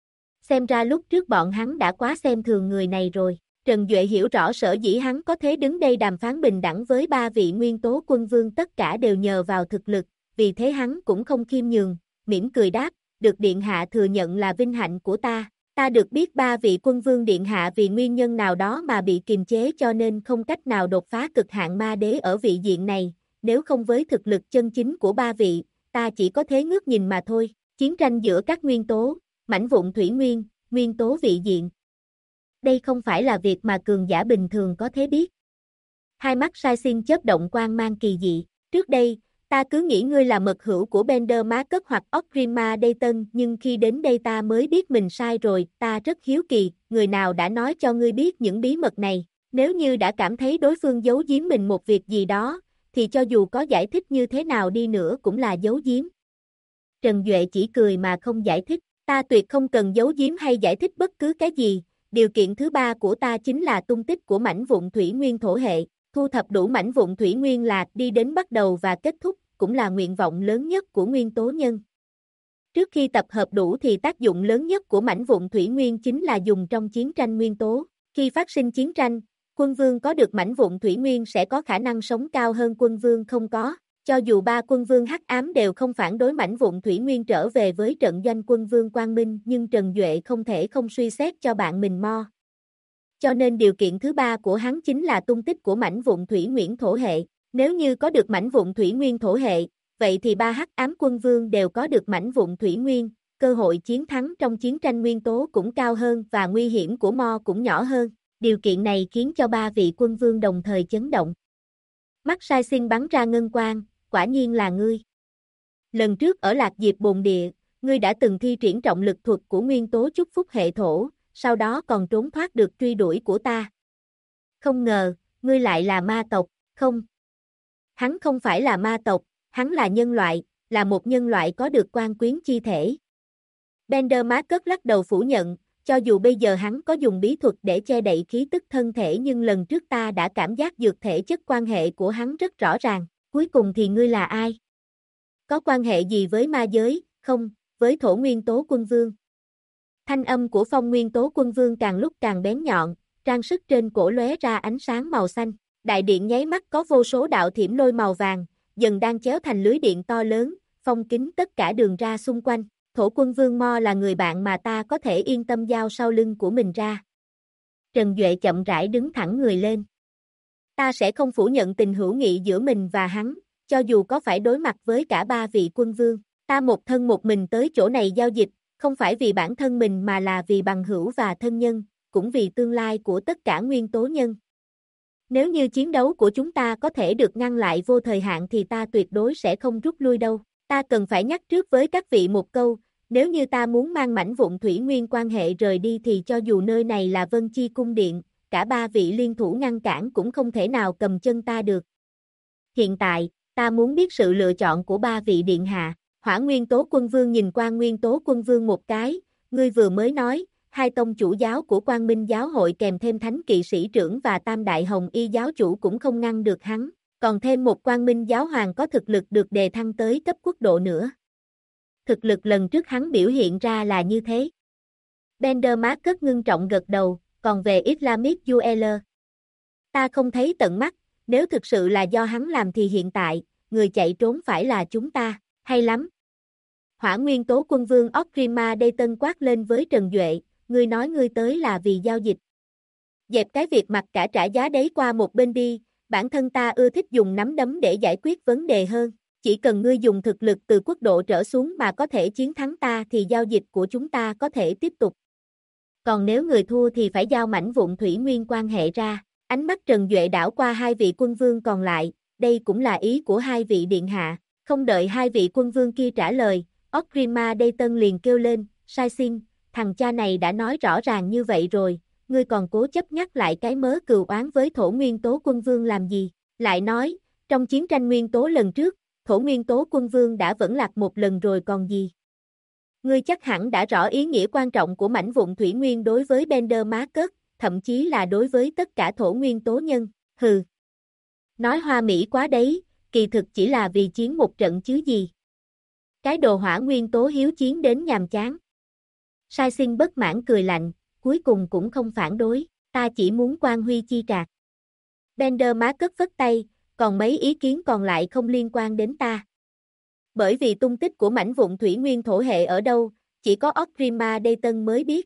Xem ra lúc trước bọn hắn đã quá xem thường người này rồi. Trần Duệ hiểu rõ sở dĩ hắn có thể đứng đây đàm phán bình đẳng với ba vị nguyên tố quân vương tất cả đều nhờ vào thực lực. Vì thế hắn cũng không khiêm nhường, mỉm cười đáp, được điện hạ thừa nhận là vinh hạnh của ta. Ta được biết ba vị quân vương điện hạ vì nguyên nhân nào đó mà bị kiềm chế cho nên không cách nào đột phá cực hạn ma đế ở vị diện này, nếu không với thực lực chân chính của ba vị, ta chỉ có thể ngước nhìn mà thôi. Chiến tranh giữa các nguyên tố, mảnh vụn thủy nguyên, nguyên tố vị diện. Đây không phải là việc mà cường giả bình thường có thể biết. Hai mắt Sai Sinh chớp động quang mang kỳ dị, trước đây, ta cứ nghĩ ngươi là mật hữu của Bender Marcus hoặc Orgrimmar Dayton nhưng khi đến đây ta mới biết mình sai rồi, ta rất hiếu kỳ, người nào đã nói cho ngươi biết những bí mật này, nếu như đã cảm thấy đối phương giấu giếm mình một việc gì đó, thì cho dù có giải thích như thế nào đi nữa cũng là giấu giếm. Trần Duệ chỉ cười mà không giải thích, ta tuyệt không cần giấu giếm hay giải thích bất cứ cái gì, điều kiện thứ ba của ta chính là tung tích của mảnh vụn thủy nguyên thổ hệ. Thu thập đủ mảnh vụn thủy nguyên là đi đến bắt đầu và kết thúc, cũng là nguyện vọng lớn nhất của nguyên tố nhân. Trước khi tập hợp đủ thì tác dụng lớn nhất của mảnh vụn thủy nguyên chính là dùng trong chiến tranh nguyên tố. Khi phát sinh chiến tranh, quân vương có được mảnh vụn thủy nguyên sẽ có khả năng sống cao hơn quân vương không có. Cho dù ba quân vương hắc ám đều không phản đối mảnh vụn thủy nguyên trở về với trận doanh quân vương Quang Minh nhưng Trần Duệ không thể không suy xét cho bạn mình mo. Cho nên điều kiện thứ ba của hắn chính là tung tích của mảnh vụn thủy nguyên thổ hệ. Nếu như có được mảnh vụn thủy nguyên thổ hệ, vậy thì ba hắc ám quân vương đều có được mảnh vụn thủy nguyên, cơ hội chiến thắng trong chiến tranh nguyên tố cũng cao hơn và nguy hiểm của Mo cũng nhỏ hơn. Điều kiện này khiến cho ba vị quân vương đồng thời chấn động. Mắt Sai Sinh bắn ra ngân quang, quả nhiên là ngươi. Lần trước ở Lạc Diệp Bồn Địa, ngươi đã từng thi triển trọng lực thuật của nguyên tố chúc phúc hệ thổ, sau đó còn trốn thoát được truy đuổi của ta. Không ngờ, ngươi lại là ma tộc, không? Hắn không phải là ma tộc, hắn là nhân loại, là một nhân loại có được quan quyến chi thể. Bender Marcus lắc đầu phủ nhận, cho dù bây giờ hắn có dùng bí thuật để che đậy khí tức thân thể nhưng lần trước ta đã cảm giác dược thể chất quan hệ của hắn rất rõ ràng, cuối cùng thì ngươi là ai? Có quan hệ gì với ma giới, không, với thổ nguyên tố quân vương? Thanh âm của phong nguyên tố quân vương càng lúc càng bén nhọn, trang sức trên cổ lóe ra ánh sáng màu xanh, đại điện nháy mắt có vô số đạo thiểm lôi màu vàng, dần đang chéo thành lưới điện to lớn, phong kín tất cả đường ra xung quanh. Thổ quân vương Mo là người bạn mà ta có thể yên tâm giao sau lưng của mình ra. Trần Duệ chậm rãi đứng thẳng người lên. Ta sẽ không phủ nhận tình hữu nghị giữa mình và hắn, cho dù có phải đối mặt với cả ba vị quân vương. Ta một thân một mình tới chỗ này giao dịch, không phải vì bản thân mình mà là vì bằng hữu và thân nhân, cũng vì tương lai của tất cả nguyên tố nhân. Nếu như chiến đấu của chúng ta có thể được ngăn lại vô thời hạn thì ta tuyệt đối sẽ không rút lui đâu. Ta cần phải nhắc trước với các vị một câu, nếu như ta muốn mang mảnh vụn thủy nguyên quan hệ rời đi thì cho dù nơi này là Vân Chi Cung Điện, cả ba vị liên thủ ngăn cản cũng không thể nào cầm chân ta được. Hiện tại, ta muốn biết sự lựa chọn của ba vị điện hạ. Hỏa Nguyên Tố Quân Vương nhìn Quang Nguyên Tố Quân Vương một cái, ngươi vừa mới nói, hai tông chủ giáo của Quang Minh giáo hội kèm thêm Thánh Kỵ Sĩ trưởng và Tam Đại Hồng Y giáo chủ cũng không ngăn được hắn, còn thêm một Quang Minh giáo hoàng có thực lực được đề thăng tới cấp quốc độ nữa. Thực lực lần trước hắn biểu hiện ra là như thế. Bender Marcus ngưng trọng gật đầu, còn về Islamic Jueler, ta không thấy tận mắt, nếu thực sự là do hắn làm thì hiện tại, người chạy trốn phải là chúng ta, hay lắm. Hỏa Nguyên Tố Quân Vương Orgrimmar Dayton quát lên với Trần Duệ, ngươi nói ngươi tới là vì giao dịch. Dẹp cái việc mặc cả trả giá đấy qua một bên đi, bản thân ta ưa thích dùng nắm đấm để giải quyết vấn đề hơn. Chỉ cần ngươi dùng thực lực từ quốc độ trở xuống mà có thể chiến thắng ta thì giao dịch của chúng ta có thể tiếp tục. Còn nếu người thua thì phải giao mảnh vụn thủy nguyên quan hệ ra. Ánh mắt Trần Duệ đảo qua hai vị quân vương còn lại, đây cũng là ý của hai vị điện hạ. Không đợi hai vị quân vương kia trả lời, Orgrimmar Dayton liền kêu lên, Sai Sinh, thằng cha này đã nói rõ ràng như vậy rồi, ngươi còn cố chấp nhắc lại cái mớ cừu oán với thổ nguyên tố quân vương làm gì? Lại nói, trong chiến tranh nguyên tố lần trước, thổ nguyên tố quân vương đã vẫn lạc một lần rồi còn gì. Ngươi chắc hẳn đã rõ ý nghĩa quan trọng của mảnh vụn thủy nguyên đối với Bender Marcus, thậm chí là đối với tất cả thổ nguyên tố nhân, hừ. Nói hoa mỹ quá đấy, kỳ thực chỉ là vì chiến một trận chứ gì. Cái đồ hỏa nguyên tố hiếu chiến đến nhàm chán. Sai Sinh bất mãn cười lạnh, cuối cùng cũng không phản đối, ta chỉ muốn quan huy chi trạc. Bender Marcus phất tay, còn mấy ý kiến còn lại không liên quan đến ta. Bởi vì tung tích của mảnh vụn thủy nguyên thổ hệ ở đâu, chỉ có Orgrimmar Dayton mới biết.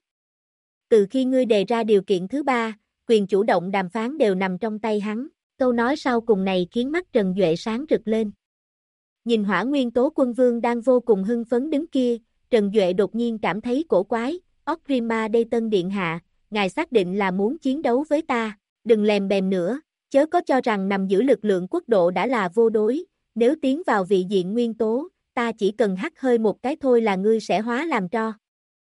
Từ khi ngươi đề ra điều kiện thứ ba, quyền chủ động đàm phán đều nằm trong tay hắn. Câu nói sau cùng này khiến mắt Trần Duệ sáng rực lên. Nhìn Hỏa Nguyên Tố Quân Vương đang vô cùng hưng phấn đứng kia, Trần Duệ đột nhiên cảm thấy cổ quái. Orgrimmar Dayton điện hạ, ngài xác định là muốn chiến đấu với ta, đừng lèm bèm nữa. Chớ có cho rằng nằm giữ lực lượng quốc độ đã là vô đối, nếu tiến vào vị diện nguyên tố, ta chỉ cần hắt hơi một cái thôi là ngươi sẽ hóa làm tro.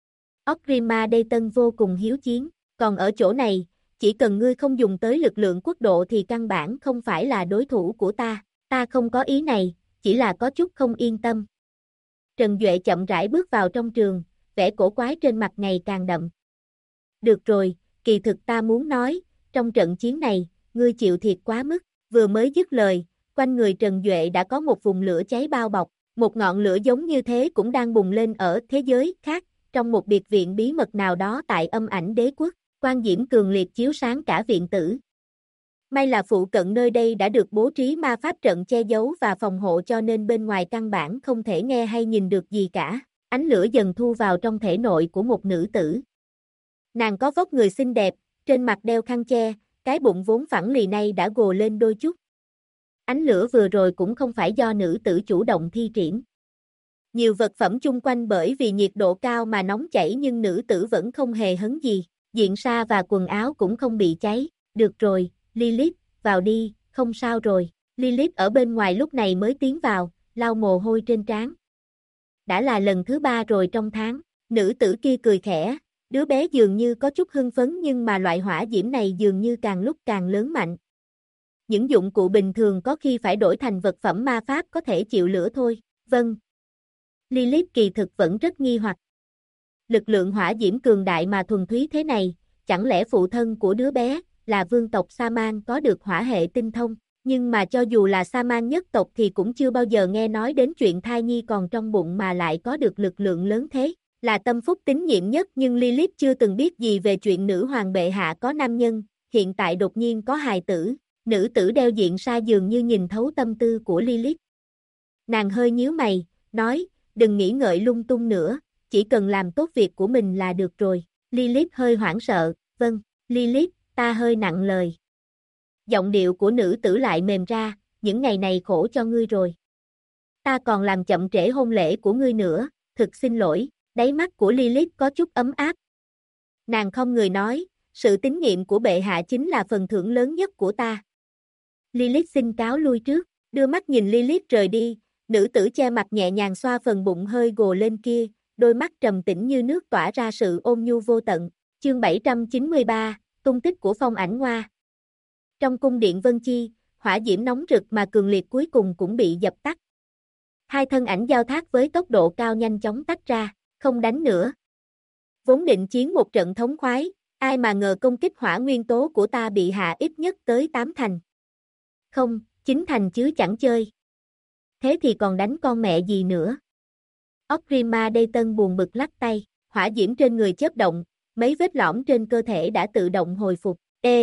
Orgrimmar Dayton vô cùng hiếu chiến, còn ở chỗ này, chỉ cần ngươi không dùng tới lực lượng quốc độ thì căn bản không phải là đối thủ của ta không có ý này, chỉ là có chút không yên tâm. Trần Duệ chậm rãi bước vào trong trường, vẻ cổ quái trên mặt ngày càng đậm. Được rồi, kỳ thực ta muốn nói, trong trận chiến này, ngươi chịu thiệt quá mức, vừa mới dứt lời, quanh người Trần Duệ đã có một vùng lửa cháy bao bọc, một ngọn lửa giống như thế cũng đang bùng lên ở thế giới khác, trong một biệt viện bí mật nào đó tại Âm Ảnh Đế Quốc, quang diễm cường liệt chiếu sáng cả viện tử. May là phụ cận nơi đây đã được bố trí ma pháp trận che giấu và phòng hộ cho nên bên ngoài căn bản không thể nghe hay nhìn được gì cả, ánh lửa dần thu vào trong thể nội của một nữ tử. Nàng có vóc người xinh đẹp, trên mặt đeo khăn che, cái bụng vốn phẳng lì này đã gồ lên đôi chút. Ánh lửa vừa rồi cũng không phải do nữ tử chủ động thi triển. Nhiều vật phẩm chung quanh bởi vì nhiệt độ cao mà nóng chảy nhưng nữ tử vẫn không hề hấn gì. Diện sa và quần áo cũng không bị cháy. Được rồi, Lilith, vào đi, không sao rồi. Lilith ở bên ngoài lúc này mới tiến vào, lau mồ hôi trên trán. Đã là lần thứ 3 rồi trong tháng. Nữ tử kia cười khẽ, đứa bé dường như có chút hưng phấn nhưng mà loại hỏa diễm này dường như càng lúc càng lớn mạnh. Những dụng cụ bình thường có khi phải đổi thành vật phẩm ma pháp có thể chịu lửa thôi. Vâng. Lilith kỳ thực vẫn rất nghi hoặc. Lực lượng hỏa diễm cường đại mà thuần túy thế này, chẳng lẽ phụ thân của đứa bé là vương tộc Sa-man có được hỏa hệ tinh thông? Nhưng mà cho dù là Sa-man nhất tộc thì cũng chưa bao giờ nghe nói đến chuyện thai nhi còn trong bụng mà lại có được lực lượng lớn thế. Là tâm phúc tín nhiệm nhất nhưng Lilith chưa từng biết gì về chuyện nữ hoàng bệ hạ có nam nhân, hiện tại đột nhiên có hài tử. Nữ tử đeo diện sa dường như nhìn thấu tâm tư của Lilith. Nàng hơi nhíu mày, nói, đừng nghĩ ngợi lung tung nữa, chỉ cần làm tốt việc của mình là được rồi. Lilith hơi hoảng sợ, vâng, Lilith, ta hơi nặng lời. Giọng điệu của nữ tử lại mềm ra, những ngày này khổ cho ngươi rồi. Ta còn làm chậm trễ hôn lễ của ngươi nữa, thực xin lỗi. Đáy mắt của Lilith có chút ấm áp. Nàng không người nói, sự tín nhiệm của bệ hạ chính là phần thưởng lớn nhất của ta. Lilith xin cáo lui trước, đưa mắt nhìn Lilith rời đi, nữ tử che mặt nhẹ nhàng xoa phần bụng hơi gồ lên kia, đôi mắt trầm tĩnh như nước tỏa ra sự ôn nhu vô tận. Chương 793, tung tích của phong ảnh hoa. Trong cung điện Vân Chi, hỏa diễm nóng rực mà cường liệt cuối cùng cũng bị dập tắt. Hai thân ảnh giao thác với tốc độ cao nhanh chóng tách ra. Không đánh nữa. Vốn định chiến một trận thống khoái, ai mà ngờ công kích hỏa nguyên tố của ta bị hạ ít nhất tới 8 thành. Không, 9 thành chứ chẳng chơi. Thế thì còn đánh con mẹ gì nữa? Orgrimmar Dayton buồn bực lắc tay, hỏa diễm trên người chớp động, mấy vết lõm trên cơ thể đã tự động hồi phục.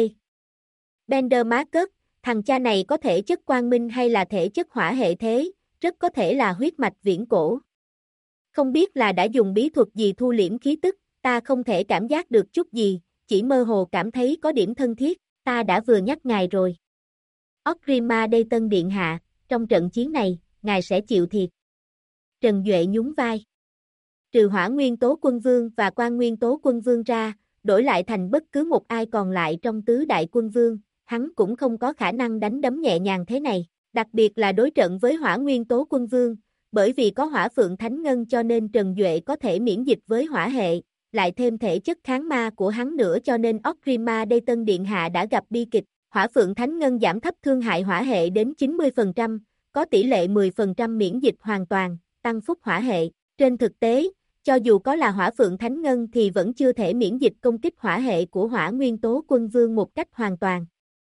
Bender Marcus, thằng cha này có thể chất quang minh hay là thể chất hỏa hệ thế, rất có thể là huyết mạch viễn cổ. Không biết là đã dùng bí thuật gì thu liễm khí tức, ta không thể cảm giác được chút gì, chỉ mơ hồ cảm thấy có điểm thân thiết, ta đã vừa nhắc ngài rồi. Orgrimmar Dayton điện hạ, trong trận chiến này, ngài sẽ chịu thiệt. Trần Duệ nhún vai. Trừ hỏa nguyên tố quân vương và quan nguyên tố quân vương ra, đổi lại thành bất cứ một ai còn lại trong tứ đại quân vương, hắn cũng không có khả năng đánh đấm nhẹ nhàng thế này, đặc biệt là đối trận với hỏa nguyên tố quân vương. Bởi vì có hỏa phượng thánh ngân cho nên Trần Duệ có thể miễn dịch với hỏa hệ, lại thêm thể chất kháng ma của hắn nữa cho nên Orgrimmar Dayton điện hạ đã gặp bi kịch. Hỏa phượng thánh ngân giảm thấp thương hại hỏa hệ đến 90%, có tỷ lệ 10% miễn dịch hoàn toàn, tăng phúc hỏa hệ. Trên thực tế, cho dù có là hỏa phượng thánh ngân thì vẫn chưa thể miễn dịch công kích hỏa hệ của hỏa nguyên tố quân vương một cách hoàn toàn.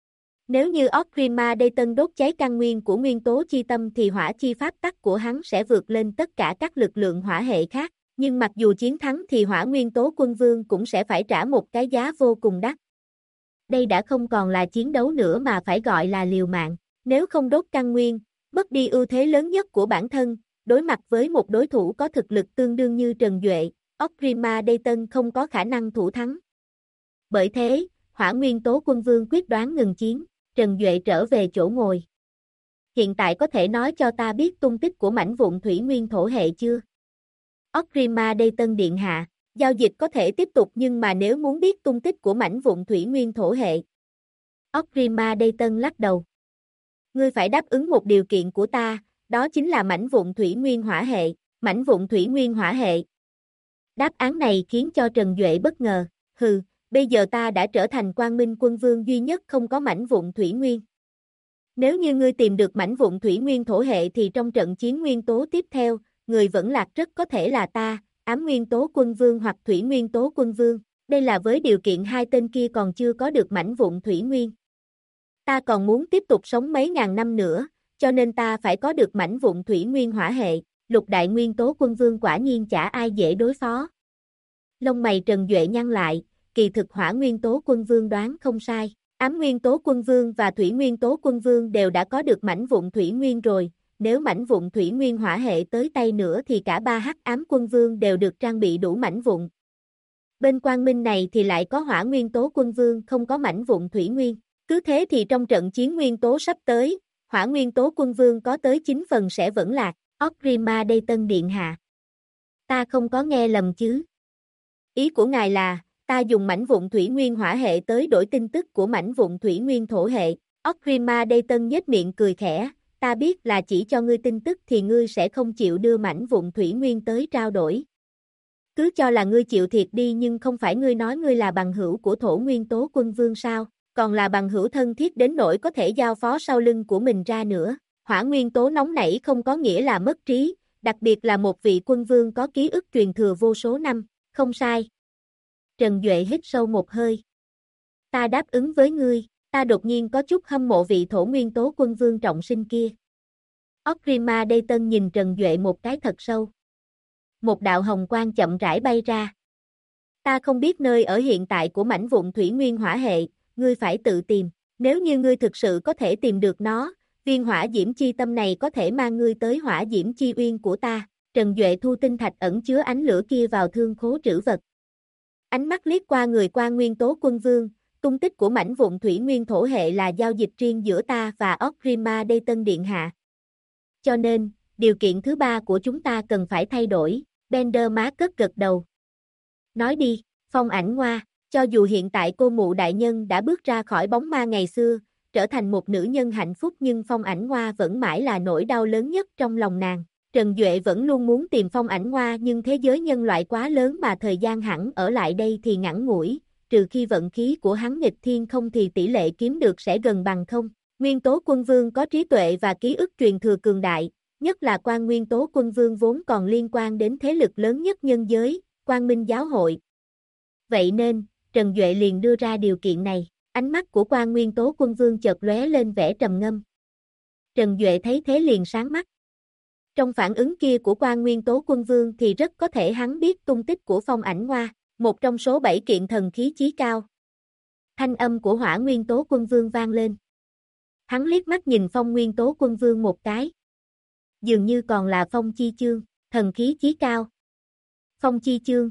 Nếu như Orgrimmar Dayton đốt cháy căn nguyên của nguyên tố chi tâm thì hỏa chi pháp tắc của hắn sẽ vượt lên tất cả các lực lượng hỏa hệ khác, nhưng mặc dù chiến thắng thì hỏa nguyên tố quân vương cũng sẽ phải trả một cái giá vô cùng đắt. Đây đã không còn là chiến đấu nữa mà phải gọi là liều mạng, nếu không đốt căn nguyên, mất đi ưu thế lớn nhất của bản thân, đối mặt với một đối thủ có thực lực tương đương như Trần Duệ, Orgrimmar Dayton không có khả năng thủ thắng. Bởi thế, hỏa nguyên tố quân vương quyết đoán ngừng chiến. Trần Duệ trở về chỗ ngồi. Hiện tại có thể nói cho ta biết tung tích của mảnh vụn thủy nguyên thổ hệ chưa? Orgrimmar Dayton điện hạ, giao dịch có thể tiếp tục nhưng mà nếu muốn biết tung tích của mảnh vụn thủy nguyên thổ hệ. Orgrimmar Dayton lắc đầu. Ngươi phải đáp ứng một điều kiện của ta, đó chính là mảnh vụn thủy nguyên hỏa hệ. Mảnh vụn thủy nguyên hỏa hệ. Đáp án này khiến cho Trần Duệ bất ngờ. Hừ. Bây giờ ta đã trở thành quang minh quân vương duy nhất không có mảnh vụn thủy nguyên. Nếu như ngươi tìm được mảnh vụn thủy nguyên thổ hệ thì trong trận chiến nguyên tố tiếp theo, người vẫn lạc rất có thể là ta, ám nguyên tố quân vương hoặc thủy nguyên tố quân vương. Đây là với điều kiện hai tên kia còn chưa có được mảnh vụn thủy nguyên. Ta còn muốn tiếp tục sống mấy ngàn năm nữa, cho nên ta phải có được mảnh vụn thủy nguyên hỏa hệ. Lục đại nguyên tố quân vương quả nhiên chả ai dễ đối phó. Lông mày Trần Duệ nhăn lại. Kỳ thực hỏa nguyên tố quân vương đoán không sai, ám nguyên tố quân vương và thủy nguyên tố quân vương đều đã có được mảnh vụn thủy nguyên rồi, nếu mảnh vụn thủy nguyên hỏa hệ tới tay nữa thì cả ba hắc ám quân vương đều được trang bị đủ mảnh vụn. Bên quang minh này thì lại có hỏa nguyên tố quân vương không có mảnh vụn thủy nguyên, cứ thế thì trong trận chiến nguyên tố sắp tới, hỏa nguyên tố quân vương có tới 9 phần sẽ vẫn lạc, Orgrimmar Dayton điện hạ. Ta không có nghe lầm chứ? Ý của ngài là, ta dùng mảnh vụn thủy nguyên hỏa hệ tới đổi tin tức của mảnh vụn thủy nguyên thổ hệ. Orgrimmar Dayton nhếch miệng cười khẽ, ta biết là chỉ cho ngươi tin tức thì ngươi sẽ không chịu đưa mảnh vụn thủy nguyên tới trao đổi. Cứ cho là ngươi chịu thiệt đi, nhưng không phải ngươi nói ngươi là bằng hữu của thổ nguyên tố quân vương sao, còn là bằng hữu thân thiết đến nỗi có thể giao phó sau lưng của mình ra nữa. Hỏa nguyên tố nóng nảy không có nghĩa là mất trí, đặc biệt là một vị quân vương có ký ức truyền thừa vô số năm, không sai. Trần Duệ hít sâu một hơi. Ta đáp ứng với ngươi, ta đột nhiên có chút hâm mộ vị thổ nguyên tố quân vương trọng sinh kia. Orgrimmar Dayton nhìn Trần Duệ một cái thật sâu. Một đạo hồng quang chậm rãi bay ra. Ta không biết nơi ở hiện tại của mảnh vụn thủy nguyên hỏa hệ, ngươi phải tự tìm. Nếu như ngươi thực sự có thể tìm được nó, viên hỏa diễm chi tâm này có thể mang ngươi tới hỏa diễm chi uyên của ta. Trần Duệ thu tinh thạch ẩn chứa ánh lửa kia vào thương khố trữ vật. Ánh mắt liếc qua người quan nguyên tố quân vương, tung tích của mảnh vụn thủy nguyên thổ hệ là giao dịch riêng giữa ta và Orgrimmar Dayton điện hạ. Cho nên, điều kiện thứ ba của chúng ta cần phải thay đổi. Bender má cất gật đầu. Nói đi, Phong Ảnh Ngoa, cho dù hiện tại cô mụ đại nhân đã bước ra khỏi bóng ma ngày xưa, trở thành một nữ nhân hạnh phúc, nhưng Phong Ảnh Ngoa vẫn mãi là nỗi đau lớn nhất trong lòng nàng. Trần Duệ vẫn luôn muốn tìm Phong Ảnh Ngoa, nhưng thế giới nhân loại quá lớn mà thời gian hẳn ở lại đây thì ngắn ngủi, trừ khi vận khí của hắn nghịch thiên, không thì tỷ lệ kiếm được sẽ gần bằng không. Nguyên tố quân vương có trí tuệ và ký ức truyền thừa cường đại, nhất là Quan Nguyên tố quân vương vốn còn liên quan đến thế lực lớn nhất nhân giới, Quang Minh giáo hội. Vậy nên, Trần Duệ liền đưa ra điều kiện này. Ánh mắt của Quan Nguyên tố quân vương chợt lóe lên vẻ trầm ngâm. Trần Duệ thấy thế liền sáng mắt. Trong phản ứng kia của Quan Nguyên tố quân vương thì rất có thể hắn biết tung tích của Phong Ảnh Ngoa, một trong số 7 kiện thần khí chí cao. Thanh âm của Hỏa Nguyên tố quân vương vang lên. Hắn liếc mắt nhìn Phong Nguyên tố quân vương một cái. Dường như còn là Phong Chi Chương, thần khí chí cao. Phong Chi Chương.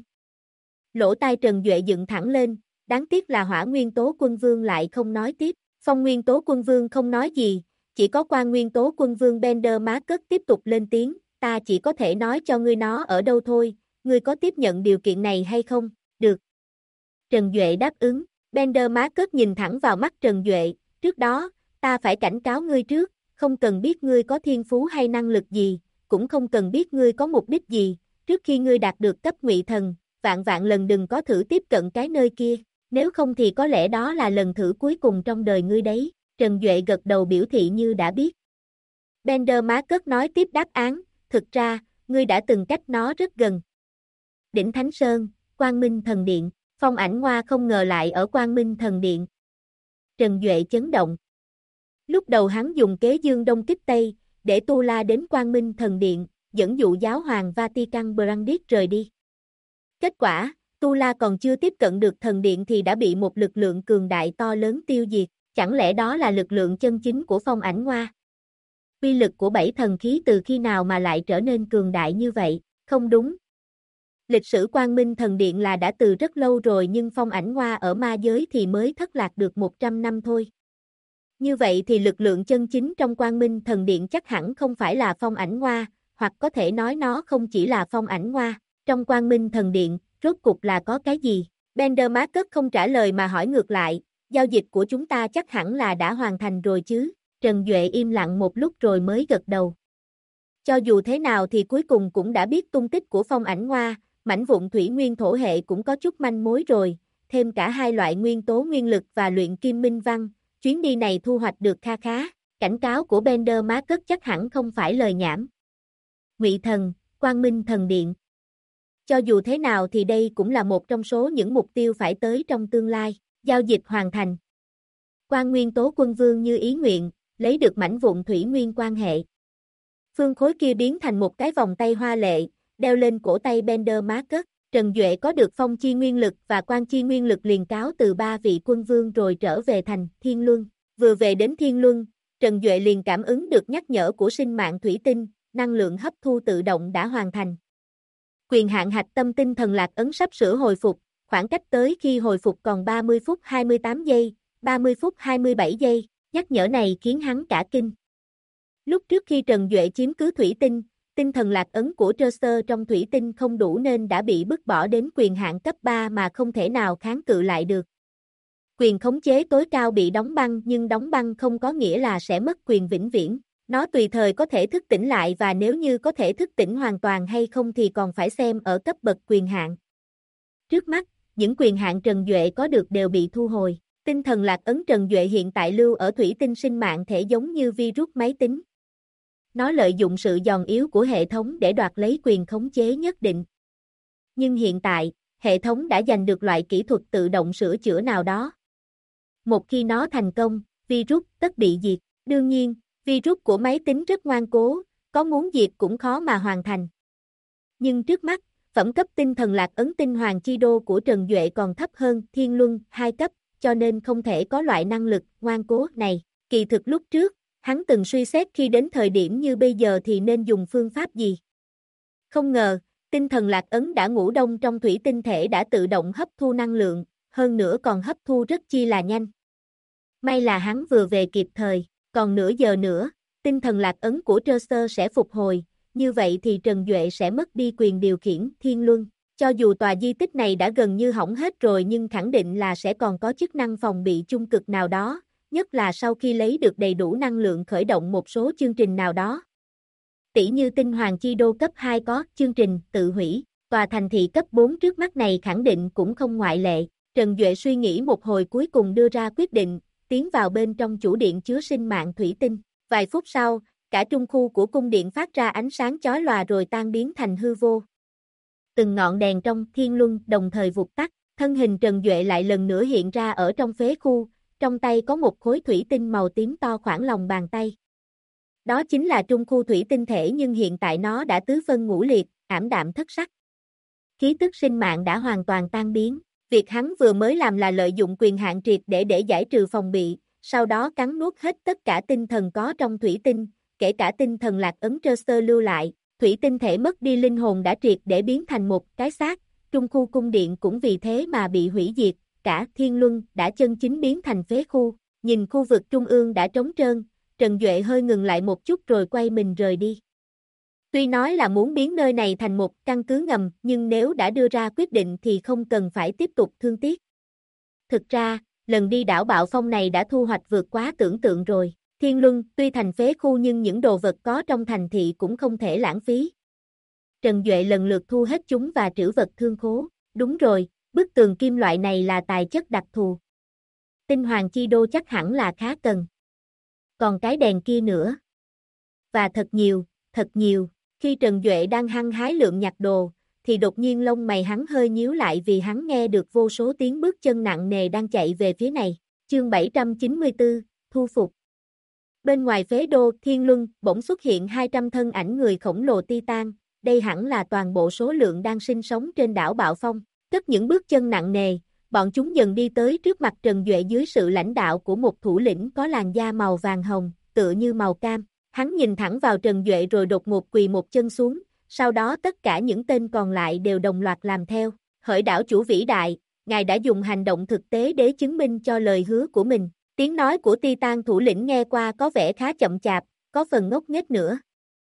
Lỗ tai Trần Duệ dựng thẳng lên, đáng tiếc là Hỏa Nguyên tố quân vương lại không nói tiếp. Phong Nguyên tố quân vương không nói gì, chỉ có Quan Nguyên tố quân vương Bender má cất tiếp tục lên tiếng, ta chỉ có thể nói cho ngươi nó ở đâu thôi, ngươi có tiếp nhận điều kiện này hay không? Được. Trần Duệ đáp ứng. Bender má cất nhìn thẳng vào mắt Trần Duệ, trước đó, ta phải cảnh cáo ngươi trước, không cần biết ngươi có thiên phú hay năng lực gì, cũng không cần biết ngươi có mục đích gì, trước khi ngươi đạt được cấp ngụy thần, vạn vạn lần đừng có thử tiếp cận cái nơi kia, nếu không thì có lẽ đó là lần thử cuối cùng trong đời ngươi đấy. Trần Duệ gật đầu biểu thị như đã biết. Bender má cất nói tiếp đáp án, thực ra, ngươi đã từng cách nó rất gần. Đỉnh Thánh Sơn, Quang Minh Thần Điện, Phong Ảnh Ngoa không ngờ lại ở Quang Minh Thần Điện. Trần Duệ chấn động. Lúc đầu hắn dùng kế dương đông kích tây, để Tu La đến Quang Minh Thần Điện, dẫn dụ giáo hoàng Vatican Brandis rời đi. Kết quả, Tu La còn chưa tiếp cận được thần điện thì đã bị một lực lượng cường đại to lớn tiêu diệt, chẳng lẽ đó là lực lượng chân chính của Phong Ảnh Ngoa? Uy lực của 7 thần khí từ khi nào mà lại trở nên cường đại như vậy? Không đúng. Lịch sử Quang Minh Thần Điện là đã từ rất lâu rồi, nhưng Phong Ảnh Ngoa ở ma giới thì mới thất lạc được 100 năm thôi. Như vậy thì lực lượng chân chính trong Quang Minh Thần Điện chắc hẳn không phải là Phong Ảnh Ngoa, hoặc có thể nói nó không chỉ là Phong Ảnh Ngoa. Trong Quang Minh Thần Điện, rốt cục là có cái gì? Bender má cất không trả lời mà hỏi ngược lại, giao dịch của chúng ta chắc hẳn là đã hoàn thành rồi chứ? Trần Duệ im lặng một lúc rồi mới gật đầu. Cho dù thế nào thì cuối cùng cũng đã biết tung tích của Phong Ảnh Ngoa, mảnh vụn thủy nguyên thổ hệ cũng có chút manh mối rồi, thêm cả hai loại nguyên tố nguyên lực và luyện kim minh văn, chuyến đi này thu hoạch được kha khá. Cảnh cáo của Bender má cất chắc hẳn không phải lời nhảm. Ngụy Thần, Quang Minh Thần Điện. Cho dù thế nào thì đây cũng là một trong số những mục tiêu phải tới trong tương lai. Giao dịch hoàn thành. Quan Nguyên tố quân vương như ý nguyện, lấy được mảnh vụn thủy nguyên quan hệ. Phương khối kia biến thành một cái vòng tay hoa lệ, đeo lên cổ tay Bender má cất. Trần Duệ có được phong chi nguyên lực và quan chi nguyên lực liền cáo từ 3 vị quân vương rồi trở về thành Thiên Luân. Vừa về đến Thiên Luân, Trần Duệ liền cảm ứng được nhắc nhở của sinh mạng thủy tinh, năng lượng hấp thu tự động đã hoàn thành. Quyền hạn hạch tâm tinh thần lạc ấn sắp sửa hồi phục, khoảng cách tới khi hồi phục còn 30 phút 28 giây, 30 phút 27 giây, nhắc nhở này khiến hắn cả kinh. Lúc trước khi Trần Duệ chiếm cứ thủy tinh, tinh thần lạc ấn của Trơ trong thủy tinh không đủ nên đã bị bức bỏ đến quyền hạn cấp 3 mà không thể nào kháng cự lại được. Quyền khống chế tối cao bị đóng băng nhưng đóng băng không có nghĩa là sẽ mất quyền vĩnh viễn. Nó tùy thời có thể thức tỉnh lại và nếu như có thể thức tỉnh hoàn toàn hay không thì còn phải xem ở cấp bậc quyền hạn. Trước mắt, những quyền hạn Trần Duệ có được đều bị thu hồi. Tinh thần lạc ấn Trần Duệ hiện tại lưu ở thủy tinh sinh mạng thể giống như virus máy tính. Nó lợi dụng sự giòn yếu của hệ thống để đoạt lấy quyền khống chế nhất định. Nhưng hiện tại, hệ thống đã giành được loại kỹ thuật tự động sửa chữa nào đó. Một khi nó thành công, virus tất bị diệt. Đương nhiên, virus của máy tính rất ngoan cố, có muốn diệt cũng khó mà hoàn thành. Nhưng trước mắt, phẩm cấp tinh thần lạc ấn tinh hoàng chi đô của Trần Duệ còn thấp hơn Thiên Luân 2 cấp, cho nên không thể có loại năng lực ngoan cố này. Kỳ thực lúc trước, hắn từng suy xét khi đến thời điểm như bây giờ thì nên dùng phương pháp gì. Không ngờ, tinh thần lạc ấn đã ngủ đông trong thủy tinh thể đã tự động hấp thu năng lượng, hơn nữa còn hấp thu rất chi là nhanh. May là hắn vừa về kịp thời, còn nửa giờ nữa, tinh thần lạc ấn của Trơ sẽ phục hồi, như vậy thì Trần Duệ sẽ mất đi quyền điều khiển Thiên Luân. Cho dù tòa di tích này đã gần như hỏng hết rồi nhưng khẳng định là sẽ còn có chức năng phòng bị chung cực nào đó, nhất là sau khi lấy được đầy đủ năng lượng khởi động một số chương trình nào đó. Tỷ như tinh hoàng chi đô cấp 2 có chương trình tự hủy, tòa thành thị cấp 4 trước mắt này khẳng định cũng không ngoại lệ. Trần Duệ suy nghĩ một hồi cuối cùng đưa ra quyết định, tiến vào bên trong chủ điện chứa sinh mạng thủy tinh. Vài phút sau, cả trung khu của cung điện phát ra ánh sáng chói lòa rồi tan biến thành hư vô. Từng ngọn đèn trong Thiên Luân đồng thời vụt tắt, thân hình Trần Duệ lại lần nữa hiện ra ở trong phế khu, trong tay có một khối thủy tinh màu tím to khoảng lòng bàn tay. Đó chính là trung khu thủy tinh thể nhưng hiện tại nó đã tứ phân ngũ liệt, ảm đạm thất sắc. Khí tức sinh mạng đã hoàn toàn tan biến. Việc hắn vừa mới làm là lợi dụng quyền hạn triệt để giải trừ phòng bị, sau đó cắn nuốt hết tất cả tinh thần có trong thủy tinh, kể cả tinh thần lạc ấn Trơ lưu lại. Thủy tinh thể mất đi linh hồn đã triệt để biến thành một cái xác, trung khu cung điện cũng vì thế mà bị hủy diệt, cả Thiên Luân đã chân chính biến thành phế khu. Nhìn khu vực trung ương đã trống trơn, Trần Duệ hơi ngừng lại một chút rồi quay mình rời đi. Tuy nói là muốn biến nơi này thành một căn cứ ngầm, nhưng nếu đã đưa ra quyết định thì không cần phải tiếp tục thương tiếc. Thực ra, lần đi đảo Bạo Phong này đã thu hoạch vượt quá tưởng tượng rồi. Thiên Luân tuy thành phế khu nhưng những đồ vật có trong thành thị cũng không thể lãng phí. Trần Duệ lần lượt thu hết chúng và trữ vật thương khố. Đúng rồi, bức tường kim loại này là tài chất đặc thù. Tinh hoàng chi đô chắc hẳn là khá cần. Còn cái đèn kia nữa. Và thật nhiều, thật nhiều. Khi Trần Duệ đang hăng hái lượm nhặt đồ, thì đột nhiên lông mày hắn hơi nhíu lại vì hắn nghe được vô số tiếng bước chân nặng nề đang chạy về phía này. Chương 794, thu phục. Bên ngoài phế đô Thiên Luân bỗng xuất hiện 200 thân ảnh người khổng lồ Titan, đây hẳn là toàn bộ số lượng đang sinh sống trên đảo Bạo Phong. Cất những bước chân nặng nề, bọn chúng dần đi tới trước mặt Trần Duệ dưới sự lãnh đạo của một thủ lĩnh có làn da màu vàng hồng, tựa như màu cam. Hắn nhìn thẳng vào Trần Duệ rồi đột ngột quỳ một chân xuống, sau đó tất cả những tên còn lại đều đồng loạt làm theo. Hỡi đảo chủ vĩ đại, ngài đã dùng hành động thực tế để chứng minh cho lời hứa của mình. Tiếng nói của Titan thủ lĩnh nghe qua có vẻ khá chậm chạp, có phần ngốc nghếch nữa.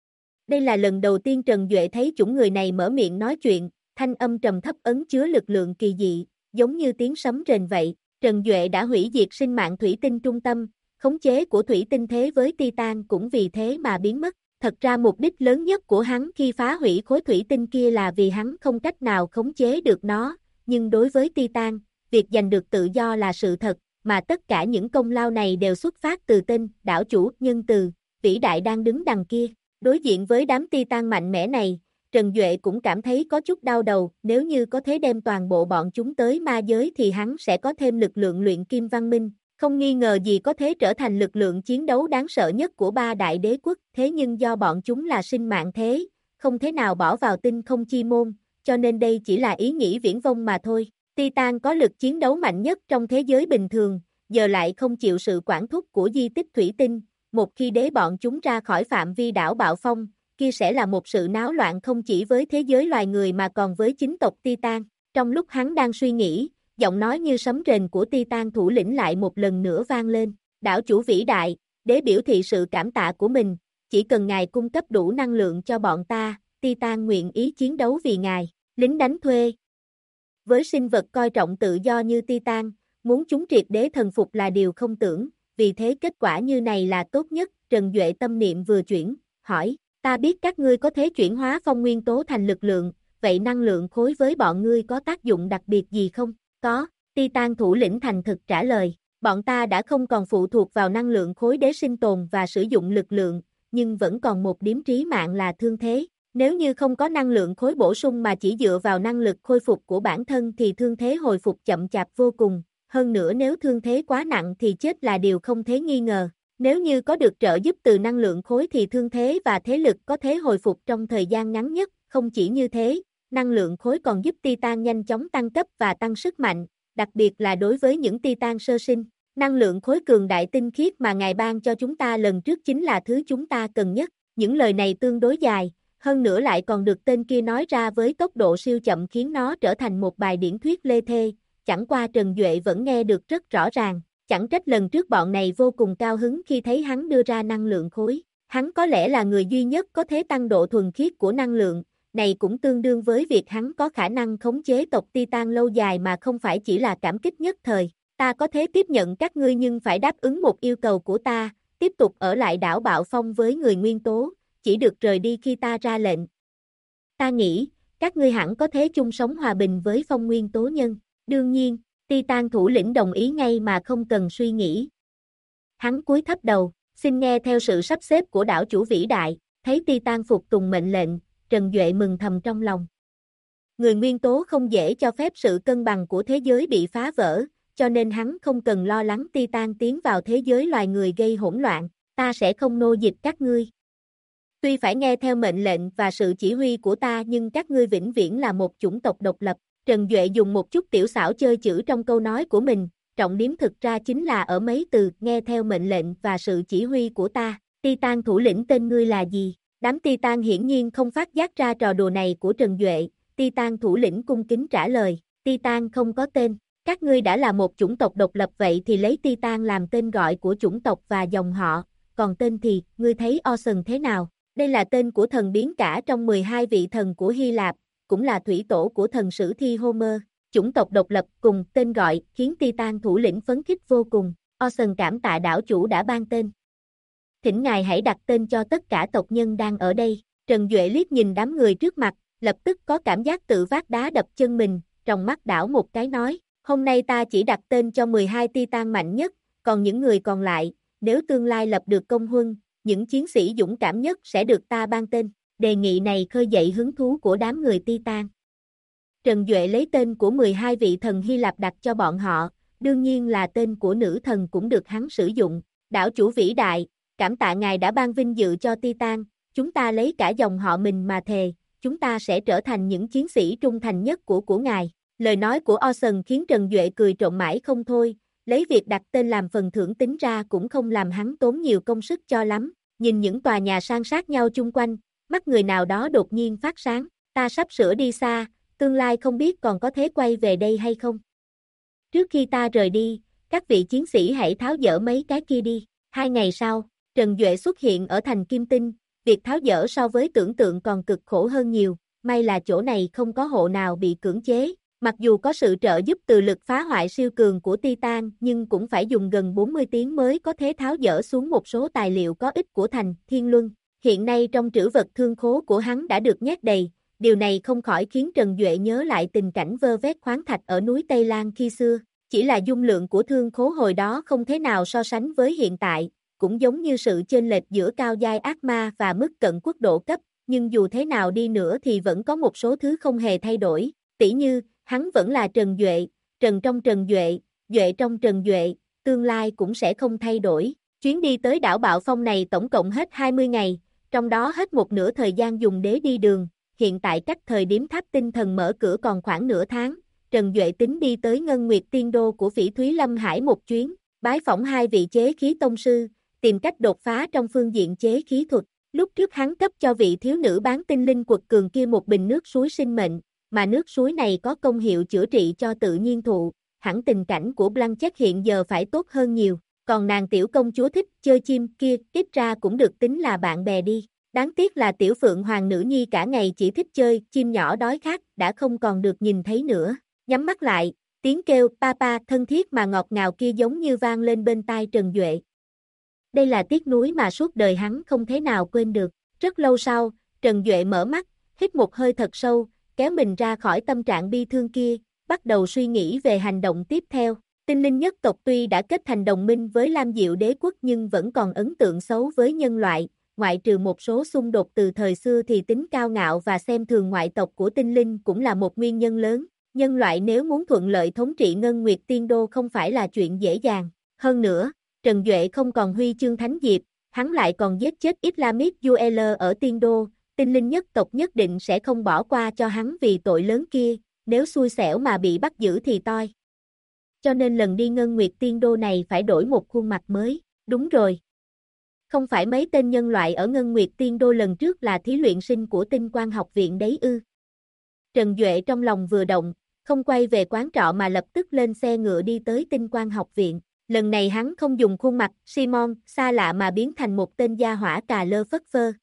Đây là lần đầu tiên Trần Duệ thấy chủng người này mở miệng nói chuyện, thanh âm trầm thấp ẩn chứa lực lượng kỳ dị, giống như tiếng sấm rền vậy. Trần Duệ đã hủy diệt sinh mạng thủy tinh trung tâm, khống chế của thủy tinh thế với Titan cũng vì thế mà biến mất. Thật ra mục đích lớn nhất của hắn khi phá hủy khối thủy tinh kia là vì hắn không cách nào khống chế được nó, nhưng đối với Titan, việc giành được tự do là sự thật, mà tất cả những công lao này đều xuất phát từ tên đảo chủ nhân từ, vĩ đại đang đứng đằng kia. Đối diện với đám Titan mạnh mẽ này, Trần Duệ cũng cảm thấy có chút đau đầu, nếu như có thể đem toàn bộ bọn chúng tới ma giới thì hắn sẽ có thêm lực lượng luyện kim văn minh, không nghi ngờ gì có thể trở thành lực lượng chiến đấu đáng sợ nhất của ba đại đế quốc, thế nhưng do bọn chúng là sinh mạng thế, không thể nào bỏ vào tinh không chi môn, cho nên đây chỉ là ý nghĩ viển vông mà thôi. Titan có lực chiến đấu mạnh nhất trong thế giới bình thường, giờ lại không chịu sự quản thúc của di tích thủy tinh, một khi đế bọn chúng ra khỏi phạm vi đảo Bạo Phong, kia sẽ là một sự náo loạn không chỉ với thế giới loài người mà còn với chính tộc Titan. Trong lúc hắn đang suy nghĩ, giọng nói như sấm rền của Titan thủ lĩnh lại một lần nữa vang lên. Đảo chủ vĩ đại, đế biểu thị sự cảm tạ của mình, chỉ cần ngài cung cấp đủ năng lượng cho bọn ta, Titan nguyện ý chiến đấu vì ngài. Lính đánh thuê. Với sinh vật coi trọng tự do như Titan, muốn chúng triệt để thần phục là điều không tưởng, vì thế kết quả như này là tốt nhất. Trần Duệ tâm niệm vừa chuyển, hỏi, ta biết các ngươi có thể chuyển hóa phong nguyên tố thành lực lượng, vậy năng lượng khối với bọn ngươi có tác dụng đặc biệt gì không? Có, Titan thủ lĩnh thành thực trả lời, bọn ta đã không còn phụ thuộc vào năng lượng khối để sinh tồn và sử dụng lực lượng, nhưng vẫn còn một điểm trí mạng là thương thế. Nếu như không có năng lượng khối bổ sung mà chỉ dựa vào năng lực khôi phục của bản thân thì thương thế hồi phục chậm chạp vô cùng, hơn nữa nếu thương thế quá nặng thì chết là điều không thể nghi ngờ. Nếu như có được trợ giúp từ năng lượng khối thì thương thế và thế lực có thể hồi phục trong thời gian ngắn nhất, không chỉ như thế, năng lượng khối còn giúp Titan nhanh chóng tăng cấp và tăng sức mạnh, đặc biệt là đối với những Titan sơ sinh. Năng lượng khối cường đại tinh khiết mà ngài ban cho chúng ta lần trước chính là thứ chúng ta cần nhất. Những lời này tương đối dài, hơn nữa lại còn được tên kia nói ra với tốc độ siêu chậm khiến nó trở thành một bài điển thuyết lê thê, chẳng qua Trần Duệ vẫn nghe được rất rõ ràng, chẳng trách lần trước bọn này vô cùng cao hứng khi thấy hắn đưa ra năng lượng khối. Hắn có lẽ là người duy nhất có thể tăng độ thuần khiết của năng lượng, này cũng tương đương với việc hắn có khả năng khống chế tộc Titan lâu dài mà không phải chỉ là cảm kích nhất thời. Ta có thể tiếp nhận các ngươi nhưng phải đáp ứng một yêu cầu của ta, tiếp tục ở lại đảo Bạo Phong với người nguyên tố, chỉ được rời đi khi ta ra lệnh. Ta nghĩ, các ngươi hẳn có thể chung sống hòa bình với phong nguyên tố nhân. Đương nhiên, Titan thủ lĩnh đồng ý ngay mà không cần suy nghĩ. Hắn cúi thấp đầu, xin nghe theo sự sắp xếp của đảo chủ vĩ đại, thấy Titan phục tùng mệnh lệnh, Trần Duệ mừng thầm trong lòng. Người nguyên tố không dễ cho phép sự cân bằng của thế giới bị phá vỡ, cho nên hắn không cần lo lắng Titan tiến vào thế giới loài người gây hỗn loạn, ta sẽ không nô dịch các ngươi. Tuy phải nghe theo mệnh lệnh và sự chỉ huy của ta nhưng các ngươi vĩnh viễn là một chủng tộc độc lập. Trần Duệ dùng một chút tiểu xảo chơi chữ trong câu nói của mình, trọng điểm thực ra chính là ở mấy từ nghe theo mệnh lệnh và sự chỉ huy của ta. Titan thủ lĩnh tên ngươi là gì? Đám Titan hiển nhiên không phát giác ra trò đùa này của Trần Duệ. Titan thủ lĩnh cung kính trả lời, Titan không có tên. Các ngươi đã là một chủng tộc độc lập vậy thì lấy Titan làm tên gọi của chủng tộc và dòng họ, còn tên thì, ngươi thấy Ocean thế nào? Đây là tên của thần biến cả trong 12 vị thần của Hy Lạp, cũng là thủy tổ của thần sử thi Homer. Chủng tộc độc lập cùng tên gọi khiến Titan thủ lĩnh phấn khích vô cùng. Ocean cảm tạ đảo chủ đã ban tên. Thỉnh ngài hãy đặt tên cho tất cả tộc nhân đang ở đây. Trần Duệ liếc nhìn đám người trước mặt, lập tức có cảm giác tự vác đá đập chân mình, trong mắt đảo một cái nói, hôm nay ta chỉ đặt tên cho 12 Titan mạnh nhất, còn những người còn lại, nếu tương lai lập được công huân, những chiến sĩ dũng cảm nhất sẽ được ta ban tên. Đề nghị này khơi dậy hứng thú của đám người Titan. Trần Duệ lấy tên của 12 vị thần Hy Lạp đặt cho bọn họ, đương nhiên là tên của nữ thần cũng được hắn sử dụng. Đảo chủ vĩ đại, cảm tạ ngài đã ban vinh dự cho Titan, chúng ta lấy cả dòng họ mình mà thề, chúng ta sẽ trở thành những chiến sĩ trung thành nhất của ngài. Lời nói của Ocean khiến Trần Duệ cười trộm mãi không thôi, lấy việc đặt tên làm phần thưởng tính ra cũng không làm hắn tốn nhiều công sức cho lắm. Nhìn những tòa nhà san sát nhau chung quanh, mắt người nào đó đột nhiên phát sáng, ta sắp sửa đi xa, tương lai không biết còn có thể quay về đây hay không. Trước khi ta rời đi, các vị chiến sĩ hãy tháo dỡ mấy cái kia đi. 2 ngày sau, Trần Duệ xuất hiện ở thành Kim Tinh, việc tháo dỡ so với tưởng tượng còn cực khổ hơn nhiều, may là chỗ này không có hộ nào bị cưỡng chế. Mặc dù có sự trợ giúp từ lực phá hoại siêu cường của Titan nhưng cũng phải dùng gần 40 tiếng mới có thể tháo dỡ xuống một số tài liệu có ích của thành Thiên Luân. Hiện nay trong trữ vật thương khố của hắn đã được nhét đầy, điều này không khỏi khiến Trần Duệ nhớ lại tình cảnh vơ vét khoáng thạch ở núi Tây Lan khi xưa. Chỉ là dung lượng của thương khố hồi đó không thể nào so sánh với hiện tại, cũng giống như sự chênh lệch giữa cao giai ác ma và mức cận quốc độ cấp, nhưng dù thế nào đi nữa thì vẫn có một số thứ không hề thay đổi, tỉ như hắn vẫn là Trần Duệ, Trần trong Trần Duệ, Duệ trong Trần Duệ, tương lai cũng sẽ không thay đổi. Chuyến đi tới đảo Bạo Phong này tổng cộng hết 20 ngày, trong đó hết một nửa thời gian dùng để đi đường, hiện tại cách thời điểm tháp tinh thần mở cửa còn khoảng nửa tháng, Trần Duệ tính đi tới Ngân Nguyệt Tiên Đô của Phỉ Thúy Lâm Hải một chuyến, bái phỏng 2 vị chế khí tông sư, tìm cách đột phá trong phương diện chế khí thuật. Lúc trước hắn cấp cho vị thiếu nữ bán tinh linh quật cường kia một bình nước suối sinh mệnh, mà nước suối này có công hiệu chữa trị cho tự nhiên thụ, hẳn tình cảnh của Blanchett hiện giờ phải tốt hơn nhiều. còn nàng tiểu công chúa thích chơi chim kia, ít ra cũng được tính là bạn bè đi. Đáng tiếc là tiểu phượng hoàng nữ nhi cả ngày chỉ thích chơi chim nhỏ đói khát, đã không còn được nhìn thấy nữa. Nhắm mắt lại, tiếng kêu papa thân thiết mà ngọt ngào kia giống như vang lên bên tai Trần Duệ. Đây là tiếc nuối mà suốt đời hắn không thể nào quên được. Rất lâu sau, Trần Duệ mở mắt, hít một hơi thật sâu, kéo mình ra khỏi tâm trạng bi thương kia, bắt đầu suy nghĩ về hành động tiếp theo. Tinh linh nhất tộc tuy đã kết thành đồng minh với Lam Diệu đế quốc nhưng vẫn còn ấn tượng xấu với nhân loại, ngoại trừ một số xung đột từ thời xưa thì tính cao ngạo và xem thường ngoại tộc của tinh linh cũng là một nguyên nhân lớn. Nhân loại nếu muốn thuận lợi thống trị Ngân Nguyệt Tiên Đô không phải là chuyện dễ dàng. Hơn nữa, Trần Duệ không còn huy chương thánh diệp, hắn lại còn giết chết Islamic UL ở Tiên Đô, tinh linh nhất tộc nhất định sẽ không bỏ qua cho hắn vì tội lớn kia, nếu xui xẻo mà bị bắt giữ thì toi. Cho nên lần đi Ngân Nguyệt Tiên Đô này phải đổi một khuôn mặt mới, đúng rồi. Không phải mấy tên nhân loại ở Ngân Nguyệt Tiên Đô lần trước là thí luyện sinh của Tinh Quang học viện đấy ư. Trần Duệ trong lòng vừa động, không quay về quán trọ mà lập tức lên xe ngựa đi tới Tinh Quang học viện. Lần này hắn không dùng khuôn mặt Simon xa lạ mà biến thành một tên gia hỏa cà lơ phất phơ.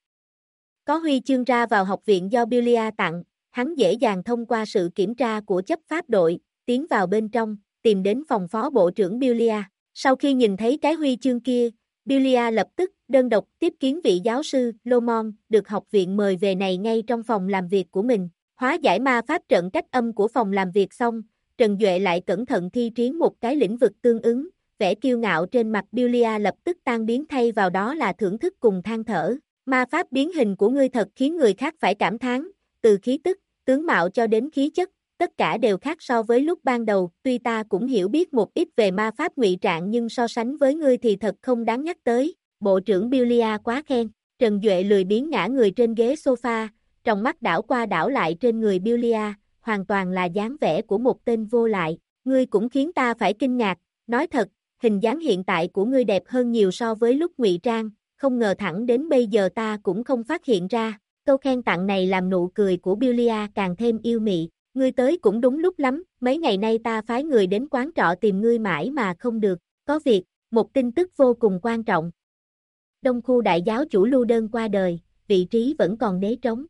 Có huy chương ra vào học viện do Billia tặng, hắn dễ dàng thông qua sự kiểm tra của chấp pháp đội, tiến vào bên trong, tìm đến phòng phó bộ trưởng Billia. Sau khi nhìn thấy cái huy chương kia, Billia lập tức đơn độc tiếp kiến vị giáo sư Lomon, được học viện mời về này ngay trong phòng làm việc của mình. Hóa giải ma pháp trận cách âm của phòng làm việc xong, Trần Duệ lại cẩn thận thi triển một cái lĩnh vực tương ứng, vẻ kiêu ngạo trên mặt Billia lập tức tan biến thay vào đó là thưởng thức cùng than thở. Ma pháp biến hình của ngươi thật khiến người khác phải cảm thán, từ khí tức, tướng mạo cho đến khí chất, tất cả đều khác so với lúc ban đầu, tuy ta cũng hiểu biết một ít về ma pháp ngụy trạng nhưng so sánh với ngươi thì thật không đáng nhắc tới. Bộ trưởng Billia quá khen. Trần Duệ lười biếng ngã người trên ghế sofa, trong mắt đảo qua đảo lại trên người Billia, hoàn toàn là dáng vẻ của một tên vô lại. Ngươi cũng khiến ta phải kinh ngạc, nói thật, hình dáng hiện tại của ngươi đẹp hơn nhiều so với lúc ngụy trang, không ngờ thẳng đến bây giờ ta cũng không phát hiện ra. Câu khen tặng này làm nụ cười của Billia càng thêm yêu mị. Ngươi tới cũng đúng lúc lắm, mấy ngày nay ta phái người đến quán trọ tìm ngươi mãi mà không được, có việc, một tin tức vô cùng quan trọng. Đông khu đại giáo chủ Lưu Đơn qua đời, vị trí vẫn còn đế trống.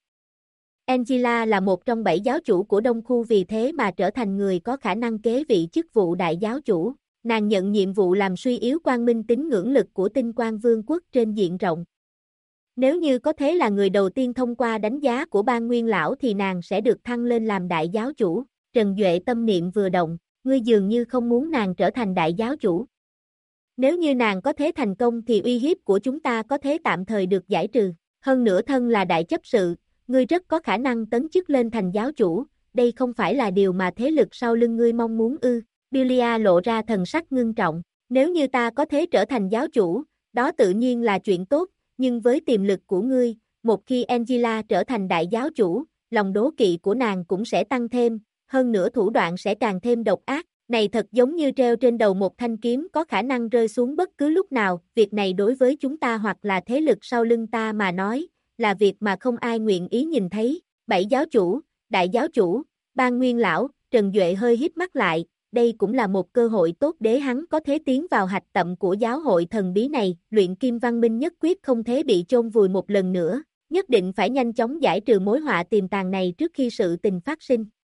Angela là một trong 7 giáo chủ của Đông khu vì thế mà trở thành người có khả năng kế vị chức vụ đại giáo chủ. Nàng nhận nhiệm vụ làm suy yếu quang minh tín ngưỡng lực của Tinh Quang Vương quốc trên diện rộng. Nếu như có thể là người đầu tiên thông qua đánh giá của Ban Nguyên Lão thì nàng sẽ được thăng lên làm đại giáo chủ. Trần Duệ tâm niệm vừa động, ngươi dường như không muốn nàng trở thành đại giáo chủ. Nếu như nàng có thể thành công thì uy hiếp của chúng ta có thể tạm thời được giải trừ. Hơn nữa thân là đại chấp sự, ngươi rất có khả năng tấn chức lên thành giáo chủ, đây không phải là điều mà thế lực sau lưng ngươi mong muốn ư. Billia lộ ra thần sắc ngưng trọng, nếu như ta có thể trở thành giáo chủ, đó tự nhiên là chuyện tốt, nhưng với tiềm lực của ngươi, một khi Angela trở thành đại giáo chủ, lòng đố kỵ của nàng cũng sẽ tăng thêm, hơn nữa thủ đoạn sẽ càng thêm độc ác, này thật giống như treo trên đầu một thanh kiếm có khả năng rơi xuống bất cứ lúc nào, việc này đối với chúng ta hoặc là thế lực sau lưng ta mà nói, là việc mà không ai nguyện ý nhìn thấy. 7 giáo chủ, đại giáo chủ, Ban Nguyên Lão, Trần Duệ hơi híp mắt lại, đây cũng là một cơ hội tốt để hắn có thể tiến vào hạch tâm của giáo hội thần bí này, luyện kim văn minh nhất quyết không thể bị chôn vùi một lần nữa, nhất định phải nhanh chóng giải trừ mối họa tiềm tàng này trước khi sự tình phát sinh.